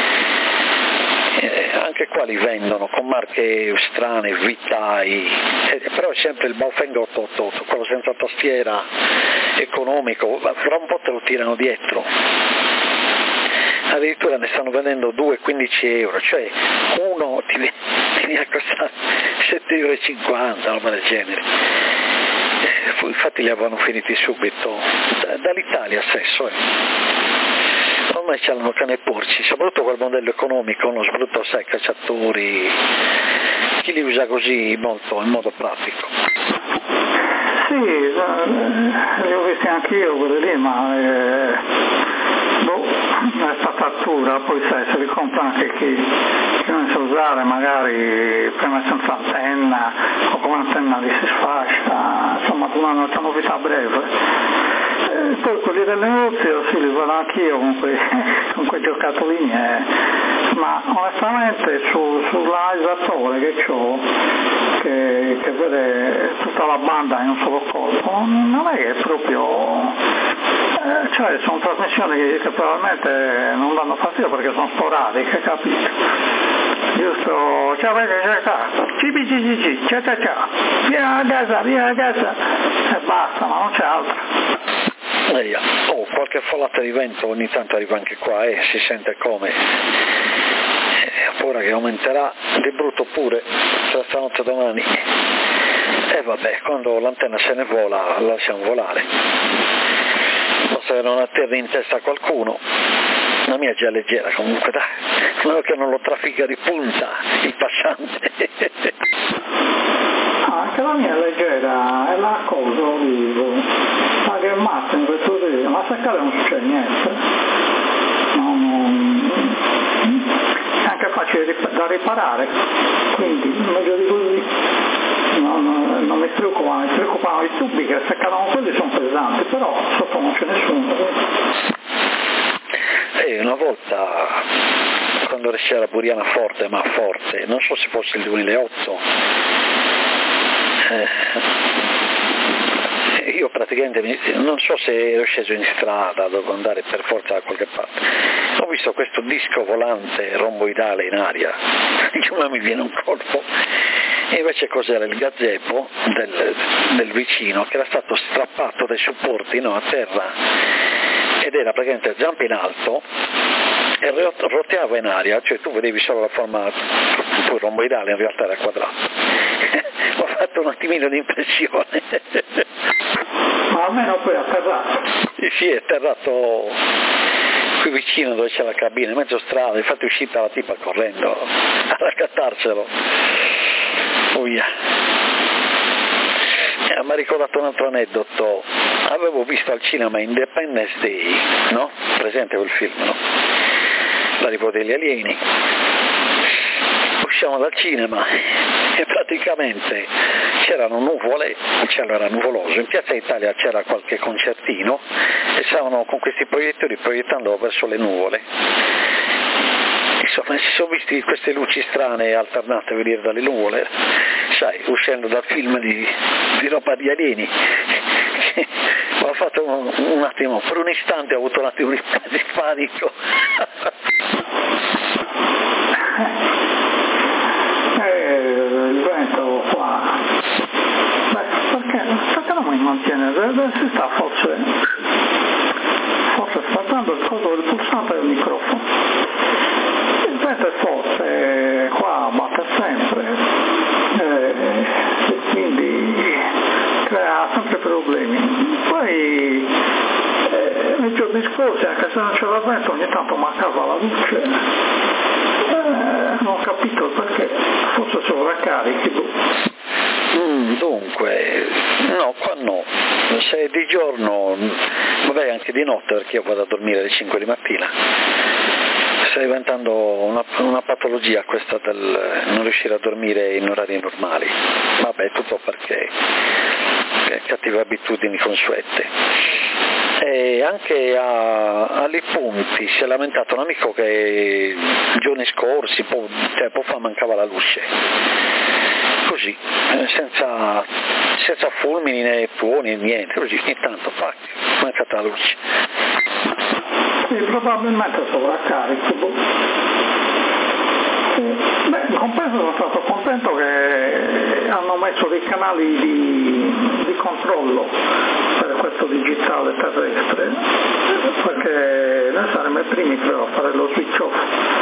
Eh, anche qua li vendono con marche strane, Vitai, eh, però è sempre il Baofeng otto otto otto, quello senza tastiera, economico, fra un po' te lo tirano dietro. Addirittura ne stanno vendendo due a quindici euro, cioè uno ti, ti viene a costare sette e cinquanta euro, roba del genere. Eh, infatti li avevano finiti subito, da, dall'Italia stesso. Eh. Ormai ce l'hanno cane e porci, soprattutto quel modello economico, no? Soprattutto sai, cacciatori, chi li usa così molto, in modo pratico. Sì, li ho visti anch'io quelli lì, ma eh, boh, è spazzatura, poi sai, se li compra anche chi, chi non sa usare, magari prima senza antenna o con un'antenna di si sfascia, insomma una novità breve. E poi quelli del negozio sì, li vedo anch'io con quei, con quei giocattolini, eh. Ma onestamente su, sull'analizzatore che ho, che, che vede tutta la banda in un solo colpo, non è che è proprio, eh, cioè sono trasmissioni che, che probabilmente non danno fastidio perché sono sporadiche, capito? Giusto, ciao, ciao, ciao, cibi, cibi, cibi, ciao, ciao, ciao, via a casa, via a casa, e basta, ma non c'è altro. Eh, oh, qualche folata di vento ogni tanto arriva anche qua e eh, si sente come eh, ora che aumenterà di brutto pure tra stanotte e domani e eh, vabbè, quando l'antenna se ne vola la lasciamo volare, basta che non atterri in testa a qualcuno. La mia è già leggera comunque, dai, meno che non lo traffica di punta il passante. Anche la mia è leggera, è la cosa, vivo. Ma che mazza in questo periodo, ma se cade non succede niente. Non, non, è anche facile da riparare, quindi meglio di così. Non, non mi preoccupano, mi preoccupano i tubi che se cadono quelli sono pesanti, però sotto non c'è nessuno. E una volta, quando c'era Buriana forte, ma forte, non so se fosse il duemilaotto, eh, io praticamente non so se ero sceso in strada, dovevo andare per forza da qualche parte, ho visto questo disco volante romboidale in aria, ma mi viene un colpo, e invece cos'era? Il gazebo del, del vicino che era stato strappato dai supporti, no, a terra, ed era praticamente zampa in alto e roteava in aria, cioè tu vedevi solo la forma, poi romboidale, in realtà era quadrato. Ho fatto un attimino di impressione. Ma almeno poi è atterrato. Sì, sì, è atterrato qui vicino dove c'è la cabina, in mezzo strada, infatti è uscita la tipa correndo a raccattarselo. Oh via. Eh, mi ha ricordato un altro aneddoto. Avevo visto al cinema Independence Day, no? Presente quel film, no? L'arrivo degli alieni. Usciamo dal cinema e praticamente c'erano nuvole, il cielo era nuvoloso, in Piazza Italia c'era qualche concertino e stavano con questi proiettori proiettando verso le nuvole. Insomma, si sono visti queste luci strane alternate a venire dalle nuvole, sai, uscendo dal film di, di roba di alieni. Ho fatto un, un attimo, per un istante ho avuto un attimo di panico. Il vento qua, beh, perché, perché non mi mantiene? Si sta forse, forse spartando il coso del pulsante del microfono. Il vento è forte, qua batte sempre, eh, e quindi crea sempre problemi. Poi eh, nei giorni scorsi, anche se non c'era vento, ogni tanto mancava la luce. Eh, non ho capito perché, forse sovraccarichi. Mm, dunque, no, qua no. Se è di giorno, vabbè anche di notte perché io vado a dormire alle cinque di mattina. Sta diventando una, una patologia questa del non riuscire a dormire in orari normali. Vabbè, tutto perché cattive abitudini consuete. E anche a, a Lipunti si è lamentato un amico che giorni scorsi, po', cioè, po' fa mancava la luce, così, senza, senza fulmini né tuoni, niente, così, ogni tanto fa, mancata la luce. Sì, probabilmente sovraccarico. Beh, in compenso sono stato contento che hanno messo dei canali di, di controllo per questo digitale terrestre, perché noi saremo i primi però a fare lo switch off.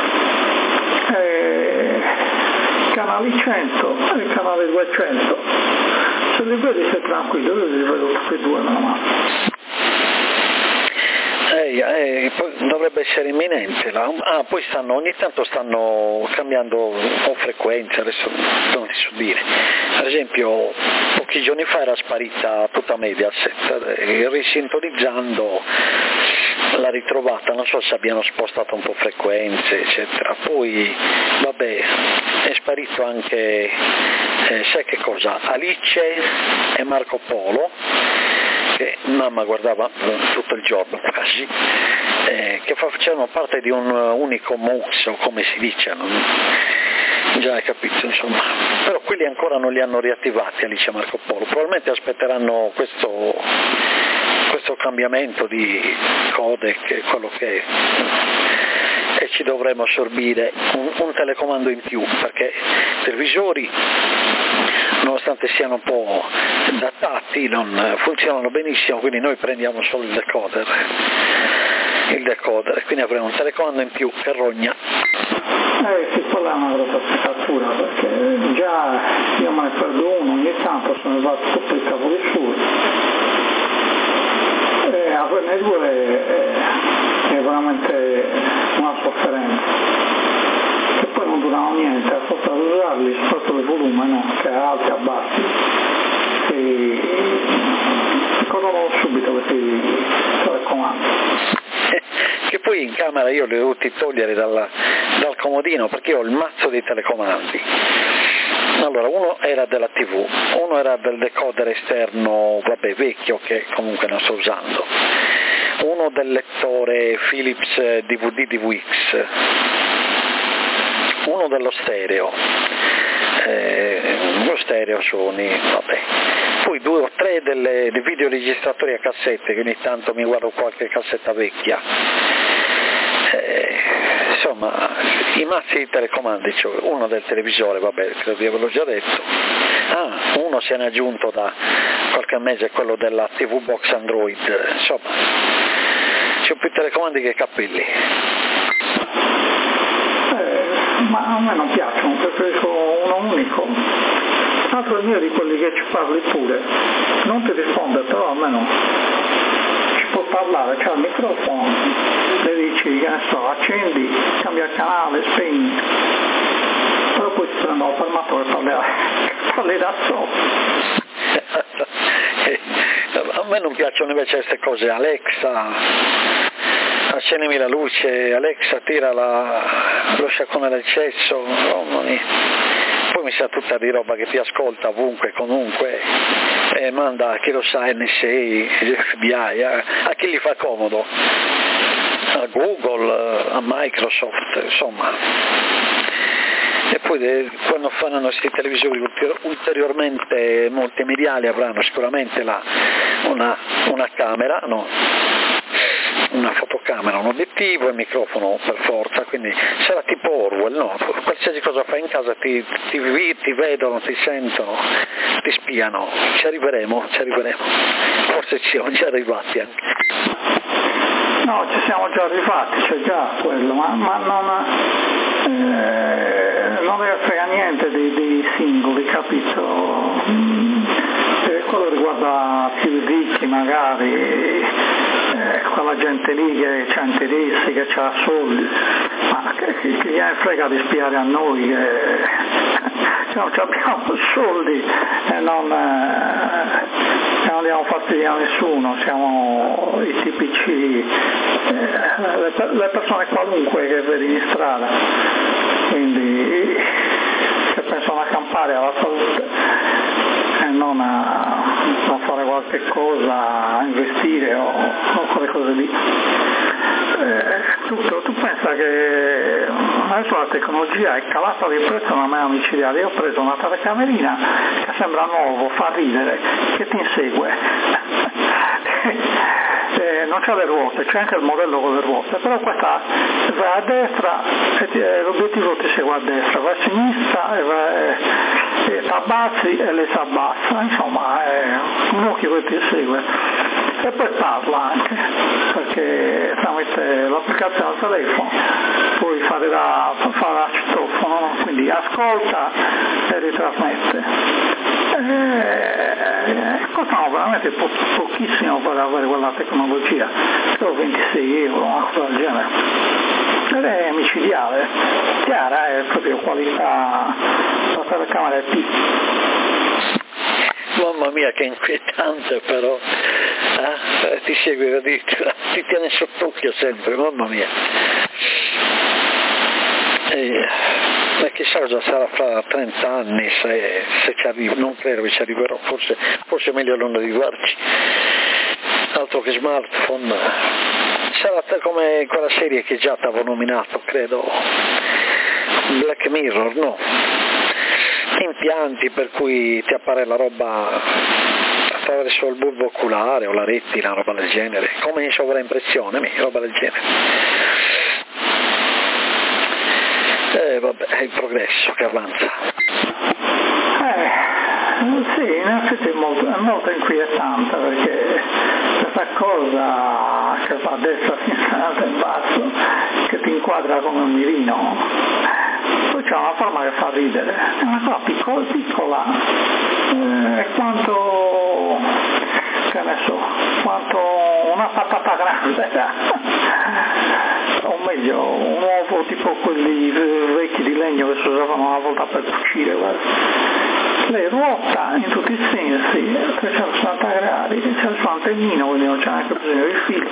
E canali cento e il canale duecento, se li vedi sei tranquillo, io li vedo tutti e due nella mano. Eh, eh, dovrebbe essere imminente là. Ah, poi stanno, ogni tanto stanno cambiando o frequenze, adesso non ti so dire. Per esempio pochi giorni fa era sparita tutta Mediaset, e risintonizzando l'ha ritrovata, non so se abbiano spostato un po' frequenze eccetera. Poi vabbè, è sparito anche eh, sai che cosa? Alice e Marco Polo, che mamma guardava tutto il giorno quasi, eh, che facevano parte di un unico mux, o come si dice, non... già hai capito, insomma. Però quelli ancora non li hanno riattivati, Alice e Marco Polo, probabilmente aspetteranno questo, questo cambiamento di codec, quello che è, e ci dovremo assorbire un, un telecomando in più, perché i televisori, nonostante siano un po' datati, non funzionano benissimo, quindi noi prendiamo solo il decoder, il decoder, quindi avremo un telecomando in più che rogna. Eh sì, quella è una grossa spaccatura, perché già io me ne perdo uno, ogni tanto sono arrivato tutto i cavoli suoi, e averne due è, è veramente una sofferenza. Poi non durano niente, a forza di usarli, soprattutto il volume, no? Che è alti e bassi, e ricordo subito questi telecomandi. Che poi in camera io li ho dovuti togliere dal, dal comodino, perché ho il mazzo dei telecomandi. Allora, uno era della tivù, uno era del decoder esterno, vabbè, vecchio, che comunque non sto usando, uno del lettore Philips D V D D V X, uno dello stereo, eh, lo stereo Sony, vabbè, poi due o tre delle, dei videoregistratori a cassette, che ogni tanto mi guardo qualche cassetta vecchia, eh, insomma i mazzi di telecomandi, cioè uno del televisore, vabbè, credo di averlo già detto, ah, uno se ne è aggiunto da qualche mese, quello della tivù box Android, insomma c'ho più telecomandi che capelli. Ma a me non piacciono, preferisco uno unico. L'altro è di quelli che ci parli pure, non ti risponde, però almeno ci può parlare, c'è il microfono, le dici che ne so, accendi, cambia canale, spegni, però poi ti prendo al fermatore e parli da solo. A me non piacciono invece queste cose. Alexa, accendimi la luce, Alexa tira la, lo sciacquone del cesso, oh, poi mi sa tutta di roba che ti ascolta ovunque, comunque, e manda a chi lo sa N S A, F B I, a, a chi gli fa comodo, a Google, a Microsoft, insomma. E poi de, quando faranno questi televisori ulteriormente multimediali avranno sicuramente la, una, una camera, no? Una fotocamera, un obiettivo e un microfono per forza, quindi sarà tipo Orwell, no? Qualsiasi cosa fai in casa ti, ti, ti vedono, ti sentono, ti spiano, ci arriveremo, ci arriveremo, forse ci siamo già arrivati anche. No, ci siamo già arrivati, c'è già quello, ma, ma non, eh, non ne frega niente dei, dei singoli, capito? Eh, quello riguarda più ricchi magari, eh, quella gente lì che ha interessi, che ha soldi, ma che, che, che gliene frega di spiare a noi che non abbiamo soldi e non, eh, non diamo fastidio a nessuno, siamo i tipici, eh, le, le persone qualunque che vedi in strada, quindi che pensano a campare alla salute e non a, a fare qualche cosa, a investire o, o quelle cose lì. Eh, tutto, tu pensa che adesso la tecnologia è calata di prezzo non è omicidiale. Io ho preso una telecamerina che sembra nuovo, fa ridere, che ti insegue. Eh, non c'ha le ruote, c'è anche il modello con le ruote, però questa va a destra e ti, eh, l'obiettivo ti segue a destra, va a sinistra e, va, eh, e ti abbassi e le si abbassa, insomma è un occhio che ti segue e poi parla anche, perché tramite l'applicazione al telefono puoi fare da, fare da citofono, quindi ascolta e ritrasmette. Eh, costano veramente po- pochissimo per avere quella tecnologia, solo ventisei euro, una cosa del genere, ed è micidiale, chiara, è proprio qualità, la telecamera è P. Mamma mia che inquietante però, eh? Ti segue, ti, ti tiene sott'occhio sempre, mamma mia. E, ma chissà cosa sarà fra trenta anni se, se ci arrivo, non credo che ci arriverò, forse, forse è meglio non arrivarci, altro che smartphone, sarà come quella serie che già ti avevo nominato, credo, Black Mirror, no? Impianti per cui ti appare la roba attraverso il bulbo oculare o la retina, roba del genere, come in sovraimpressione, roba del genere. Eh, vabbè, è il progresso che avanza. Eh, sì, in effetti è molto, è molto inquietante perché questa cosa che va a destra, a sinistra e in basso, che ti inquadra come un mirino, poi c'è una forma che fa ridere, è una cosa piccola, piccola, eh, quanto, che ne so, quanto una patata grande. O meglio, un uovo tipo quelli vecchi di legno che si usavano una volta per cucire, guarda. Lei ruota in tutti i sensi, trecentosessanta gradi, c'è il suo antennino, quindi non c'è neanche bisogno di filo.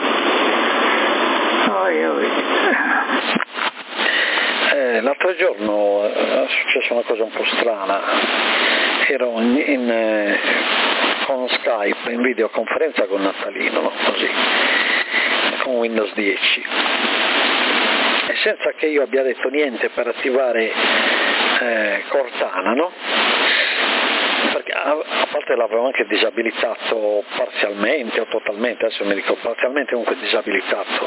Oi, oi. Eh, l'altro giorno è successa una cosa un po' strana, ero in, in, eh, con Skype in videoconferenza con Natalino, no? Così, con Windows dieci. E senza che io abbia detto niente per attivare eh, Cortana, no? Perché a, a parte l'avevo anche disabilitato parzialmente o totalmente, adesso mi dico parzialmente, comunque disabilitato.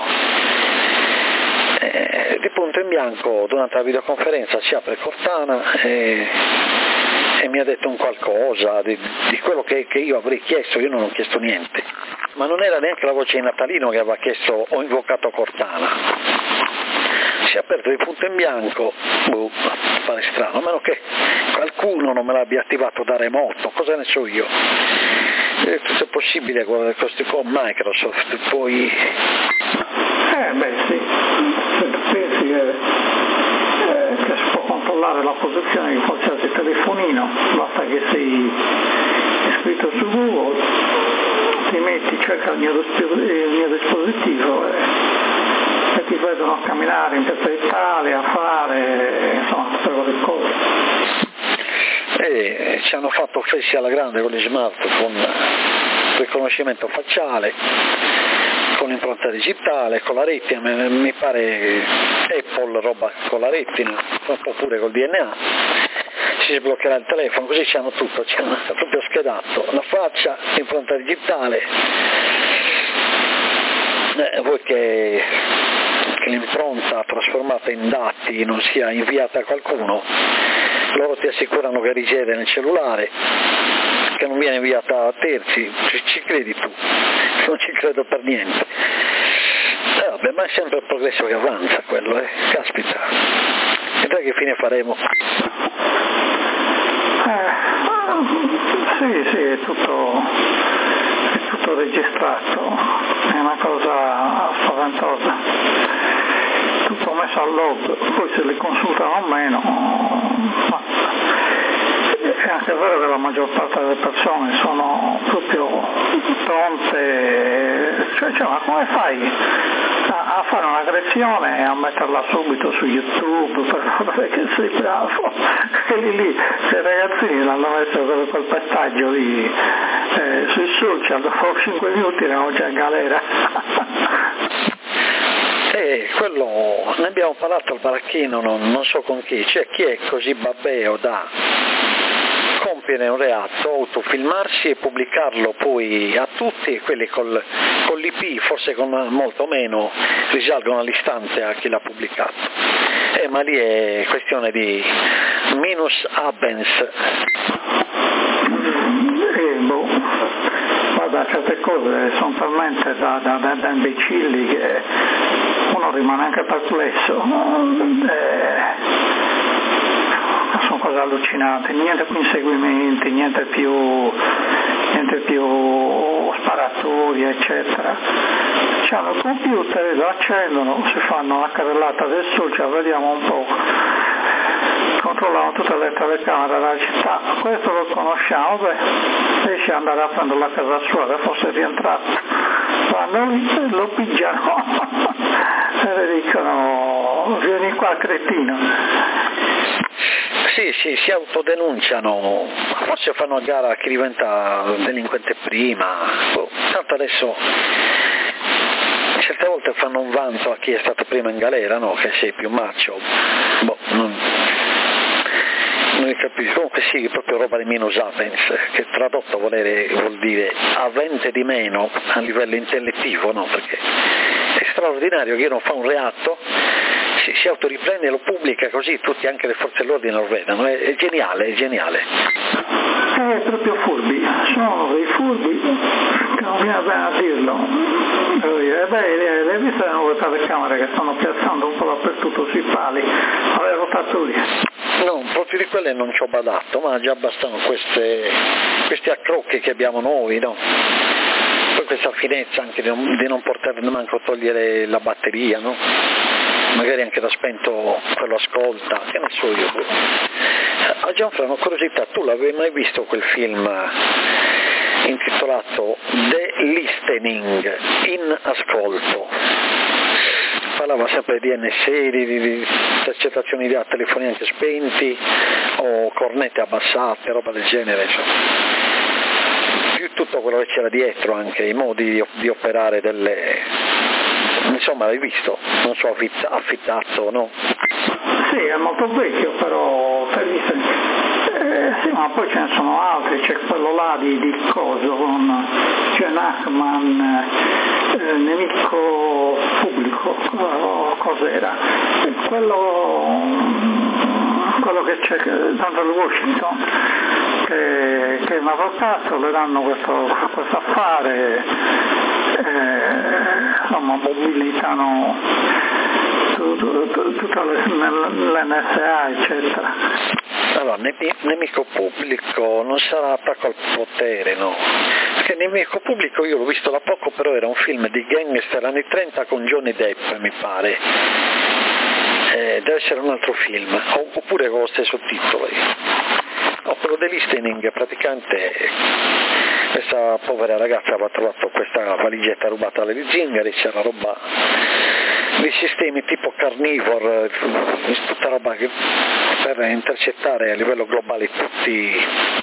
Eh, di punto in bianco durante la videoconferenza si apre Cortana e, e mi ha detto un qualcosa di, di quello che, che io avrei chiesto, io non ho chiesto niente, ma non era neanche la voce di Natalino che aveva chiesto ho invocato Cortana. Si è aperto di punto in bianco, boh, pare strano, a meno che qualcuno non me l'abbia attivato da remoto, cosa ne so io. è tutto possibile con, con Microsoft, poi... Eh beh sì, se tu pensi che, eh, che si può controllare la posizione di qualsiasi telefonino, basta che sei iscritto su Google, ti metti, cerca il mio, il mio dispositivo e, e ti vedono camminare in Piazza Italia, a fare, insomma, tutte quelle cose. E ci hanno fatto fessi alla grande con gli smartphone, riconoscimento facciale, con l'impronta digitale, con la retina, mi pare Apple roba con la retina, un po' pure col D N A, si sbloccherà il telefono, così ci hanno tutto, ci hanno proprio schedato la faccia, l'impronta digitale, eh, vuoi che, che l'impronta trasformata in dati non sia inviata a qualcuno, loro ti assicurano che risiede nel cellulare, che non viene inviata a terzi, ci, ci credi tu? Non ci credo per niente. Eh, vabbè, ma è sempre il progresso che avanza quello, eh, caspita. E dai che fine faremo? Eh, sì, sì, è tutto, è tutto registrato, è una cosa spaventosa. Tutto messo al log, poi se li consultano o meno, ma è anche vero che la maggior parte delle persone sono proprio pronte, cioè, cioè ma come fai a, a fare un'aggressione e a metterla subito su YouTube per vedere che sei bravo? E lì lì, se i ragazzini l'hanno messo per quel pestaggio lì eh, sui social, dopo cinque minuti erano già in galera. Eh, quello, ne abbiamo parlato al baracchino, non, non so con chi, cioè chi è così babbeo da compiere un reato, autofilmarsi e pubblicarlo poi a tutti, e quelli col, con l'I P, forse con molto meno, risalgono all'istante a chi l'ha pubblicato. Eh, ma lì è questione di minus abens. Eh, boh. Guarda, certe cose sono talmente da, da, da, da imbecilli che uno rimane anche perplesso. Eh, sono cose allucinanti, niente più inseguimenti, niente più, niente più sparatorie, eccetera. C'hanno il computer, lo accendono, si fanno la carrellata del social, vediamo un po'. Controllano tutte le telecamere della città, questo lo conosciamo, beh, riesce ad andare a prendere la casa sua che fosse rientrato, vanno lì, lo pigiano e le dicono vieni qua cretino. Sì, sì, si autodenunciano, forse fanno a gara a chi diventa delinquente prima, oh, tanto adesso certe volte fanno un vanto a chi è stato prima in galera, no? Che sei più macho, boh, non... non capisco, comunque sì, proprio roba di minus abens, che tradotto volere, vuol dire avente di meno a livello intellettivo, no? Perché è straordinario che uno fa un reato, si, si autoriprende e lo pubblica così tutti, anche le forze dell'ordine lo vedano, è, è geniale, è geniale. È proprio furbi, sono dei furbi, che non viene bene a dirlo. E beh, le viste le nuove telecamere che stanno piazzando un po' dappertutto sui pali, alle rotatori. No, proprio di quelle non ci ho badato, ma già bastano queste, questi accrocchi che abbiamo noi, no? Poi questa finezza anche di non, di non poter manco togliere la batteria, no? Magari anche da spento quello ascolta, che ne so io. A Gianfranco, una curiosità, tu l'avevi mai visto quel film intitolato The Listening, in ascolto? Parlava sempre di N S A, di, di, di intercettazioni di telefoni anche spenti o cornette abbassate, roba del genere, insomma. Più tutto quello che c'era dietro, anche i modi di, di operare delle... insomma, l'hai visto? Non so, affittato, no? Sì, è molto vecchio, però eh, sì, ma poi ce ne sono altri, c'è quello là di, di coso con Gene Hackman, eh, nemico pubblico, cos'era? Quello, quello che c'è, Denzel Washington, che, che è un avvocato, le danno questo, questo affare, eh, insomma mobilitano tutta l'N S A, eccetera. Allora, Nemico Pubblico non sarà Attacco al potere, no? Perché Nemico Pubblico io l'ho visto da poco, però era un film di gangster anni trenta con Johnny Depp, mi pare. Eh, deve essere un altro film, oppure con lo stesso titolo. No, quello degli Listening, praticamente questa povera ragazza aveva trovato questa valigetta rubata dalle zingari, c'era roba dei sistemi tipo carnivore, tutta roba che, per intercettare a livello globale tutti,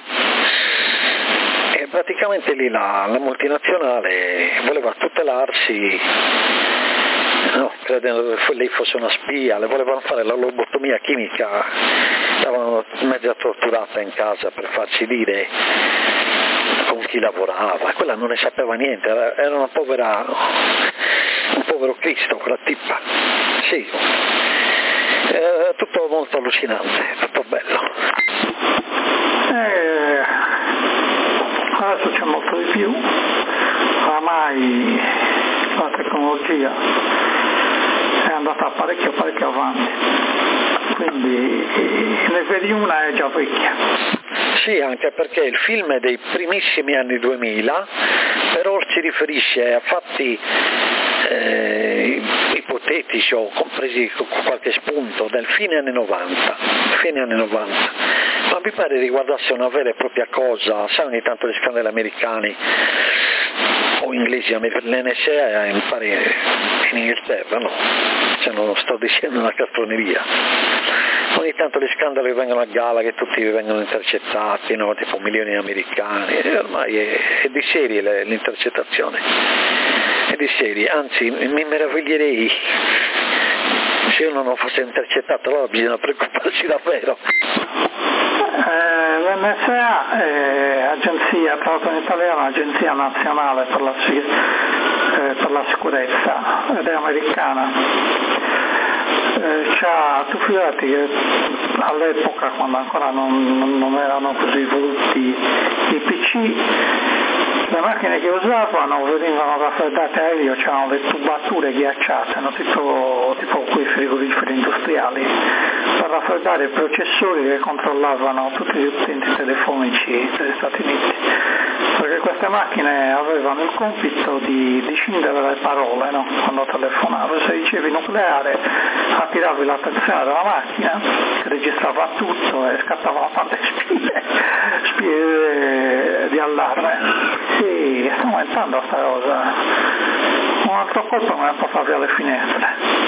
e praticamente lì la, la multinazionale voleva tutelarsi, no, credendo che lei fosse una spia, le volevano fare la lobotomia chimica, l'avevano mezza torturata in casa per farci dire con chi lavorava, quella non ne sapeva niente, era una povera, un povero Cristo quella tipa, sì, eh, tutto molto allucinante, tutto bello. Eh, adesso c'è molto di più, oramai la tecnologia è andata parecchio parecchio avanti, quindi ne vedi una è già vecchia. Sì, anche perché il film è dei primissimi anni duemila, però si riferisce a fatti eh, ipotetici o compresi con qualche spunto del fine anni novanta, fine anni novanta, ma mi pare riguardasse una vera e propria cosa, sai, ogni tanto gli scandali americani o inglesi, l'N S A mi pare in Inghilterra, no, cioè non sto dicendo una castroneria. Ogni tanto gli scandali vengono a gala, che tutti vengono intercettati, no? Tipo milioni di americani, e ormai è, è di serie l'intercettazione, è di serie, anzi mi meraviglierei se uno non fosse intercettato, allora bisogna preoccuparsi davvero. Eh, L'N S A è agenzia, tra l'altro in italiano, Agenzia Nazionale per la, eh, per la Sicurezza, ed è americana. Eh, tu fidati che all'epoca, quando ancora non, non erano così evoluti i P C, le macchine che usavano venivano raffreddate a elio, c'erano le tubature ghiacciate, no? tipo, tipo quei frigoriferi industriali, per raffreddare i processori che controllavano tutti gli utenti telefonici degli Stati Uniti, perché queste macchine avevano il compito di, di scindere le parole, no? Quando telefonavi, se dicevi nucleare attiravi l'attenzione della macchina che registrava tutto e scattavano tante spie, spie di allarme. Sì, sta aumentando questa cosa. Un altro colpo me ne porta via le finestre.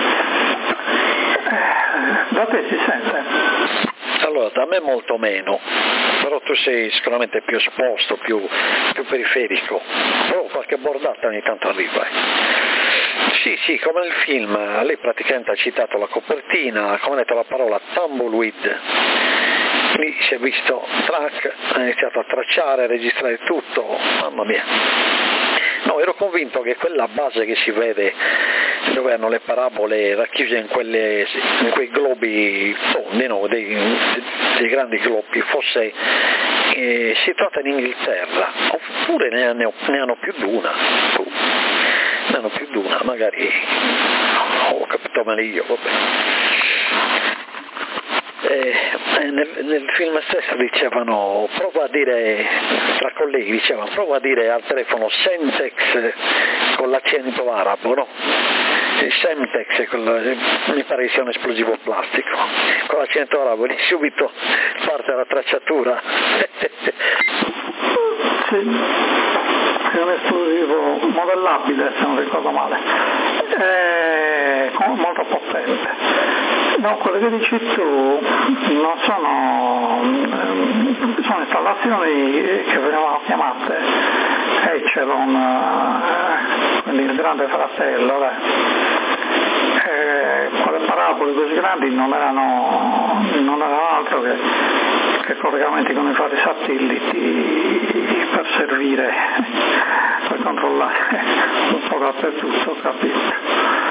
Eh, da te si sente? Allora, da me molto meno, però tu sei sicuramente più esposto, più, più periferico, però qualche bordata ogni tanto arriva. Sì, sì, come nel film, lei praticamente ha citato la copertina, come ha detto la parola tumbleweed, lì si è visto track, ha iniziato a tracciare, a registrare tutto, mamma mia. No, ero convinto che quella base che si vede, dove hanno le parabole racchiuse in, quelle, in quei globi tondi, no, dei, dei grandi globi, fosse eh, situata in Inghilterra, oppure ne hanno, ne hanno più di una, ne hanno più di una, magari ho capito male io, vabbè. Eh, nel, nel film stesso dicevano, prova a dire, tra colleghi dicevano, prova a dire al telefono Semtex con l'accento arabo, no? Il Semtex, con, mi pare che sia un esplosivo plastico, con l'accento arabo, lì subito parte la tracciatura. Sì, è un esplosivo modellabile, se non ricordo male, è molto potente. No, quello che dici tu non sono, sono installazioni che venivano chiamate Echelon, quindi il grande fratello, eh, quelle parabole così grandi non erano, non erano altro che, che collegamenti con i vari satelliti per servire, per controllare un po' dappertutto, capito?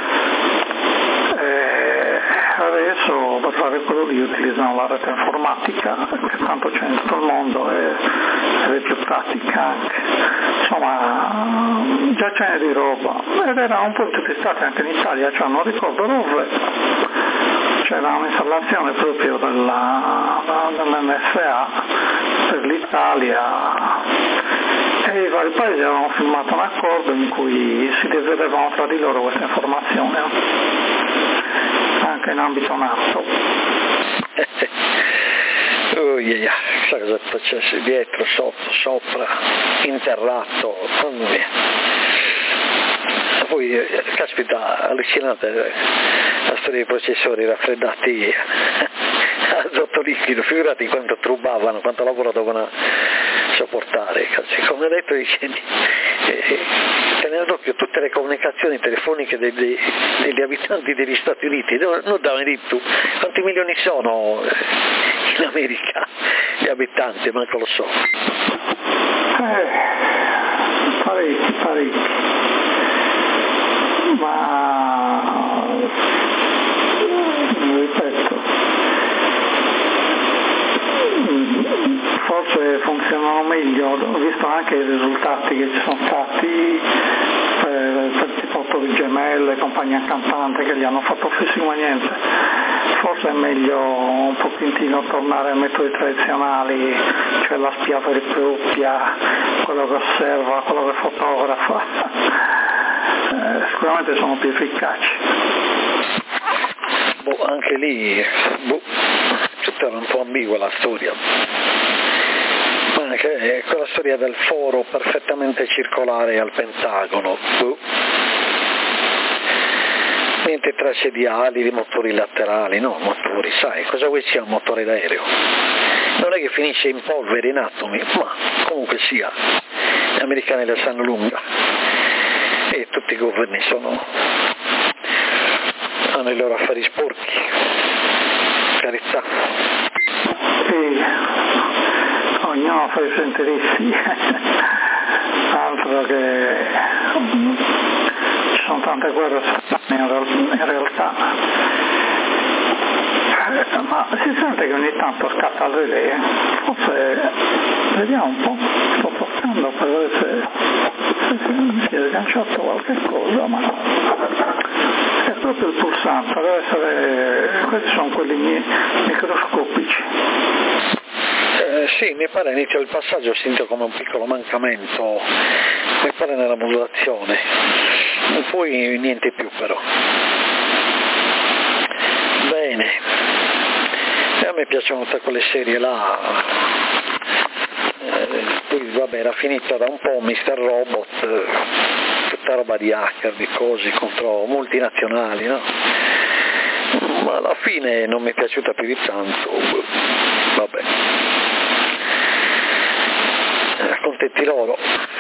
Adesso per fare quello lì utilizzano la rete informatica, che tanto c'è in tutto il mondo e, ed è più pratica anche. Insomma, già ce n'è di roba. Ed era un po' testata anche in Italia, cioè non ricordo dove. c'era un'installazione proprio della, dell'N S A per l'Italia e i vari paesi avevano firmato un accordo in cui si dividevano tra di loro queste informazioni, anche in ambito NATO. Oh yeah, chissà cosa facesse dietro, sotto, sopra, interrato, mamma mia. Poi, caspita, allucinante la storia dei processori raffreddati azoto liquido, figurati quanto trubavano, quanto lavoro dovevano sopportare. Come ho detto, tenendo d'occhio tutte le comunicazioni telefoniche dei, dei, degli abitanti degli Stati Uniti, non, non davano di tu, quanti milioni sono in America gli abitanti, manco lo so. Eh, parecchi, parecchi. Ma ripeto, forse funzionano meglio, ho visto anche i risultati che ci sono stati per, per tipo Torri Gemelle, compagnia cantante che gli hanno fatto fisico ma niente. Forse è meglio un pochettino tornare ai metodi tradizionali, cioè la spia vera e propria, quello che osserva, quello che fotografa. Eh, sicuramente sono più efficaci. Boh, anche lì boh, tutta era un po' ambigua la storia, ma anche quella storia del foro perfettamente circolare al Pentagono, boh. Niente tracce di ali, di motori laterali, no, motori, sai, cosa vuoi sia un motore d'aereo? Non è che finisce in polvere, in atomi, ma comunque sia, gli americani la sanno lunga. E tutti i governi sono, hanno i loro affari sporchi, carità. Sì, ognuno fa i suoi interessi, altro che ci sono tante guerre in realtà. Ma si sente che ogni tanto scatta il relè, forse vediamo un po', sto toccando per vedere se, se mi si è sganciato qualche cosa, ma è proprio il pulsante, deve essere, questi sono quelli microscopici. Eh, sì, mi pare inizio il passaggio ho sentito come un piccolo mancamento, mi pare nella modulazione, poi niente più però. Bene, e a me piacciono tutte quelle serie là, eh, poi vabbè era finita da un po' mister Robot, eh, tutta roba di hacker, di cose contro multinazionali, no? Ma alla fine non mi è piaciuta più di tanto, vabbè, eh, contenti loro.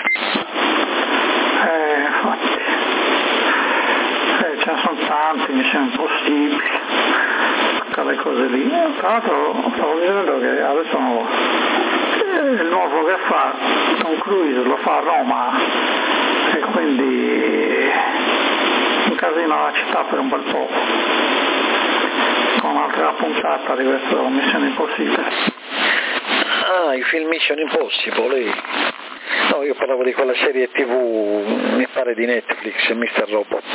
Eh, infatti, eh, ce ne sono tanti, missioni impossibili, quelle cose lì. Tra l'altro stavo dicendo che adesso eh, il nuovo che fa Tom Cruise lo fa a Roma e quindi incasina la città per un bel po', con un'altra puntata di questa Missione Impossibile. Ah, i film Mission Impossible, no, io parlavo di quella serie tivù, mi pare di Netflix, mister Robot,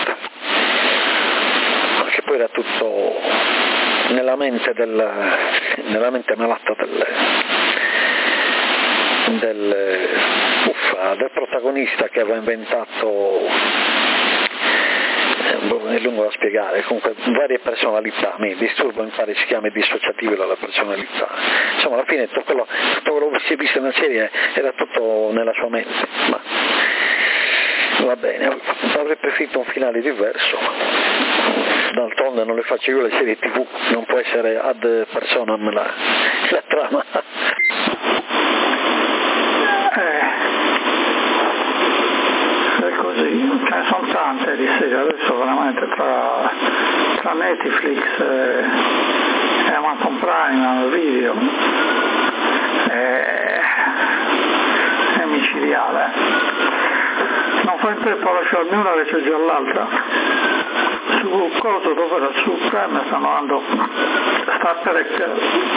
ma che poi era tutto nella mente del, nella mente malata del, del, uffa, del protagonista che aveva inventato, è lungo da spiegare, comunque varie personalità, mi disturbo mi pare si chiama dissociativo dalla personalità, insomma alla fine tutto quello, tutto quello che si è visto nella serie era tutto nella sua mente, ma va bene, avrei preferito un finale diverso, d'altronde non le faccio io le serie tivù, non può essere ad personam la, la trama. Eh, è così, ce ne sono tante di serie, adesso veramente tra, tra Netflix e, e Amazon Prime, Video, è, è micidiale. Non fa in tempo a lasciarmi una che c'è già l'altra. Su cosa dove era su Prime stanno andando Star Trek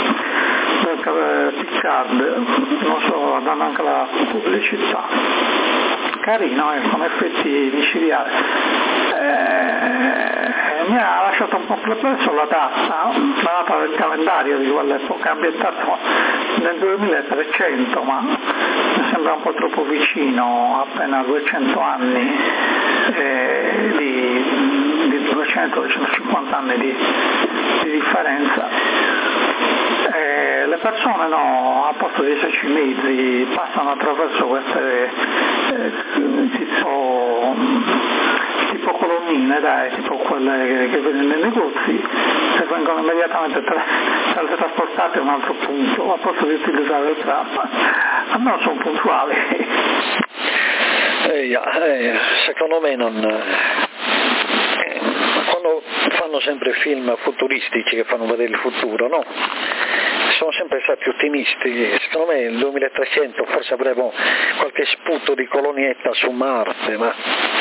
Picard, non so, danno anche la pubblicità. Carino, eh, con effetti micidiali. Eh, mi ha lasciato un po' perplesso la data, la data del calendario di quell'epoca, ambientato nel duemilatrecento, ma mi sembra un po' troppo vicino, appena duecento anni eh, di, di duecento duecentocinquanta anni di, di differenza. Eh, le persone no, a posto di esserci mezzi, passano attraverso queste eh, tipo, tipo colonnine, dai, tipo quelle che, che vedi nei negozi, e vengono immediatamente tra, trasportate a un altro punto, a posto di utilizzare il tram. Almeno sono puntuali. Eh, eh, secondo me non... Quando fanno sempre film futuristici che fanno vedere il futuro, no? Sono sempre stati ottimisti. Secondo me nel duemilatrecento forse avremo qualche sputo di colonietta su Marte, ma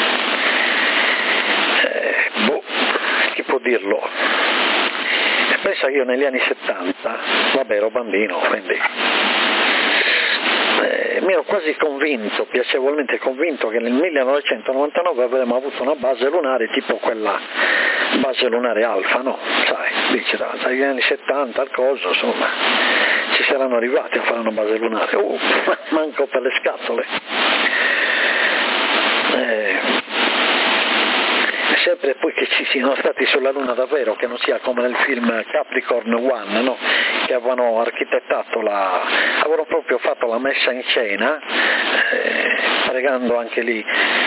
eh, boh, chi può dirlo? E pensa che io negli anni settanta, vabbè, ero bambino, quindi eh, mi ero quasi convinto, piacevolmente convinto, che nel millenovecentonovantanove avremmo avuto una base lunare tipo quella base lunare Alfa, no? Sai, dice da, dagli anni settanta al coso, insomma, ci saranno arrivati a fare una base lunare. Uh, manco per le scatole. Eh, sempre poi che ci siano stati sulla Luna davvero, che non sia come nel film Capricorn One, no? Che avevano architettato la, avevano proprio fatto la messa in scena, eh, pregando anche lì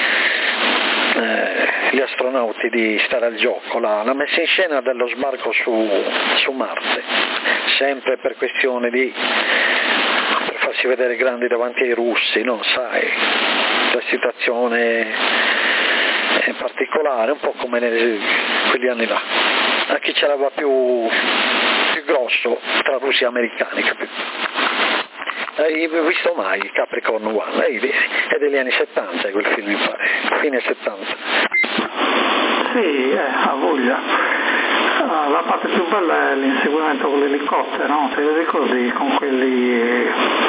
eh, gli astronauti di stare al gioco, la, la messa in scena dello sbarco su, su Marte, sempre per questione di per farsi vedere grandi davanti ai russi, no? Sai, la situazione in particolare, un po' come nei, quegli anni là, a chi ce l'aveva più, più grosso tra russi e americani, capito? Hai visto mai Capricorn One? È degli anni settanta quel film, mi pare, fine settanta. Sì, eh, ha voglia. Uh, la parte più bella è l'inseguimento con l'elicottero, no? Te lo ricordi, con quelli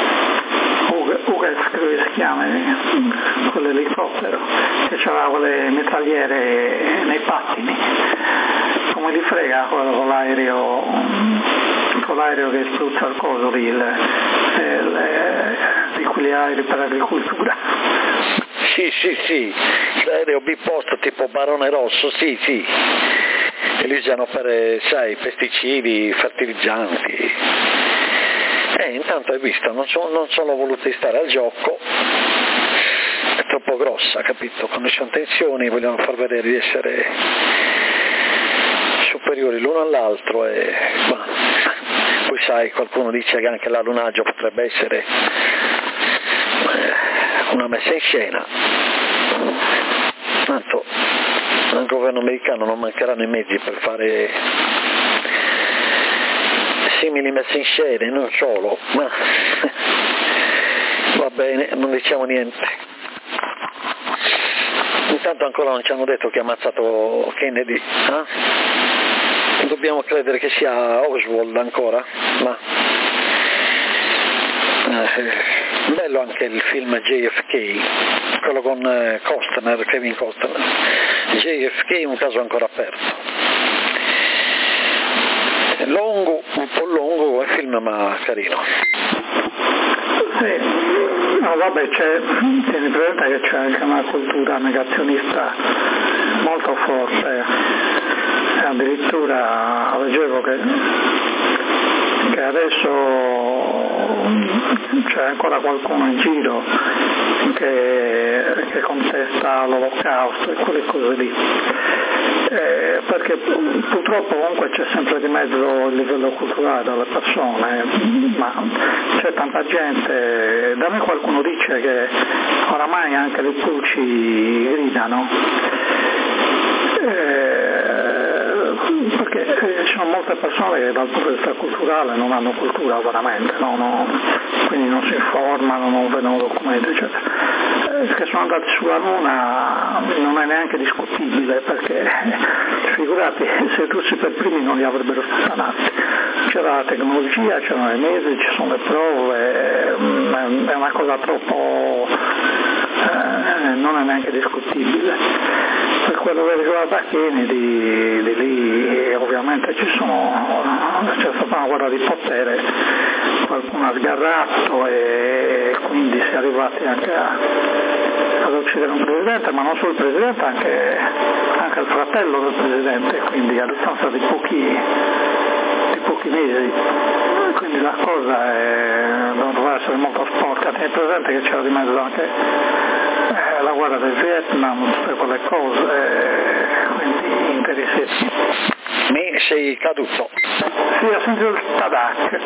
Ugas, credo si chiama, con l'elicottero, che c'aveva quelle mitragliere nei pattini, come li frega quello con l'aereo, con l'aereo che spruzza il coso lì, il, il, di quegli aerei per l'agricoltura. Sì, sì, sì, l'aereo biposto tipo Barone Rosso, sì, sì, che li usano per, sai, pesticidi, fertilizzanti. Eh, intanto hai visto, non, so, non sono voluti stare al gioco, è troppo grossa, capito? Quando ci sono tensioni vogliono far vedere di essere superiori l'uno all'altro e bah. Poi sai, qualcuno dice che anche l'allunaggio potrebbe essere una messa in scena. Tanto al governo americano non mancheranno i mezzi per fare simili messe in scena, non solo, ma va bene, non diciamo niente. Intanto ancora non ci hanno detto che ha ammazzato Kennedy, eh? Dobbiamo credere che sia Oswald ancora, ma eh, bello anche il film J F K, quello con eh, Costner, Kevin Costner. J F K è un caso ancora aperto. Lungo, un po' lungo il film, ma carino. Sì, no vabbè, c'è, tieni presente che c'è anche una cultura negazionista molto forte, e addirittura leggevo che, che adesso c'è ancora qualcuno in giro che, che contesta l'olocausto e quelle cose lì. Eh, perché purtroppo comunque c'è sempre di mezzo il livello culturale delle persone, ma c'è tanta gente, da me qualcuno dice che oramai anche le pulci gridano, eh, perché ci sono molte persone che dal punto di vista culturale non hanno cultura veramente, no? No, quindi non si informano, non vedono documenti, eccetera. Che sono andati sulla Luna non è neanche discutibile, perché figurati se tutti per primi non li avrebbero sputanati. C'era la tecnologia, c'erano i mezzi, ci sono le prove, è una cosa troppo, eh, eh, non è neanche discutibile. Per quello che riguarda Kennedy, di lì ovviamente ci sono, c'è stata una guerra di potere, qualcuno ha sgarrato e quindi si è arrivati anche a, ad uccidere un presidente, ma non solo il presidente, anche, anche il fratello del presidente, quindi a distanza di pochi, di pochi mesi. Quindi la cosa è, dovrà essere molto sporca. Tieni presente che c'era di mezzo anche eh, la guerra del Vietnam, tutte quelle cose, eh, quindi interessati. Mi sei caduto. Sì, ho sentito il tadak.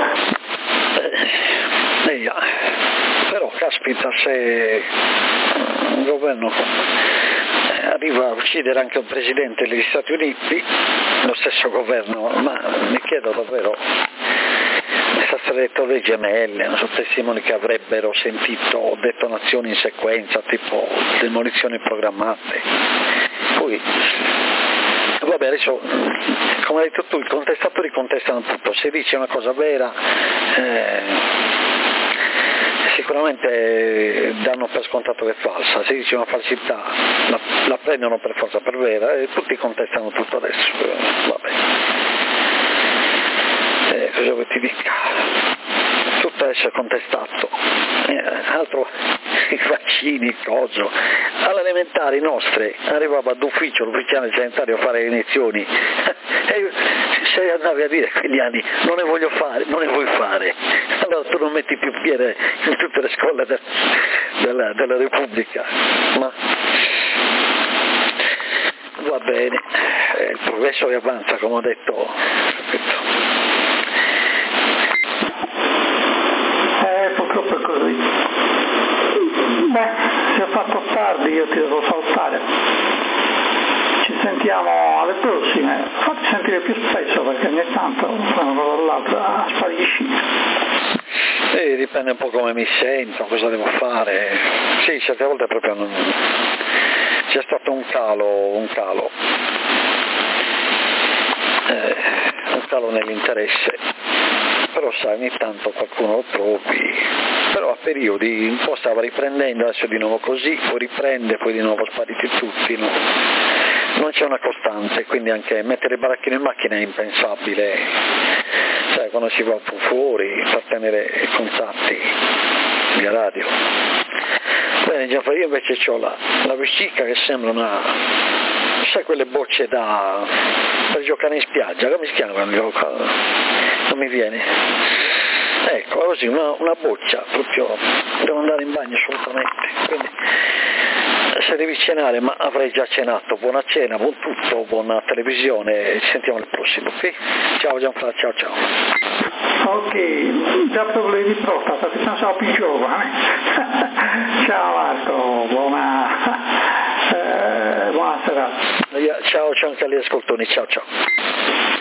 Eh, eh, però caspita, se un governo arriva a uccidere anche un presidente degli Stati Uniti, lo stesso governo, ma mi chiedo davvero, questa eletto le gemelle, non so, testimoni che avrebbero sentito detonazioni in sequenza, tipo demolizioni programmate. Poi, vabbè, adesso, come hai detto tu, i contestatori contestano tutto, se dice una cosa vera, eh, sicuramente danno per scontato che è falsa, se dice una falsità la, la prendono per forza per vera e tutti contestano tutto adesso. Vabbè. Eh, cosa vuoi ti dica? Tutto adesso è contestato, eh, altro i vaccini, coso. Alle elementari nostre arrivava d'ufficio l'ufficiale sanitario a fare le iniezioni e se andavi a dire quegli anni non ne voglio fare, non ne vuoi fare, allora tu non metti più piede in tutte le scuole de, della, della Repubblica. Ma va bene, eh, il progresso che avanza, come ho detto, capito? Eh, purtroppo è così. Beh, si è fatto tardi, io ti devo salutare. Ci sentiamo alle prossime. Fatti sentire più spesso perché ogni tanto una cosa dall'altra sparisci. Eh, dipende un po' come mi sento, cosa devo fare. Sì, certe volte proprio non... c'è stato un calo, un calo. Eh, un calo nell'interesse. Però sai, ogni tanto qualcuno lo trovi, però a periodi un po' stava riprendendo, adesso di nuovo così, poi riprende, poi di nuovo spariti tutti, no? Non c'è una costante, quindi anche mettere il baracchino in macchina è impensabile, sai, quando si va fuori per tenere contatti via radio. Bene Gianfranco, io invece ho la, la vescica che sembra una, sai quelle bocce da, per giocare in spiaggia, come si chiama il gioco? Non mi viene, ecco, così una, una boccia, proprio devo andare in bagno assolutamente, quindi se devi cenare, ma avrei già cenato, buona cena, buon tutto, buona televisione, ci sentiamo al prossimo, ok? Ciao Gianfranco, ciao ciao. Ok, già problemi di prostata, ti pensavo più giovane. Ciao Marco, buona, eh, buona serata. Ciao, ciao anche agli ascoltatori, ciao ciao.